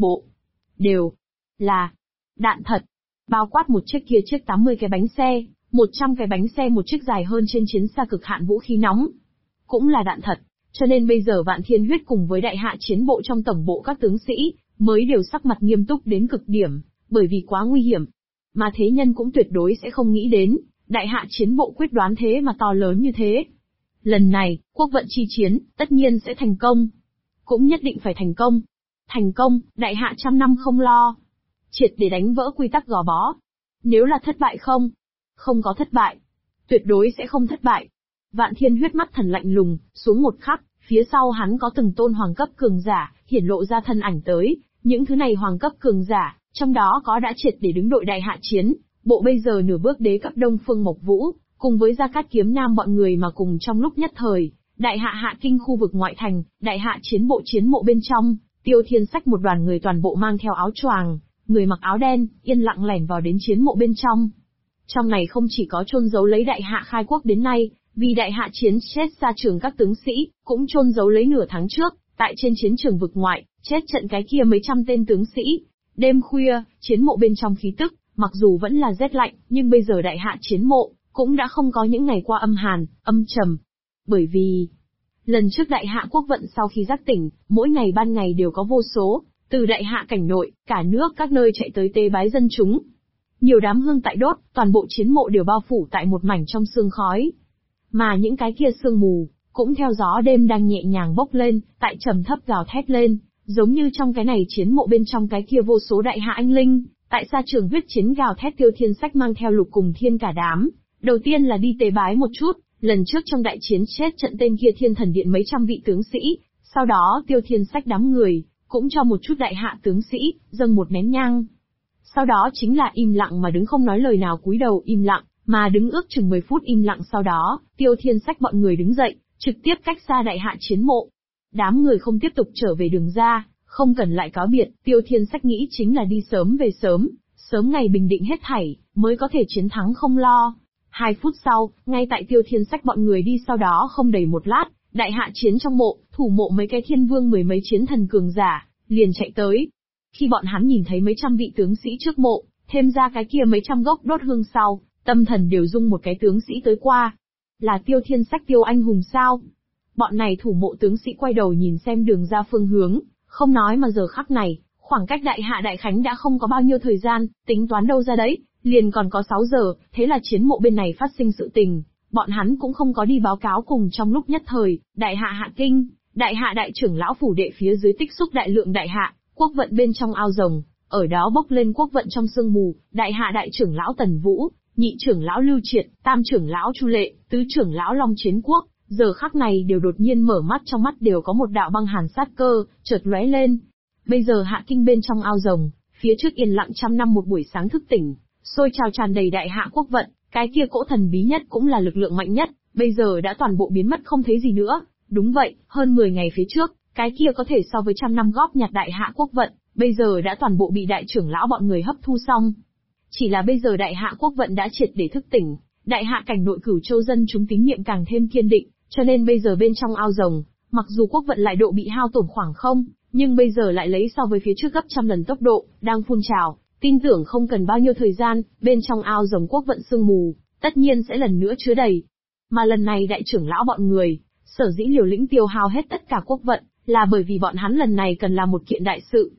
đều là đạn thật, bao quát một chiếc 80 cái bánh xe, 100 cái bánh xe, một chiếc dài hơn trên chiến xa cực hạn vũ khí nóng, cũng là đạn thật. Cho nên bây giờ Vạn Thiên Huyết cùng với đại hạ chiến bộ trong tổng bộ các tướng sĩ, mới đều sắc mặt nghiêm túc đến cực điểm, bởi vì quá nguy hiểm. Mà thế nhân cũng tuyệt đối sẽ không nghĩ đến, đại hạ chiến bộ quyết đoán thế mà to lớn như thế. Lần này, quốc vận chi chiến, tất nhiên sẽ thành công. Cũng nhất định phải thành công. Thành công, đại hạ trăm năm không lo. Triệt để đánh vỡ quy tắc gò bó. Nếu là thất bại không? Không có thất bại. Tuyệt đối sẽ không thất bại. Vạn Thiên Huyết mắt thần lạnh lùng, xuống một khắc, phía sau hắn có từng tôn hoàng cấp cường giả, hiển lộ ra thân ảnh tới. Những thứ này hoàng cấp cường giả, trong đó có đã triệt để đứng đội đại hạ chiến, bộ bây giờ nửa bước đế cấp Đông Phương Mộc Vũ, cùng với Gia Cát Kiếm Nam bọn người mà cùng trong lúc nhất thời, đại hạ hạ kinh khu vực ngoại thành, đại hạ chiến mộ bên trong, Tiêu Thiên Sách một đoàn người toàn bộ mang theo áo choàng, người mặc áo đen, yên lặng lẻn vào đến chiến mộ bên trong. Trong này không chỉ có chôn giấu lấy đại hạ khai quốc đến nay, vì đại hạ chiến chết xa trường các tướng sĩ, cũng chôn giấu lấy nửa tháng trước, tại trên chiến trường vực ngoại, chết trận cái kia mấy trăm tên tướng sĩ. Đêm khuya, chiến mộ bên trong khí tức, mặc dù vẫn là rét lạnh, nhưng bây giờ đại hạ chiến mộ, cũng đã không có những ngày qua âm hàn, âm trầm. Bởi vì, lần trước đại hạ quốc vận sau khi giác tỉnh, mỗi ngày ban ngày đều có vô số, từ đại hạ cảnh nội, cả nước các nơi chạy tới tế bái dân chúng. Nhiều đám hương tại đốt, toàn bộ chiến mộ đều bao phủ tại một mảnh trong sương khói. Mà những cái kia sương mù, cũng theo gió đêm đang nhẹ nhàng bốc lên, tại trầm thấp gào thét lên, giống như trong cái này chiến mộ bên trong cái kia vô số đại hạ anh linh, tại sa trường huyết chiến gào thét. Tiêu Thiên Sách mang theo Lục cùng Thiên cả đám, đầu tiên là đi tế bái một chút, lần trước trong đại chiến chết trận tên kia Thiên Thần Điện mấy trăm vị tướng sĩ, sau đó Tiêu Thiên Sách đám người, cũng cho một chút đại hạ tướng sĩ, dâng một nén nhang. Sau đó chính là im lặng mà đứng không nói lời nào, cúi đầu im lặng, mà đứng ước chừng 10 phút im lặng. Sau đó, Tiêu Thiên Sách bọn người đứng dậy, trực tiếp cách xa đại hạ chiến mộ. Đám người không tiếp tục trở về đường ra, không cần lại cáo biệt, Tiêu Thiên Sách nghĩ chính là đi sớm về sớm, sớm ngày bình định hết thảy, mới có thể chiến thắng không lo. 2 phút sau, ngay tại Tiêu Thiên Sách bọn người đi sau đó không đầy một lát, đại hạ chiến trong mộ, thủ mộ mấy cái thiên vương mười mấy chiến thần cường giả, liền chạy tới. Khi bọn hắn nhìn thấy mấy trăm vị tướng sĩ trước mộ, thêm ra cái kia mấy trăm gốc đốt hương sau, tâm thần đều rung. Một cái tướng sĩ tới qua. Là Tiêu Thiên Sách Tiêu anh hùng sao? Bọn này thủ mộ tướng sĩ quay đầu nhìn xem đường ra phương hướng, không nói mà giờ khắc này, khoảng cách đại hạ đại khánh đã không có bao nhiêu thời gian, tính toán đâu ra đấy, liền còn có 6 giờ, thế là chiến mộ bên này phát sinh sự tình, bọn hắn cũng không có đi báo cáo. Cùng trong lúc nhất thời, đại hạ hạ kinh, đại hạ đại trưởng lão phủ đệ phía dưới tích xúc đại lượng đại hạ, quốc vận bên trong ao rồng, ở đó bốc lên quốc vận trong sương mù, đại hạ đại trưởng lão Tần Vũ, nhị trưởng lão Lưu Triệt, tam trưởng lão Chu Lệ, tứ trưởng lão Long Chiến Quốc, giờ khắc này đều đột nhiên mở mắt, trong mắt đều có một đạo băng hàn sát cơ, chợt lóe lên. Bây giờ hạ kinh bên trong ao rồng, phía trước yên lặng trăm năm một buổi sáng thức tỉnh, sôi trào tràn đầy đại hạ quốc vận, cái kia cỗ thần bí nhất cũng là lực lượng mạnh nhất, bây giờ đã toàn bộ biến mất không thấy gì nữa. Đúng vậy, hơn 10 ngày phía trước, cái kia có thể so với trăm năm góp nhặt đại hạ quốc vận, bây giờ đã toàn bộ bị đại trưởng lão bọn người hấp thu xong. Chỉ là bây giờ đại hạ quốc vận đã triệt để thức tỉnh, đại hạ cảnh nội Cửu Châu dân chúng tín nhiệm càng thêm kiên định, cho nên bây giờ bên trong ao rồng, mặc dù quốc vận lại độ bị hao tổn khoảng không, nhưng bây giờ lại lấy so với phía trước gấp trăm lần tốc độ, đang phun trào, tin tưởng không cần bao nhiêu thời gian, bên trong ao rồng quốc vận sương mù, tất nhiên sẽ lần nữa chứa đầy. Mà lần này đại trưởng lão bọn người, sở dĩ liều lĩnh tiêu hao hết tất cả quốc vận, là bởi vì bọn hắn lần này cần làm một kiện đại sự.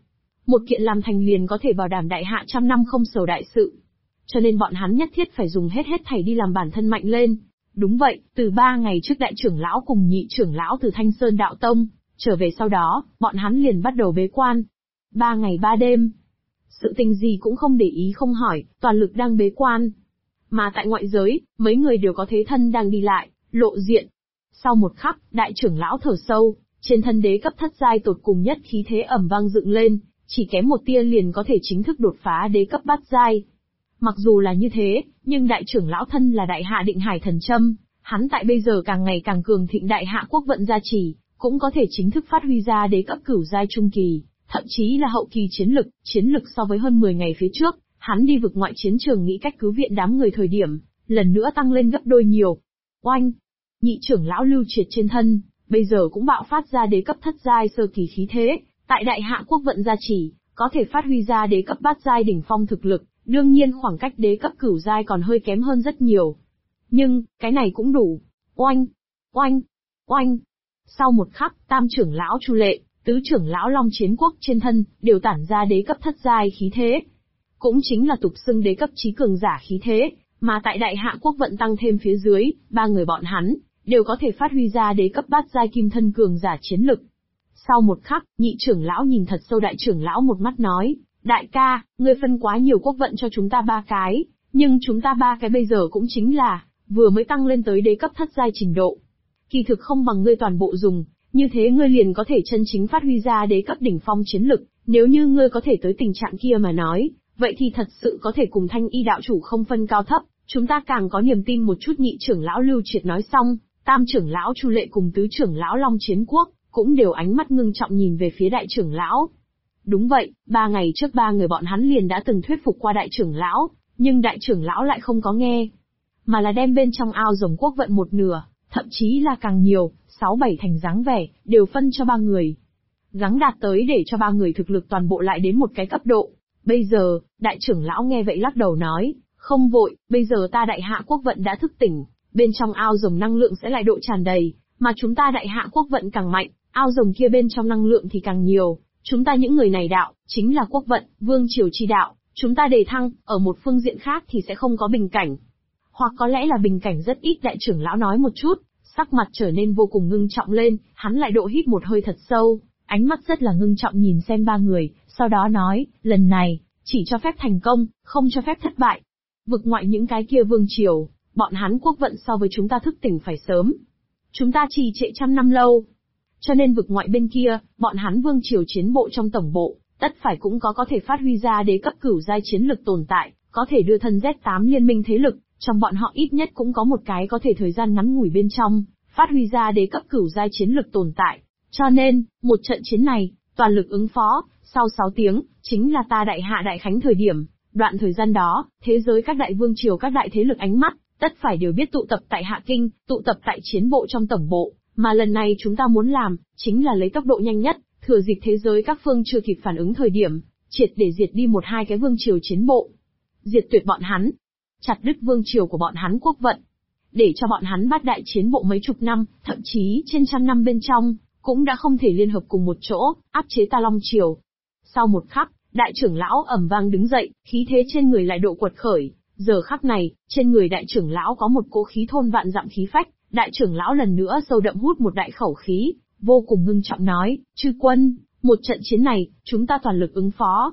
Một kiện làm thành liền có thể bảo đảm đại hạ trăm năm không sầu đại sự. Cho nên bọn hắn nhất thiết phải dùng hết thảy đi làm bản thân mạnh lên. Đúng vậy, từ 3 ngày trước đại trưởng lão cùng nhị trưởng lão từ Thanh Sơn Đạo Tông trở về, sau đó, bọn hắn liền bắt đầu bế quan. 3 ngày 3 đêm. Sự tình gì cũng không để ý không hỏi, toàn lực đang bế quan. Mà tại ngoại giới, mấy người đều có thế thân đang đi lại, lộ diện. Sau một khắc, đại trưởng lão thở sâu, trên thân đế cấp thất giai tột cùng nhất khí thế ầm vang dựng lên, chỉ kém một tia liền có thể chính thức đột phá đế cấp bát giai. Mặc dù là như thế, nhưng đại trưởng lão thân là đại hạ định hải thần châm, hắn tại bây giờ càng ngày càng cường thịnh đại hạ quốc vận gia trì, cũng có thể chính thức phát huy ra đế cấp cửu giai trung kỳ, thậm chí là hậu kỳ chiến lực so với hơn 10 ngày phía trước, hắn đi vực ngoại chiến trường nghĩ cách cứu viện đám người thời điểm, lần nữa tăng lên gấp đôi nhiều. Oanh! Nhị trưởng lão Lưu Triệt trên thân, bây giờ cũng bạo phát ra đế cấp thất giai sơ kỳ khí thế, tại đại hạ quốc vận gia trì, có thể phát huy ra đế cấp bát giai đỉnh phong thực lực, đương nhiên khoảng cách đế cấp cửu giai còn hơi kém hơn rất nhiều. Nhưng, cái này cũng đủ. Oanh! Oanh! Oanh! Sau một khắc, tam trưởng lão Chu Lệ, tứ trưởng lão Long Chiến Quốc trên thân, đều tản ra đế cấp thất giai khí thế. Cũng chính là tục xưng đế cấp chí cường giả khí thế, mà tại đại hạ quốc vận tăng thêm phía dưới, 3 người bọn hắn, đều có thể phát huy ra đế cấp bát giai kim thân cường giả chiến lực. Sau một khắc, nhị trưởng lão nhìn thật sâu đại trưởng lão một mắt nói, đại ca, ngươi phân quá nhiều quốc vận cho chúng ta 3 cái, nhưng chúng ta 3 cái bây giờ cũng chính là, vừa mới tăng lên tới đế cấp thất giai trình độ. Kỳ thực không bằng ngươi toàn bộ dùng, như thế ngươi liền có thể chân chính phát huy ra đế cấp đỉnh phong chiến lực, nếu như ngươi có thể tới tình trạng kia mà nói, vậy thì thật sự có thể cùng Thanh Y đạo chủ không phân cao thấp, chúng ta càng có niềm tin một chút. Nhị trưởng lão Lưu Triệt nói xong, tam trưởng lão Chu Lệ cùng tứ trưởng lão Long Chiến Quốc, cũng đều ánh mắt ngưng trọng nhìn về phía đại trưởng lão. Đúng vậy, 3 ngày trước 3 người bọn hắn liền đã từng thuyết phục qua đại trưởng lão, nhưng đại trưởng lão lại không có nghe, mà là đem bên trong ao rồng quốc vận một nửa, thậm chí là càng nhiều, 6-7 thành dáng vẻ, đều phân cho 3 người. Gắng đạt tới để cho 3 người thực lực toàn bộ lại đến một cái cấp độ. Bây giờ, đại trưởng lão nghe vậy lắc đầu nói, không vội, bây giờ ta đại hạ quốc vận đã thức tỉnh, bên trong ao rồng năng lượng sẽ lại độ tràn đầy, mà chúng ta đại hạ quốc vận càng mạnh, ao rồng kia bên trong năng lượng thì càng nhiều. Chúng ta những người này đạo, chính là quốc vận, vương triều chi đạo, chúng ta đề thăng, ở một phương diện khác thì sẽ không có bình cảnh. Hoặc có lẽ là bình cảnh rất ít. Đại trưởng lão nói một chút, sắc mặt trở nên vô cùng ngưng trọng lên, hắn lại độ hít một hơi thật sâu, ánh mắt rất là ngưng trọng nhìn xem 3 người, sau đó nói, lần này, chỉ cho phép thành công, không cho phép thất bại. Vực ngoại những cái kia vương triều, bọn hắn quốc vận so với chúng ta thức tỉnh phải sớm. Chúng ta trì trệ trăm năm lâu. Cho nên vực ngoại bên kia, bọn hắn vương triều chiến bộ trong tổng bộ, tất phải cũng có thể phát huy ra đế cấp cửu giai chiến lực tồn tại, có thể đưa thân Z8 liên minh thế lực, trong bọn họ ít nhất cũng có một cái có thể thời gian ngắn ngủi bên trong, phát huy ra đế cấp cửu giai chiến lực tồn tại. Cho nên, một trận chiến này, toàn lực ứng phó, sau 6 tiếng, chính là ta đại hạ đại khánh thời điểm, đoạn thời gian đó, thế giới các đại vương triều các đại thế lực ánh mắt, tất phải đều biết tụ tập tại Hạ Kinh, tụ tập tại chiến bộ trong tổng bộ, mà lần này chúng ta muốn làm, chính là lấy tốc độ nhanh nhất, thừa dịp thế giới các phương chưa kịp phản ứng thời điểm, triệt để diệt đi 1-2 cái vương triều chiến bộ. Diệt tuyệt bọn hắn, chặt đứt vương triều của bọn hắn quốc vận, để cho bọn hắn bát đại chiến bộ mấy chục năm, thậm chí trên trăm năm bên trong, cũng đã không thể liên hợp cùng một chỗ, áp chế ta Long triều. Sau một khắc, đại trưởng lão ầm vang đứng dậy, khí thế trên người lại độ quật khởi, giờ khắc này, trên người đại trưởng lão có một cỗ khí thôn vạn dặm khí phách, đại trưởng lão lần nữa sâu đậm hút một đại khẩu khí, vô cùng ngưng trọng nói, chư quân, một trận chiến này, chúng ta toàn lực ứng phó.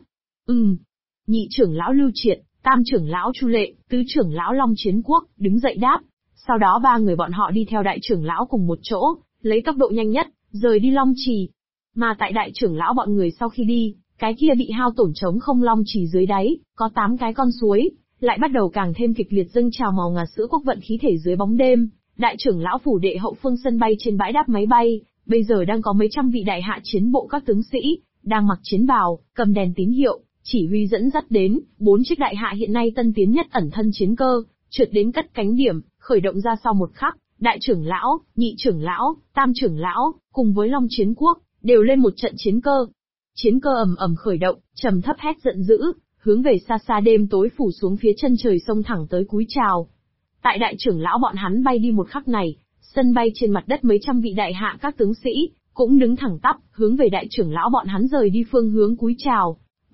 Nhị trưởng lão Lưu Triệt, tam trưởng lão Chu Lệ, tứ trưởng lão Long Chiến Quốc, đứng dậy đáp. Sau đó 3 người bọn họ đi theo đại trưởng lão cùng một chỗ, lấy tốc độ nhanh nhất, rời đi Long Trì. Mà tại đại trưởng lão bọn người sau khi đi, cái kia bị hao tổn trống không Long Trì dưới đáy, có 8 cái con suối, lại bắt đầu càng thêm kịch liệt dâng trào màu ngà sữa quốc vận khí thể dưới bóng đêm. Đại trưởng lão phủ đệ hậu phương sân bay trên bãi đáp máy bay, bây giờ đang có mấy trăm vị đại hạ chiến bộ các tướng sĩ, đang mặc chiến bào, cầm đèn tín hiệu, chỉ huy dẫn dắt đến, 4 chiếc đại hạ hiện nay tân tiến nhất ẩn thân chiến cơ, trượt đến cất cánh điểm, khởi động ra sau một khắc, đại trưởng lão, nhị trưởng lão, tam trưởng lão, cùng với Long Chiến Quốc, đều lên một trận chiến cơ. Chiến cơ ầm ầm khởi động, trầm thấp hét giận dữ, hướng về xa xa đêm tối phủ xuống phía chân trời sông thẳng tới cúi chào. Tại đại trưởng lão bọn hắn bay đi một khắc này, sân bay trên mặt đất mấy trăm vị đại hạ các tướng sĩ, cũng đứng thẳng tắp, hướng về đại trưởng lão bọn hắn rời đi phương hướng cúi chào.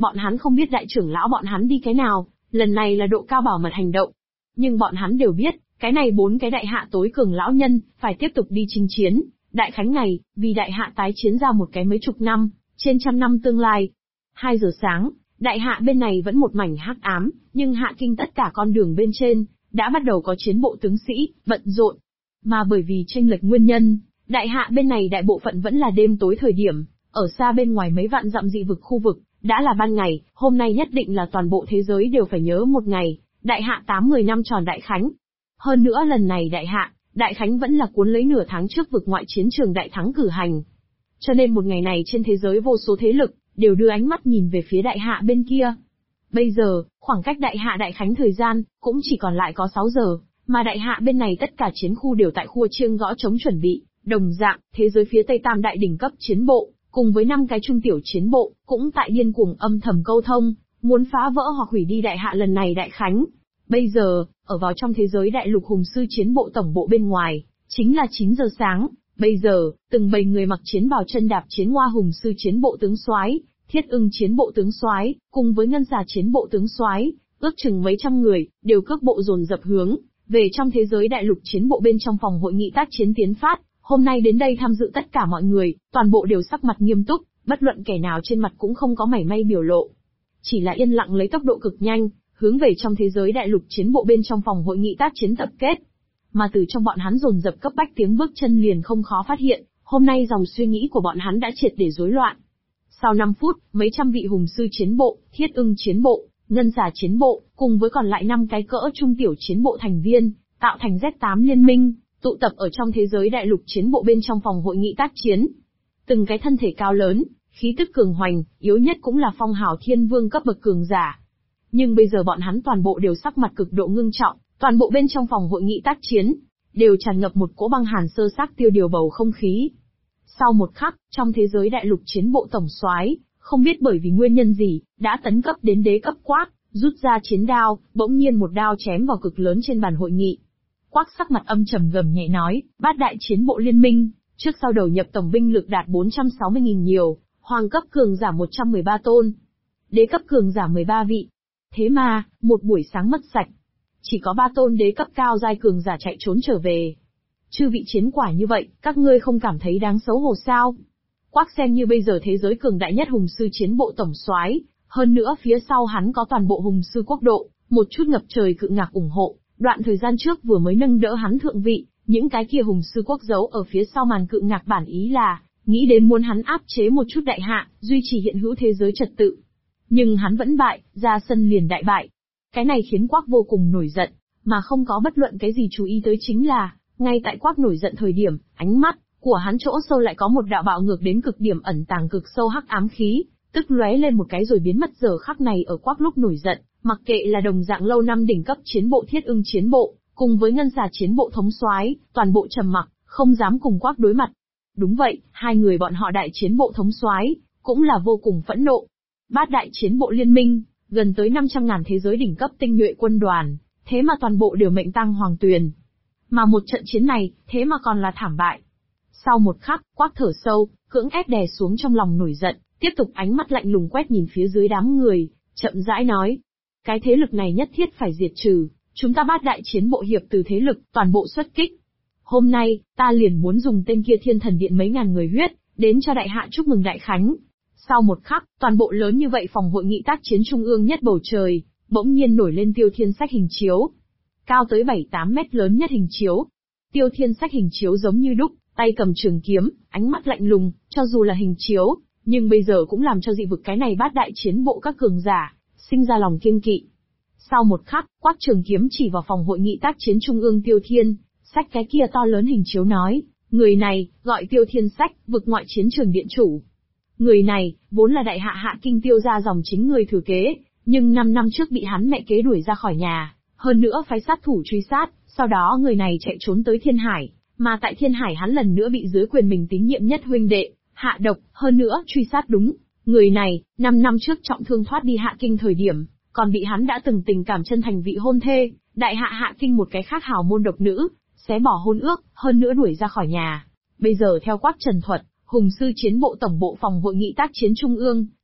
Bọn hắn không biết đại trưởng lão bọn hắn đi cái nào, lần này là độ cao bảo mật hành động. Nhưng bọn hắn đều biết, cái này 4 cái đại hạ tối cường lão nhân, phải tiếp tục đi chinh chiến. Đại khánh này, vì đại hạ tái chiến ra một cái mấy chục năm, trên trăm năm tương lai. 2 giờ sáng, đại hạ bên này vẫn một mảnh hắc ám, nhưng hạ kinh tất cả con đường bên trên, đã bắt đầu có chiến bộ tướng sĩ, bận rộn. Mà bởi vì chênh lệch nguyên nhân, đại hạ bên này đại bộ phận vẫn là đêm tối thời điểm, ở xa bên ngoài mấy vạn dặm dị vực khu vực, đã là ban ngày, hôm nay nhất định là toàn bộ thế giới đều phải nhớ một ngày, đại hạ 8-10 năm tròn đại khánh. Hơn nữa lần này đại khánh vẫn là cuốn lấy nửa tháng trước vực ngoại chiến trường đại thắng cử hành. Cho nên một ngày này trên thế giới vô số thế lực, đều đưa ánh mắt nhìn về phía đại hạ bên kia. Bây giờ, khoảng cách đại hạ đại khánh thời gian, cũng chỉ còn lại có 6 giờ, mà đại hạ bên này tất cả chiến khu đều tại khu chiêng gõ chống chuẩn bị, đồng dạng, thế giới phía tây tam đại đỉnh cấp chiến bộ, cùng với 5 cái trung tiểu chiến bộ, cũng tại điên cuồng âm thầm câu thông, muốn phá vỡ hoặc hủy đi đại hạ lần này đại khánh. Bây giờ, ở vào trong thế giới đại lục hùng sư chiến bộ tổng bộ bên ngoài, chính là 9 giờ sáng, bây giờ, từng bầy người mặc chiến bào chân đạp chiến hoa hùng sư chiến bộ tướng soái, thiết ưng chiến bộ tướng soái, cùng với ngân xà chiến bộ tướng soái, ước chừng mấy trăm người, đều cước bộ dồn dập hướng về trong thế giới đại lục chiến bộ bên trong phòng hội nghị tác chiến tiến phát. Hôm nay đến đây tham dự tất cả mọi người, toàn bộ đều sắc mặt nghiêm túc, bất luận kẻ nào trên mặt cũng không có mảy may biểu lộ. Chỉ là yên lặng lấy tốc độ cực nhanh, hướng về trong thế giới đại lục chiến bộ bên trong phòng hội nghị tác chiến tập kết. Mà từ trong bọn hắn dồn dập cấp bách tiếng bước chân liền không khó phát hiện, hôm nay dòng suy nghĩ của bọn hắn đã triệt để rối loạn. Sau 5 phút, mấy trăm vị hùng sư chiến bộ, thiết ưng chiến bộ, ngân xà chiến bộ, cùng với còn lại 5 cái cỡ trung tiểu chiến bộ thành viên, tạo thành Z8 liên minh, tụ tập ở trong thế giới đại lục chiến bộ bên trong phòng hội nghị tác chiến. Từng cái thân thể cao lớn, khí tức cường hoành, yếu nhất cũng là phong hào thiên vương cấp bậc cường giả. Nhưng bây giờ bọn hắn toàn bộ đều sắc mặt cực độ ngưng trọng, toàn bộ bên trong phòng hội nghị tác chiến, đều tràn ngập một cỗ băng hàn sơ xác tiêu điều bầu không khí. Sau một khắc, trong thế giới đại lục chiến bộ tổng soái, không biết bởi vì nguyên nhân gì, đã tấn cấp đến đế cấp Quác, rút ra chiến đao, bỗng nhiên một đao chém vào cực lớn trên bàn hội nghị. Quác sắc mặt âm trầm gầm nhẹ nói, bát đại chiến bộ liên minh, trước sau đầu nhập tổng binh lực đạt 460.000 nhiều, hoàng cấp cường giả 113 tôn, đế cấp cường giả 13 vị. Thế mà, một buổi sáng mất sạch, chỉ có 3 tôn đế cấp cao giai cường giả chạy trốn trở về. Chư vị chiến quả như vậy, các ngươi không cảm thấy đáng xấu hổ sao? Quác xem như bây giờ thế giới cường đại nhất hùng sư chiến bộ tổng soái, hơn nữa phía sau hắn có toàn bộ hùng sư quốc độ, một chút ngập trời cự ngạc ủng hộ, đoạn thời gian trước vừa mới nâng đỡ hắn thượng vị, những cái kia hùng sư quốc giấu ở phía sau màn cự ngạc bản ý là, nghĩ đến muốn hắn áp chế một chút đại hạ, duy trì hiện hữu thế giới trật tự. Nhưng hắn vẫn bại, ra sân liền đại bại. Cái này khiến Quác vô cùng nổi giận, mà không có bất luận cái gì chú ý tới chính là, ngay tại Quác nổi giận thời điểm, ánh mắt của hắn chỗ sâu lại có một đạo bạo ngược đến cực điểm ẩn tàng cực sâu hắc ám khí, tức lóe lên một cái rồi biến mất. Giờ khắc này ở Quác lúc nổi giận, mặc kệ là đồng dạng lâu năm đỉnh cấp chiến bộ thiết ưng chiến bộ, cùng với ngân xà chiến bộ thống soái, toàn bộ trầm mặc, không dám cùng Quác đối mặt. Đúng vậy, hai người bọn họ đại chiến bộ thống soái cũng là vô cùng phẫn nộ. Bát đại chiến bộ liên minh, gần tới 500.000 thế giới đỉnh cấp tinh nhuệ quân đoàn, thế mà toàn bộ đều mệnh tang hoàng tuyền. Mà một trận chiến này, thế mà còn là thảm bại. Sau một khắc, Quác thở sâu, cưỡng ép đè xuống trong lòng nổi giận, tiếp tục ánh mắt lạnh lùng quét nhìn phía dưới đám người, chậm rãi nói. Cái thế lực này nhất thiết phải diệt trừ, chúng ta bát đại chiến bộ hiệp từ thế lực, toàn bộ xuất kích. Hôm nay, ta liền muốn dùng tên kia thiên thần điện mấy ngàn người huyết, đến cho đại hạ chúc mừng đại khánh. Sau một khắc, toàn bộ lớn như vậy phòng hội nghị tác chiến trung ương nhất bầu trời, bỗng nhiên nổi lên Tiêu Thiên Sách hình chiếu. Cao tới 7-8 mét lớn nhất hình chiếu. Tiêu Thiên Sách hình chiếu giống như đúc, tay cầm trường kiếm, ánh mắt lạnh lùng, cho dù là hình chiếu, nhưng bây giờ cũng làm cho dị vực cái này bát đại chiến bộ các cường giả, sinh ra lòng kiêng kỵ. Sau một khắc, Quác trường kiếm chỉ vào phòng hội nghị tác chiến trung ương Tiêu Thiên Sách cái kia to lớn hình chiếu nói, người này, gọi Tiêu Thiên Sách, vực ngoại chiến trường điện chủ. Người này, vốn là đại hạ Hạ Kinh Tiêu gia dòng chính người thừa kế, nhưng 5 năm trước bị hắn mẹ kế đuổi ra khỏi nhà, hơn nữa phái sát thủ truy sát, sau đó người này chạy trốn tới Thiên Hải, mà tại Thiên Hải hắn lần nữa bị dưới quyền mình tín nhiệm nhất huynh đệ hạ độc, hơn nữa truy sát đúng. Người này, 5 năm trước trọng thương thoát đi Hạ Kinh thời điểm, còn bị hắn đã từng tình cảm chân thành vị hôn thê, đại hạ Hạ Kinh một cái khác hào môn độc nữ, xé bỏ hôn ước, hơn nữa đuổi ra khỏi nhà. Bây giờ theo Quác trần thuật, hùng sư chiến bộ tổng bộ phòng hội nghị tác chiến trung ương,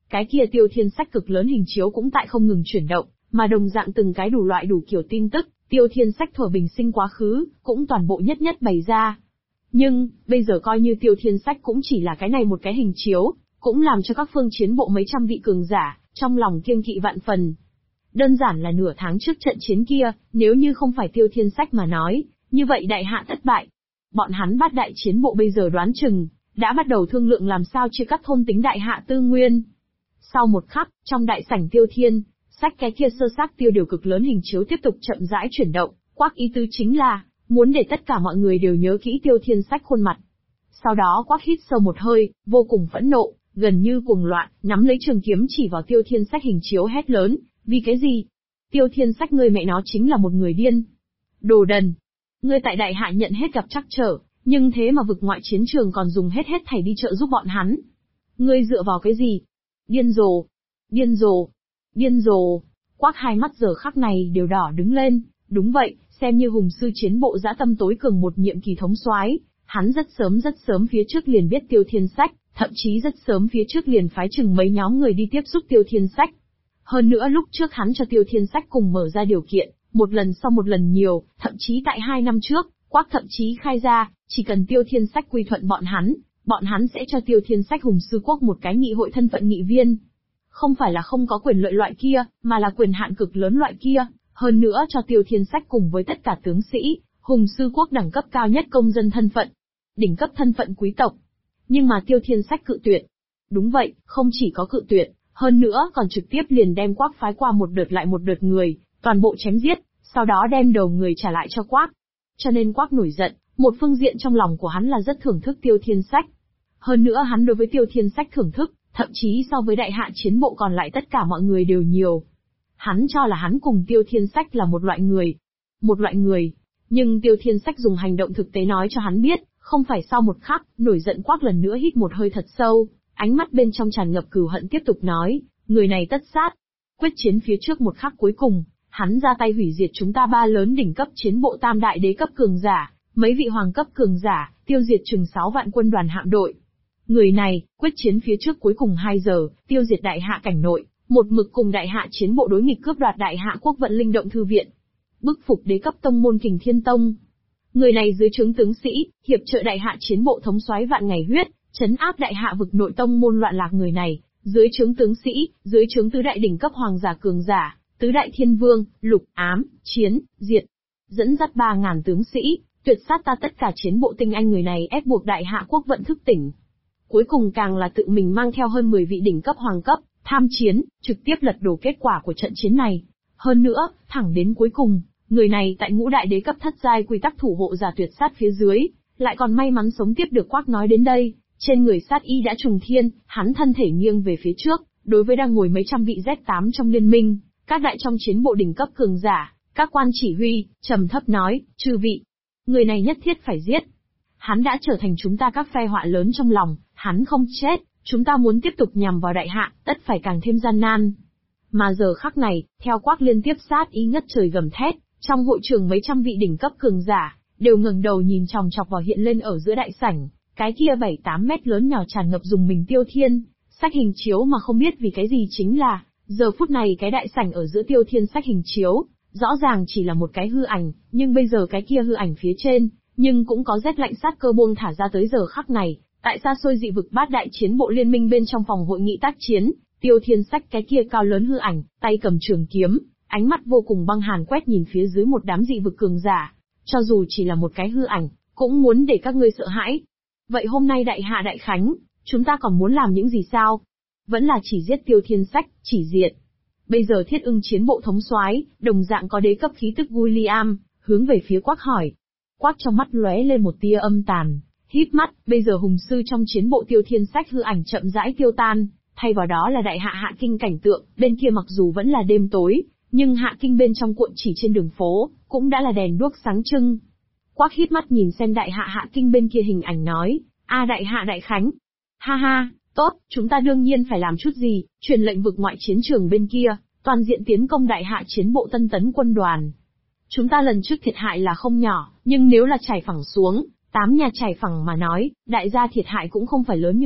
Cái kia Tiêu Thiên Sách cực lớn hình chiếu cũng tại không ngừng chuyển động, mà đồng dạng từng cái đủ loại đủ kiểu tin tức, Tiêu Thiên Sách thuở bình sinh quá khứ, cũng toàn bộ nhất nhất bày ra. Nhưng, bây giờ coi như Tiêu Thiên Sách cũng chỉ là cái này một cái hình chiếu, cũng làm cho các phương chiến bộ mấy trăm vị cường giả, trong lòng kiêng kỵ vạn phần. Đơn giản là nửa tháng trước trận chiến kia, nếu như không phải Tiêu Thiên Sách mà nói, như vậy đại hạ thất bại. Bọn hắn bát đại chiến bộ bây giờ đoán chừng, đã bắt đầu thương lượng làm sao chia cắt thôn tính đại hạ tư nguyên. Sau một khắc, trong đại sảnh Tiêu Thiên, Sách cái kia sơ xác tiêu điều cực lớn hình chiếu tiếp tục chậm rãi chuyển động, Quắc ý tứ chính là, muốn để tất cả mọi người đều nhớ kỹ Tiêu Thiên Sách khuôn mặt. Sau đó Quắc hít sâu một hơi, vô cùng phẫn nộ, gần như cuồng loạn, nắm lấy trường kiếm chỉ vào Tiêu Thiên Sách hình chiếu hét lớn, vì cái gì? Tiêu Thiên Sách ngươi mẹ nó chính là một người điên. Đồ đần! Ngươi tại đại hạ nhận hết gặp trắc trở, nhưng thế mà vực ngoại chiến trường còn dùng hết thảy đi trợ giúp bọn hắn. Ngươi dựa vào cái gì? Điên rồ! Điên rồ! Điên rồ! Quắc hai mắt giờ khắc này đều đỏ đứng lên, đúng vậy, xem như hùng sư chiến bộ dã tâm tối cường một nhiệm kỳ thống soái, hắn rất sớm phía trước liền biết Tiêu Thiên Sách, thậm chí rất sớm phía trước liền phái chừng mấy nhóm người đi tiếp xúc Tiêu Thiên Sách. Hơn nữa lúc trước hắn cho Tiêu Thiên Sách cùng mở ra điều kiện, một lần sau một lần nhiều, thậm chí tại 2 năm trước, Quắc thậm chí khai ra, chỉ cần Tiêu Thiên Sách quy thuận bọn hắn sẽ cho Tiêu Thiên Sách hùng sư quốc một cái nghị hội thân phận nghị viên. Không phải là không có quyền lợi loại kia, mà là quyền hạn cực lớn loại kia, hơn nữa cho Tiêu Thiên Sách cùng với tất cả tướng sĩ, hùng sư quốc đẳng cấp cao nhất công dân thân phận, đỉnh cấp thân phận quý tộc. Nhưng mà Tiêu Thiên Sách cự tuyệt. Đúng vậy, không chỉ có cự tuyệt, hơn nữa còn trực tiếp liền đem Quắc phái qua một đợt lại một đợt người, toàn bộ chém giết, sau đó đem đầu người trả lại cho Quắc. Cho nên Quắc nổi giận, một phương diện trong lòng của hắn là rất thưởng thức Tiêu Thiên Sách. Hơn nữa hắn đối với Tiêu Thiên Sách thưởng thức, thậm chí so với đại hạ chiến bộ còn lại tất cả mọi người đều nhiều. Hắn cho là hắn cùng Tiêu Thiên Sách là một loại người. Một loại người. Nhưng Tiêu Thiên Sách dùng hành động thực tế nói cho hắn biết, không phải sau một khắc, nổi giận Quắc lần nữa hít một hơi thật sâu, ánh mắt bên trong tràn ngập cừu hận tiếp tục nói, người này tất sát. Quyết chiến phía trước một khắc cuối cùng, hắn ra tay hủy diệt chúng ta 3 lớn đỉnh cấp chiến bộ tam đại đế cấp cường giả, mấy vị hoàng cấp cường giả, tiêu diệt chừng 6 vạn quân đoàn hạm đội. Người này, quyết chiến phía trước cuối cùng 2 giờ, tiêu diệt đại hạ cảnh nội, một mực cùng đại hạ chiến bộ đối nghịch cướp đoạt đại hạ quốc vận linh động thư viện. Bức phục đế cấp tông môn Kình Thiên Tông. Người này dưới trướng tướng sĩ, hiệp trợ đại hạ chiến bộ thống soái vạn ngày huyết, trấn áp đại hạ vực nội tông môn loạn lạc người này, dưới trướng tướng sĩ, dưới trướng tứ đại đỉnh cấp hoàng giả cường giả, tứ đại thiên vương, lục, ám, chiến, diệt. Dẫn dắt 3.000 tướng sĩ, tuyệt sát ta tất cả chiến bộ tinh anh người này ép buộc đại hạ quốc vận thức tỉnh. Cuối cùng càng là tự mình mang theo hơn 10 vị đỉnh cấp hoàng cấp, tham chiến, trực tiếp lật đổ kết quả của trận chiến này. Hơn nữa, thẳng đến cuối cùng, người này tại ngũ đại đế cấp thất giai quy tắc thủ hộ giả tuyệt sát phía dưới, lại còn may mắn sống tiếp được. Quắc nói đến đây, trên người sát y đã trùng thiên, hắn thân thể nghiêng về phía trước, đối với đang ngồi mấy trăm vị Z8 trong liên minh, các đại trong chiến bộ đỉnh cấp cường giả, các quan chỉ huy, trầm thấp nói, chư vị, người này nhất thiết phải giết. Hắn đã trở thành chúng ta các phe họa lớn trong lòng, hắn không chết, chúng ta muốn tiếp tục nhằm vào đại hạ, tất phải càng thêm gian nan. Mà giờ khắc này, theo Quắc liên tiếp sát ý ngất trời gầm thét, trong hội trường mấy trăm vị đỉnh cấp cường giả, đều ngẩng đầu nhìn chòng chọc vào hiện lên ở giữa đại sảnh, cái kia 7-8 mét lớn nhỏ tràn ngập dùng mình Tiêu Thiên Sách hình chiếu mà không biết vì cái gì chính là, giờ phút này cái đại sảnh ở giữa Tiêu Thiên Sách hình chiếu, rõ ràng chỉ là một cái hư ảnh, nhưng bây giờ cái kia hư ảnh phía trên, nhưng cũng có rét lạnh sát cơ buông thả ra tới giờ khắc này, tại xa xôi dị vực bát đại chiến bộ liên minh bên trong phòng hội nghị tác chiến, Tiêu Thiên Sách cái kia cao lớn hư ảnh, tay cầm trường kiếm, ánh mắt vô cùng băng hàn quét nhìn phía dưới một đám dị vực cường giả, cho dù chỉ là một cái hư ảnh, cũng muốn để các ngươi sợ hãi. Vậy hôm nay đại hạ đại khánh, chúng ta còn muốn làm những gì sao? Vẫn là chỉ giết Tiêu Thiên Sách, chỉ diệt. Bây giờ Thiết Ưng chiến bộ thống soái, đồng dạng có đế cấp khí tức William, hướng về phía Quắc hỏi. Quắc trong mắt lóe lên một tia âm tàn, híp mắt, bây giờ hùng sư trong chiến bộ Tiêu Thiên Sách hư ảnh chậm rãi tiêu tan, thay vào đó là đại hạ hạ kinh cảnh tượng, bên kia mặc dù vẫn là đêm tối, nhưng hạ kinh bên trong cuộn chỉ trên đường phố, cũng đã là đèn đuốc sáng trưng. Quắc híp mắt nhìn xem đại hạ hạ kinh bên kia hình ảnh nói, đại hạ đại khánh. Ha ha, tốt, chúng ta đương nhiên phải làm chút gì, truyền lệnh vực ngoại chiến trường bên kia, toàn diện tiến công đại hạ chiến bộ tân tấn quân đoàn. Chúng ta lần trước thiệt hại là không nhỏ, nhưng nếu là trải phẳng xuống, 8 nhà trải phẳng mà nói, đại gia thiệt hại cũng không phải lớn như vậy,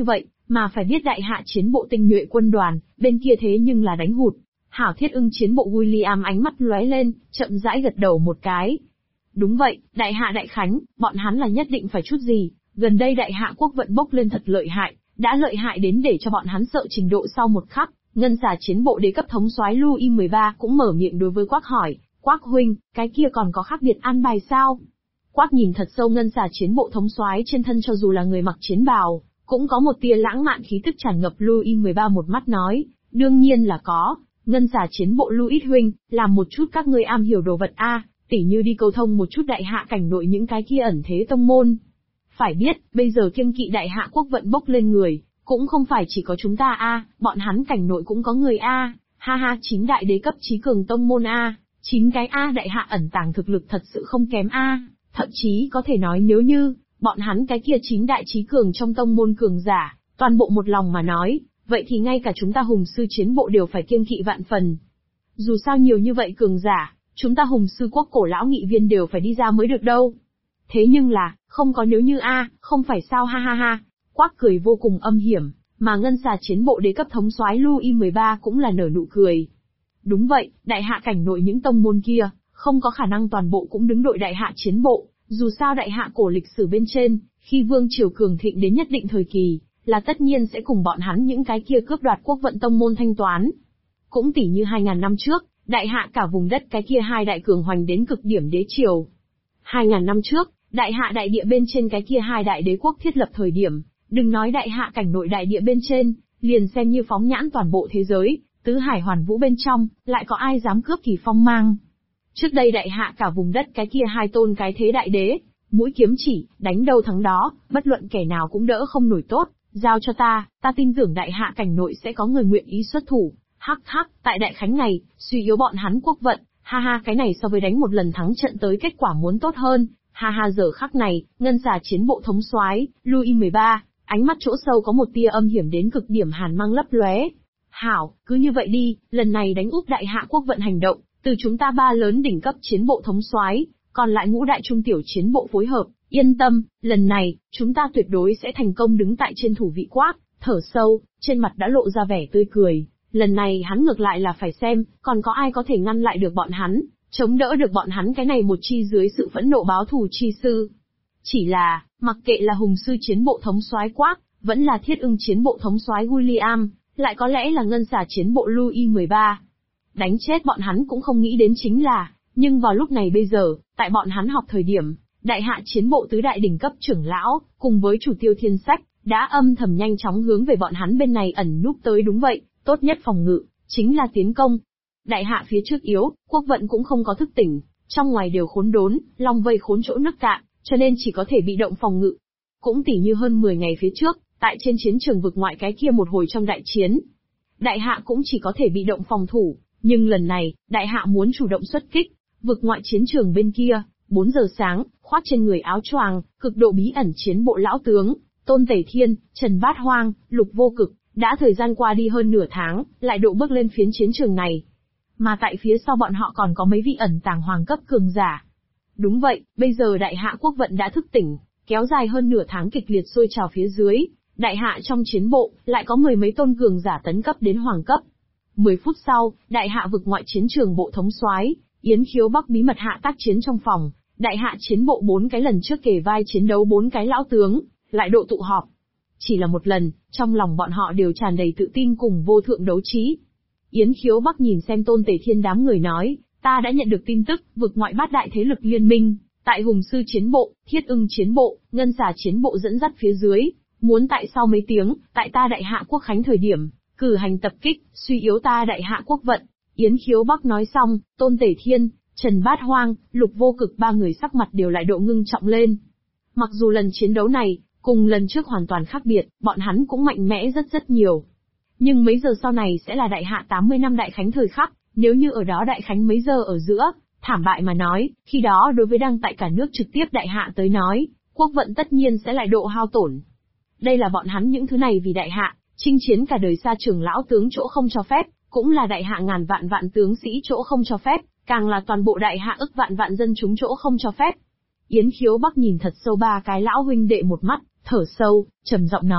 Mà phải biết đại hạ chiến bộ tinh nhuệ quân đoàn, bên kia thế nhưng là đánh hụt. Hảo Thiết Ưng chiến bộ William ánh mắt lóe lên, chậm rãi gật đầu một cái. Đúng vậy, đại hạ đại khánh, bọn hắn là nhất định phải chút gì, gần đây đại hạ quốc vận bốc lên thật lợi hại, đã lợi hại đến để cho bọn hắn sợ trình độ sau một khắc. Ngân xà chiến bộ đế cấp thống soái Louis 13 cũng mở miệng đối với Quác hỏi, Quác huynh, cái kia còn có khác biệt an bài sao? Quác nhìn thật sâu ngân xà chiến bộ thống soái trên thân, cho dù là người mặc chiến bào, cũng có một tia lãng mạn khí tức tràn ngập. Louis 13 một mắt nói, đương nhiên là có, ngân xà chiến bộ Louis huynh, làm một chút các ngươi am hiểu đồ vật tỉ như đi cầu thông một chút đại hạ cảnh nội những cái kia ẩn thế tông môn. Phải biết, bây giờ kiêng kỵ đại hạ quốc vận bốc lên người, cũng không phải chỉ có chúng ta bọn hắn cảnh nội cũng có người ha ha, 9 đại đế cấp chí cường tông môn 9 cái đại hạ ẩn tàng thực lực thật sự không kém thậm chí có thể nói nếu như, bọn hắn cái kia 9 đại chí cường trong tông môn cường giả, toàn bộ một lòng mà nói, vậy thì ngay cả chúng ta hùng sư chiến bộ đều phải kiêng kỵ vạn phần. Dù sao nhiều như vậy cường giả, chúng ta hùng sư quốc cổ lão nghị viên đều phải đi ra mới được đâu. Thế nhưng là, không có nếu như không phải sao ha ha ha. Quác cười vô cùng âm hiểm, mà ngân xà chiến bộ đế cấp thống soái Louis 13 cũng là nở nụ cười. Đúng vậy, đại hạ cảnh nội những tông môn kia, không có khả năng toàn bộ cũng đứng đội đại hạ chiến bộ, dù sao đại hạ cổ lịch sử bên trên, khi vương triều cường thịnh đến nhất định thời kỳ, là tất nhiên sẽ cùng bọn hắn những cái kia cướp đoạt quốc vận tông môn thanh toán. Cũng tỉ như 2000 năm trước, đại hạ cả vùng đất cái kia hai đại cường hoành đến cực điểm đế triều. 2000 năm trước, đại hạ đại địa bên trên cái kia hai đại đế quốc thiết lập thời điểm, đừng nói đại hạ cảnh nội đại địa bên trên, liền xem như phóng nhãn toàn bộ thế giới, tứ hải hoàn vũ bên trong, lại có ai dám cướp kỳ phong mang. Trước đây đại hạ cả vùng đất cái kia hai tôn cái thế đại đế, mũi kiếm chỉ, đánh đâu thắng đó, bất luận kẻ nào cũng đỡ không nổi tốt, giao cho ta tin tưởng đại hạ cảnh nội sẽ có người nguyện ý xuất thủ. Hắc hắc, tại đại khánh này, suy yếu bọn hắn quốc vận, ha ha, cái này so với đánh một lần thắng trận tới kết quả muốn tốt hơn, ha ha. Giờ khắc này, ngân xà chiến bộ thống soái Louis 13, ánh mắt chỗ sâu có một tia âm hiểm đến cực điểm hàn mang lấp lóe. Hảo, cứ như vậy đi, lần này đánh úp đại hạ quốc vận hành động, từ chúng ta 3 lớn đỉnh cấp chiến bộ thống soái, còn lại ngũ đại trung tiểu chiến bộ phối hợp, yên tâm, lần này, chúng ta tuyệt đối sẽ thành công. Đứng tại trên thủ vị Quác, thở sâu, trên mặt đã lộ ra vẻ tươi cười. Lần này hắn ngược lại là phải xem, còn có ai có thể ngăn lại được bọn hắn, chống đỡ được bọn hắn cái này một chi dưới sự phẫn nộ báo thù chi sư. Chỉ là, mặc kệ là hùng sư chiến bộ thống soái Quác, vẫn là Thiết Ưng chiến bộ thống soái William, lại có lẽ là ngân xà chiến bộ Louis 13. Đánh chết bọn hắn cũng không nghĩ đến chính là, nhưng vào lúc này bây giờ, tại bọn hắn họp thời điểm, đại hạ chiến bộ tứ đại đỉnh cấp trưởng lão, cùng với chủ tiêu Thiên Sách, đã âm thầm nhanh chóng hướng về bọn hắn bên này ẩn núp tới. Đúng vậy, tốt nhất phòng ngự, chính là tiến công. Đại hạ phía trước yếu, quốc vận cũng không có thức tỉnh, trong ngoài đều khốn đốn, long vây khốn chỗ nấc cạn, cho nên chỉ có thể bị động phòng ngự. Cũng tỉ như hơn 10 ngày phía trước, tại trên chiến trường vực ngoại cái kia một hồi trong đại chiến, đại hạ cũng chỉ có thể bị động phòng thủ, nhưng lần này, đại hạ muốn chủ động xuất kích. Vực ngoại chiến trường bên kia, 4 giờ sáng, khoác trên người áo choàng, cực độ bí ẩn chiến bộ lão tướng, Tôn Tể Thiên, Trần Bát Hoang, Lục Vô Cực, đã thời gian qua đi hơn nửa tháng, lại độ bước lên phiến chiến trường này. Mà tại phía sau bọn họ còn có mấy vị ẩn tàng hoàng cấp cường giả. Đúng vậy, bây giờ đại hạ quốc vận đã thức tỉnh, kéo dài hơn nửa tháng kịch liệt sôi trào phía dưới, đại hạ trong chiến bộ, lại có 10 mấy tôn cường giả tấn cấp đến hoàng cấp. 10 phút sau, đại hạ vực ngoại chiến trường bộ thống soái Yến Khiếu Bắc bí mật hạ tác chiến trong phòng, đại hạ chiến bộ 4 cái lần trước kề vai chiến đấu 4 cái lão tướng, lại độ tụ họp. Chỉ là một lần, trong lòng bọn họ đều tràn đầy tự tin cùng vô thượng đấu trí. Yến Khiếu Bắc nhìn xem Tôn Tể Thiên đám người nói, ta đã nhận được tin tức, vực ngoại 8 đại thế lực liên minh, tại hùng sư chiến bộ, Thiết Ưng chiến bộ, ngân xà chiến bộ dẫn dắt phía dưới, muốn tại sau mấy tiếng, tại ta đại hạ quốc khánh thời điểm, cử hành tập kích, suy yếu ta đại hạ quốc vận. Yến Khiếu Bắc nói xong, Tôn Tể Thiên, Trần Bát Hoang, Lục Vô Cực 3 người sắc mặt đều lại độ ngưng trọng lên. Mặc dù lần chiến đấu này, cùng lần trước hoàn toàn khác biệt, bọn hắn cũng mạnh mẽ rất nhiều. Nhưng mấy giờ sau này sẽ là đại hạ 80 năm đại khánh thời khắc, nếu như ở đó đại khánh mấy giờ ở giữa, thảm bại mà nói, khi đó đối với đang tại cả nước trực tiếp đại hạ tới nói, quốc vận tất nhiên sẽ lại độ hao tổn. Đây là bọn hắn những thứ này vì đại hạ, chinh chiến cả đời xa trường lão tướng chỗ không cho phép, cũng là đại hạ ngàn vạn tướng sĩ chỗ không cho phép, càng là toàn bộ đại hạ ức vạn dân chúng chỗ không cho phép. Yến Khiếu Bắc nhìn thật sâu 3 cái lão huynh đệ một mắt, thở sâu, trầm giọng nói,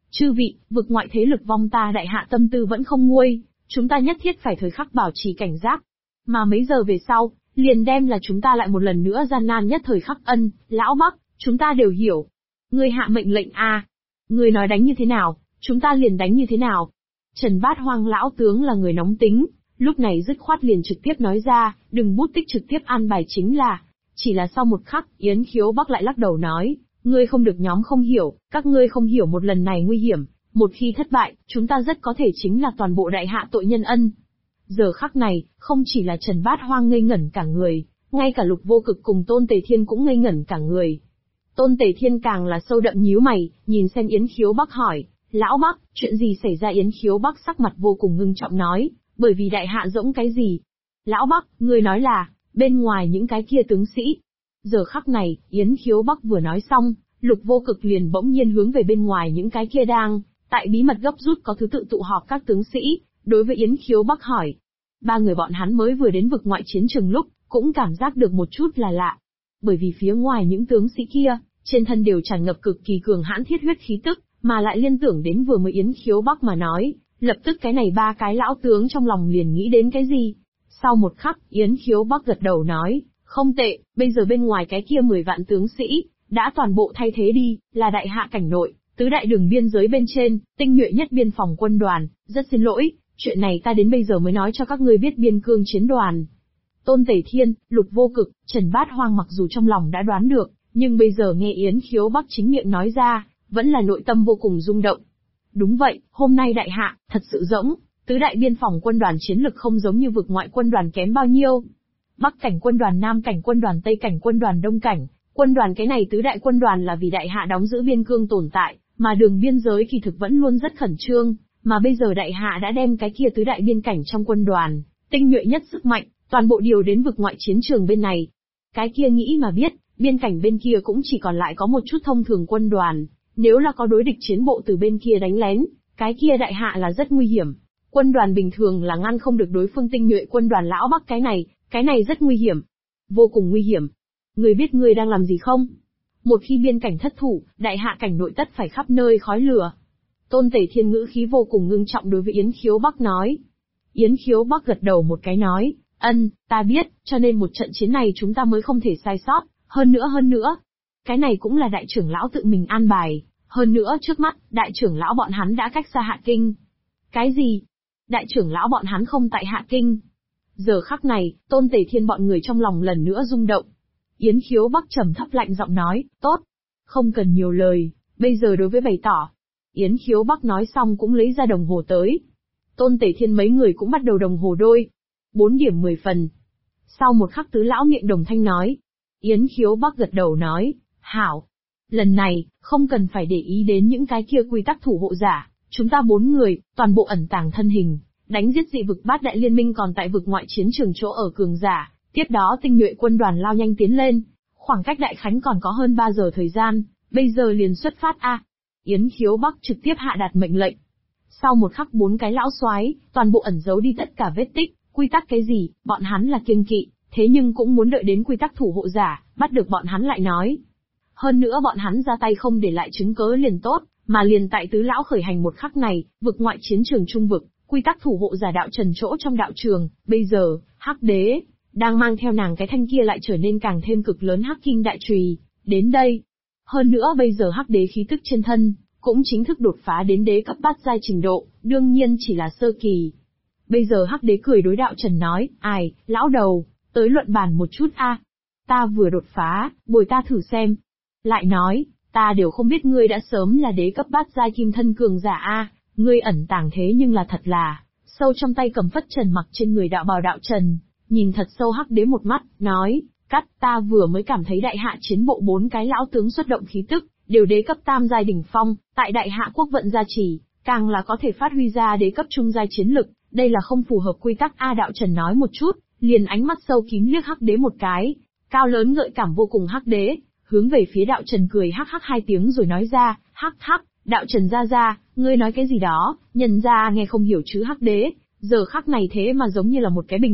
Chư vị, vực ngoại thế lực vong ta đại hạ tâm tư vẫn không nguôi, chúng ta nhất thiết phải thời khắc bảo trì cảnh giác. Mà mấy giờ về sau, liền đem là chúng ta lại một lần nữa gian nan nhất thời khắc. Ân, lão Bắc, chúng ta đều hiểu. Ngươi hạ mệnh lệnh a, ngươi nói đánh như thế nào, chúng ta liền đánh như thế nào. Trần Bát Hoang lão tướng là người nóng tính, lúc này dứt khoát liền trực tiếp nói ra, đừng bút tích trực tiếp an bài chính là. Chỉ là sau một khắc, Yến Khiếu Bắc lại lắc đầu nói, ngươi không được nhóm không hiểu, các ngươi không hiểu một lần này nguy hiểm, một khi thất bại, chúng ta rất có thể chính là toàn bộ đại hạ tội nhân ân. Giờ khắc này, không chỉ là Trần Bát Hoang ngây ngẩn cả người, ngay cả Lục Vô Cực cùng Tôn Tề Thiên cũng ngây ngẩn cả người. Tôn Tề Thiên càng là sâu đậm nhíu mày, nhìn xem Yến Khiếu Bắc hỏi, lão Bắc, chuyện gì xảy ra? Yến Khiếu Bắc sắc mặt vô cùng ngưng trọng nói, bởi vì đại hạ rỗng cái gì? Lão Bắc, ngươi nói là, bên ngoài những cái kia tướng sĩ. Giờ khắc này, Yến Khiếu Bắc vừa nói xong, Lục Vô Cực liền bỗng nhiên hướng về bên ngoài những cái kia đang, tại bí mật gấp rút có thứ tự tụ họp các tướng sĩ, đối với Yến Khiếu Bắc hỏi. Ba người bọn hắn mới vừa đến vực ngoại chiến trường lúc, cũng cảm giác được một chút là lạ. Bởi vì phía ngoài những tướng sĩ kia, trên thân đều tràn ngập cực kỳ cường hãn thiết huyết khí tức, mà lại liên tưởng đến vừa mới Yến Khiếu Bắc mà nói, lập tức cái này ba cái lão tướng trong lòng liền nghĩ đến cái gì. Sau một khắc, Yến Khiếu Bắc gật đầu nói, không tệ, bây giờ bên ngoài cái kia 10 vạn tướng sĩ, đã toàn bộ thay thế đi, là đại hạ cảnh nội, tứ đại đường biên giới bên trên, tinh nhuệ nhất biên phòng quân đoàn, rất xin lỗi, chuyện này ta đến bây giờ mới nói cho các ngươi biết biên cương chiến đoàn. Tôn Tề Thiên, Lục Vô Cực, Trần Bát Hoang mặc dù trong lòng đã đoán được, nhưng bây giờ nghe Yến Khiếu Bắc chính miệng nói ra, vẫn là nội tâm vô cùng rung động. Đúng vậy, hôm nay đại hạ, thật sự rỗng, tứ đại biên phòng quân đoàn chiến lực không giống như vực ngoại quân đoàn kém bao nhiêu. Bắc cảnh quân đoàn, Nam cảnh quân đoàn, Tây cảnh quân đoàn, Đông cảnh quân đoàn, cái này tứ đại quân đoàn là vì đại hạ đóng giữ biên cương tồn tại, mà đường biên giới kỳ thực vẫn luôn rất khẩn trương, mà bây giờ đại hạ đã đem cái kia tứ đại biên cảnh trong quân đoàn, tinh nhuệ nhất sức mạnh, toàn bộ điều đến vực ngoại chiến trường bên này. Cái kia nghĩ mà biết, biên cảnh bên kia cũng chỉ còn lại có một chút thông thường quân đoàn, nếu là có đối địch chiến bộ từ bên kia đánh lén, cái kia đại hạ là rất nguy hiểm. Quân đoàn bình thường là ngăn không được đối phương tinh nhuệ quân đoàn lão Bắc, cái này rất nguy hiểm. Vô cùng nguy hiểm. Ngươi biết ngươi đang làm gì không? Một khi biên cảnh thất thủ, đại hạ cảnh nội tất phải khắp nơi khói lửa. Tôn Tề Thiên ngữ khí vô cùng ngưng trọng đối với Yến Khiếu Bắc nói. Yến Khiếu Bắc gật đầu một cái nói, ân, ta biết, cho nên một trận chiến này chúng ta mới không thể sai sót, hơn nữa. Cái này cũng là đại trưởng lão tự mình an bài, hơn nữa trước mắt, đại trưởng lão bọn hắn đã cách xa Hạ Kinh. Cái gì? Đại trưởng lão bọn hắn không tại Hạ Kinh. Giờ khắc này, Tôn Tề Thiên bọn người trong lòng lần nữa rung động. Yến Khiếu Bắc trầm thấp lạnh giọng nói, tốt, không cần nhiều lời, bây giờ đối với bày tỏ. Yến Khiếu Bắc nói xong cũng lấy ra đồng hồ tới. Tôn Tề Thiên mấy người cũng bắt đầu đồng hồ đôi. 4 điểm 10 phần. Sau một khắc tứ lão miệng đồng thanh nói. Yến Khiếu Bắc gật đầu nói, hảo. Lần này, không cần phải để ý đến những cái kia quy tắc thủ hộ giả, chúng ta 4 người, toàn bộ ẩn tàng thân hình, đánh giết dị vực bát đại liên minh còn tại vực ngoại chiến trường chỗ ở cường giả. Tiếp đó tinh nhuệ quân đoàn lao nhanh tiến lên, khoảng cách đại khánh còn có hơn 3 giờ thời gian, bây giờ liền xuất phát a. Yến Khiếu Bắc trực tiếp hạ đạt mệnh lệnh. Sau một khắc 4 cái lão soái, toàn bộ ẩn giấu đi tất cả vết tích, quy tắc cái gì, bọn hắn là kiêng kỵ, thế nhưng cũng muốn đợi đến quy tắc thủ hộ giả, bắt được bọn hắn lại nói. Hơn nữa bọn hắn ra tay không để lại chứng cớ liền tốt, mà liền tại tứ lão khởi hành một khắc này, vực ngoại chiến trường trung vực, quy tắc thủ hộ giả đạo trần chỗ trong đạo trường, bây giờ, Hắc Đế đang mang theo nàng cái thanh kia lại trở nên càng thêm cực lớn Hắc Kinh đại chùy đến đây. Hơn nữa bây giờ Hắc Đế khí tức trên thân cũng chính thức đột phá đến đế cấp bát giai trình độ, đương nhiên chỉ là sơ kỳ. Bây giờ Hắc Đế cười đối đạo trần nói, ai, lão đầu, tới luận bàn một chút a. Ta vừa đột phá, bồi ta thử xem. Lại nói, ta đều không biết ngươi đã sớm là đế cấp bát giai kim thân cường giả a, ngươi ẩn tàng thế nhưng là thật là sâu. Trong tay cầm phất trần mặc trên người đạo bào đạo trần, nhìn thật sâu Hắc Đế một mắt, nói, ta vừa mới cảm thấy đại hạ chiến bộ 4 cái lão tướng xuất động khí tức, đều đế cấp tam giai đỉnh phong, tại đại hạ quốc vận gia trì, càng là có thể phát huy ra đế cấp trung giai chiến lực, đây là không phù hợp quy tắc a. Đạo trần nói một chút, liền ánh mắt sâu kín liếc Hắc Đế một cái, cao lớn gợi cảm vô cùng Hắc Đế, hướng về phía đạo trần cười hắc hắc 2 tiếng rồi nói ra, hắc hắc, đạo trần ra, ngươi nói cái gì đó, nhân ra nghe không hiểu chứ. Hắc Đế giờ khắc này thế mà giống như là một cái bình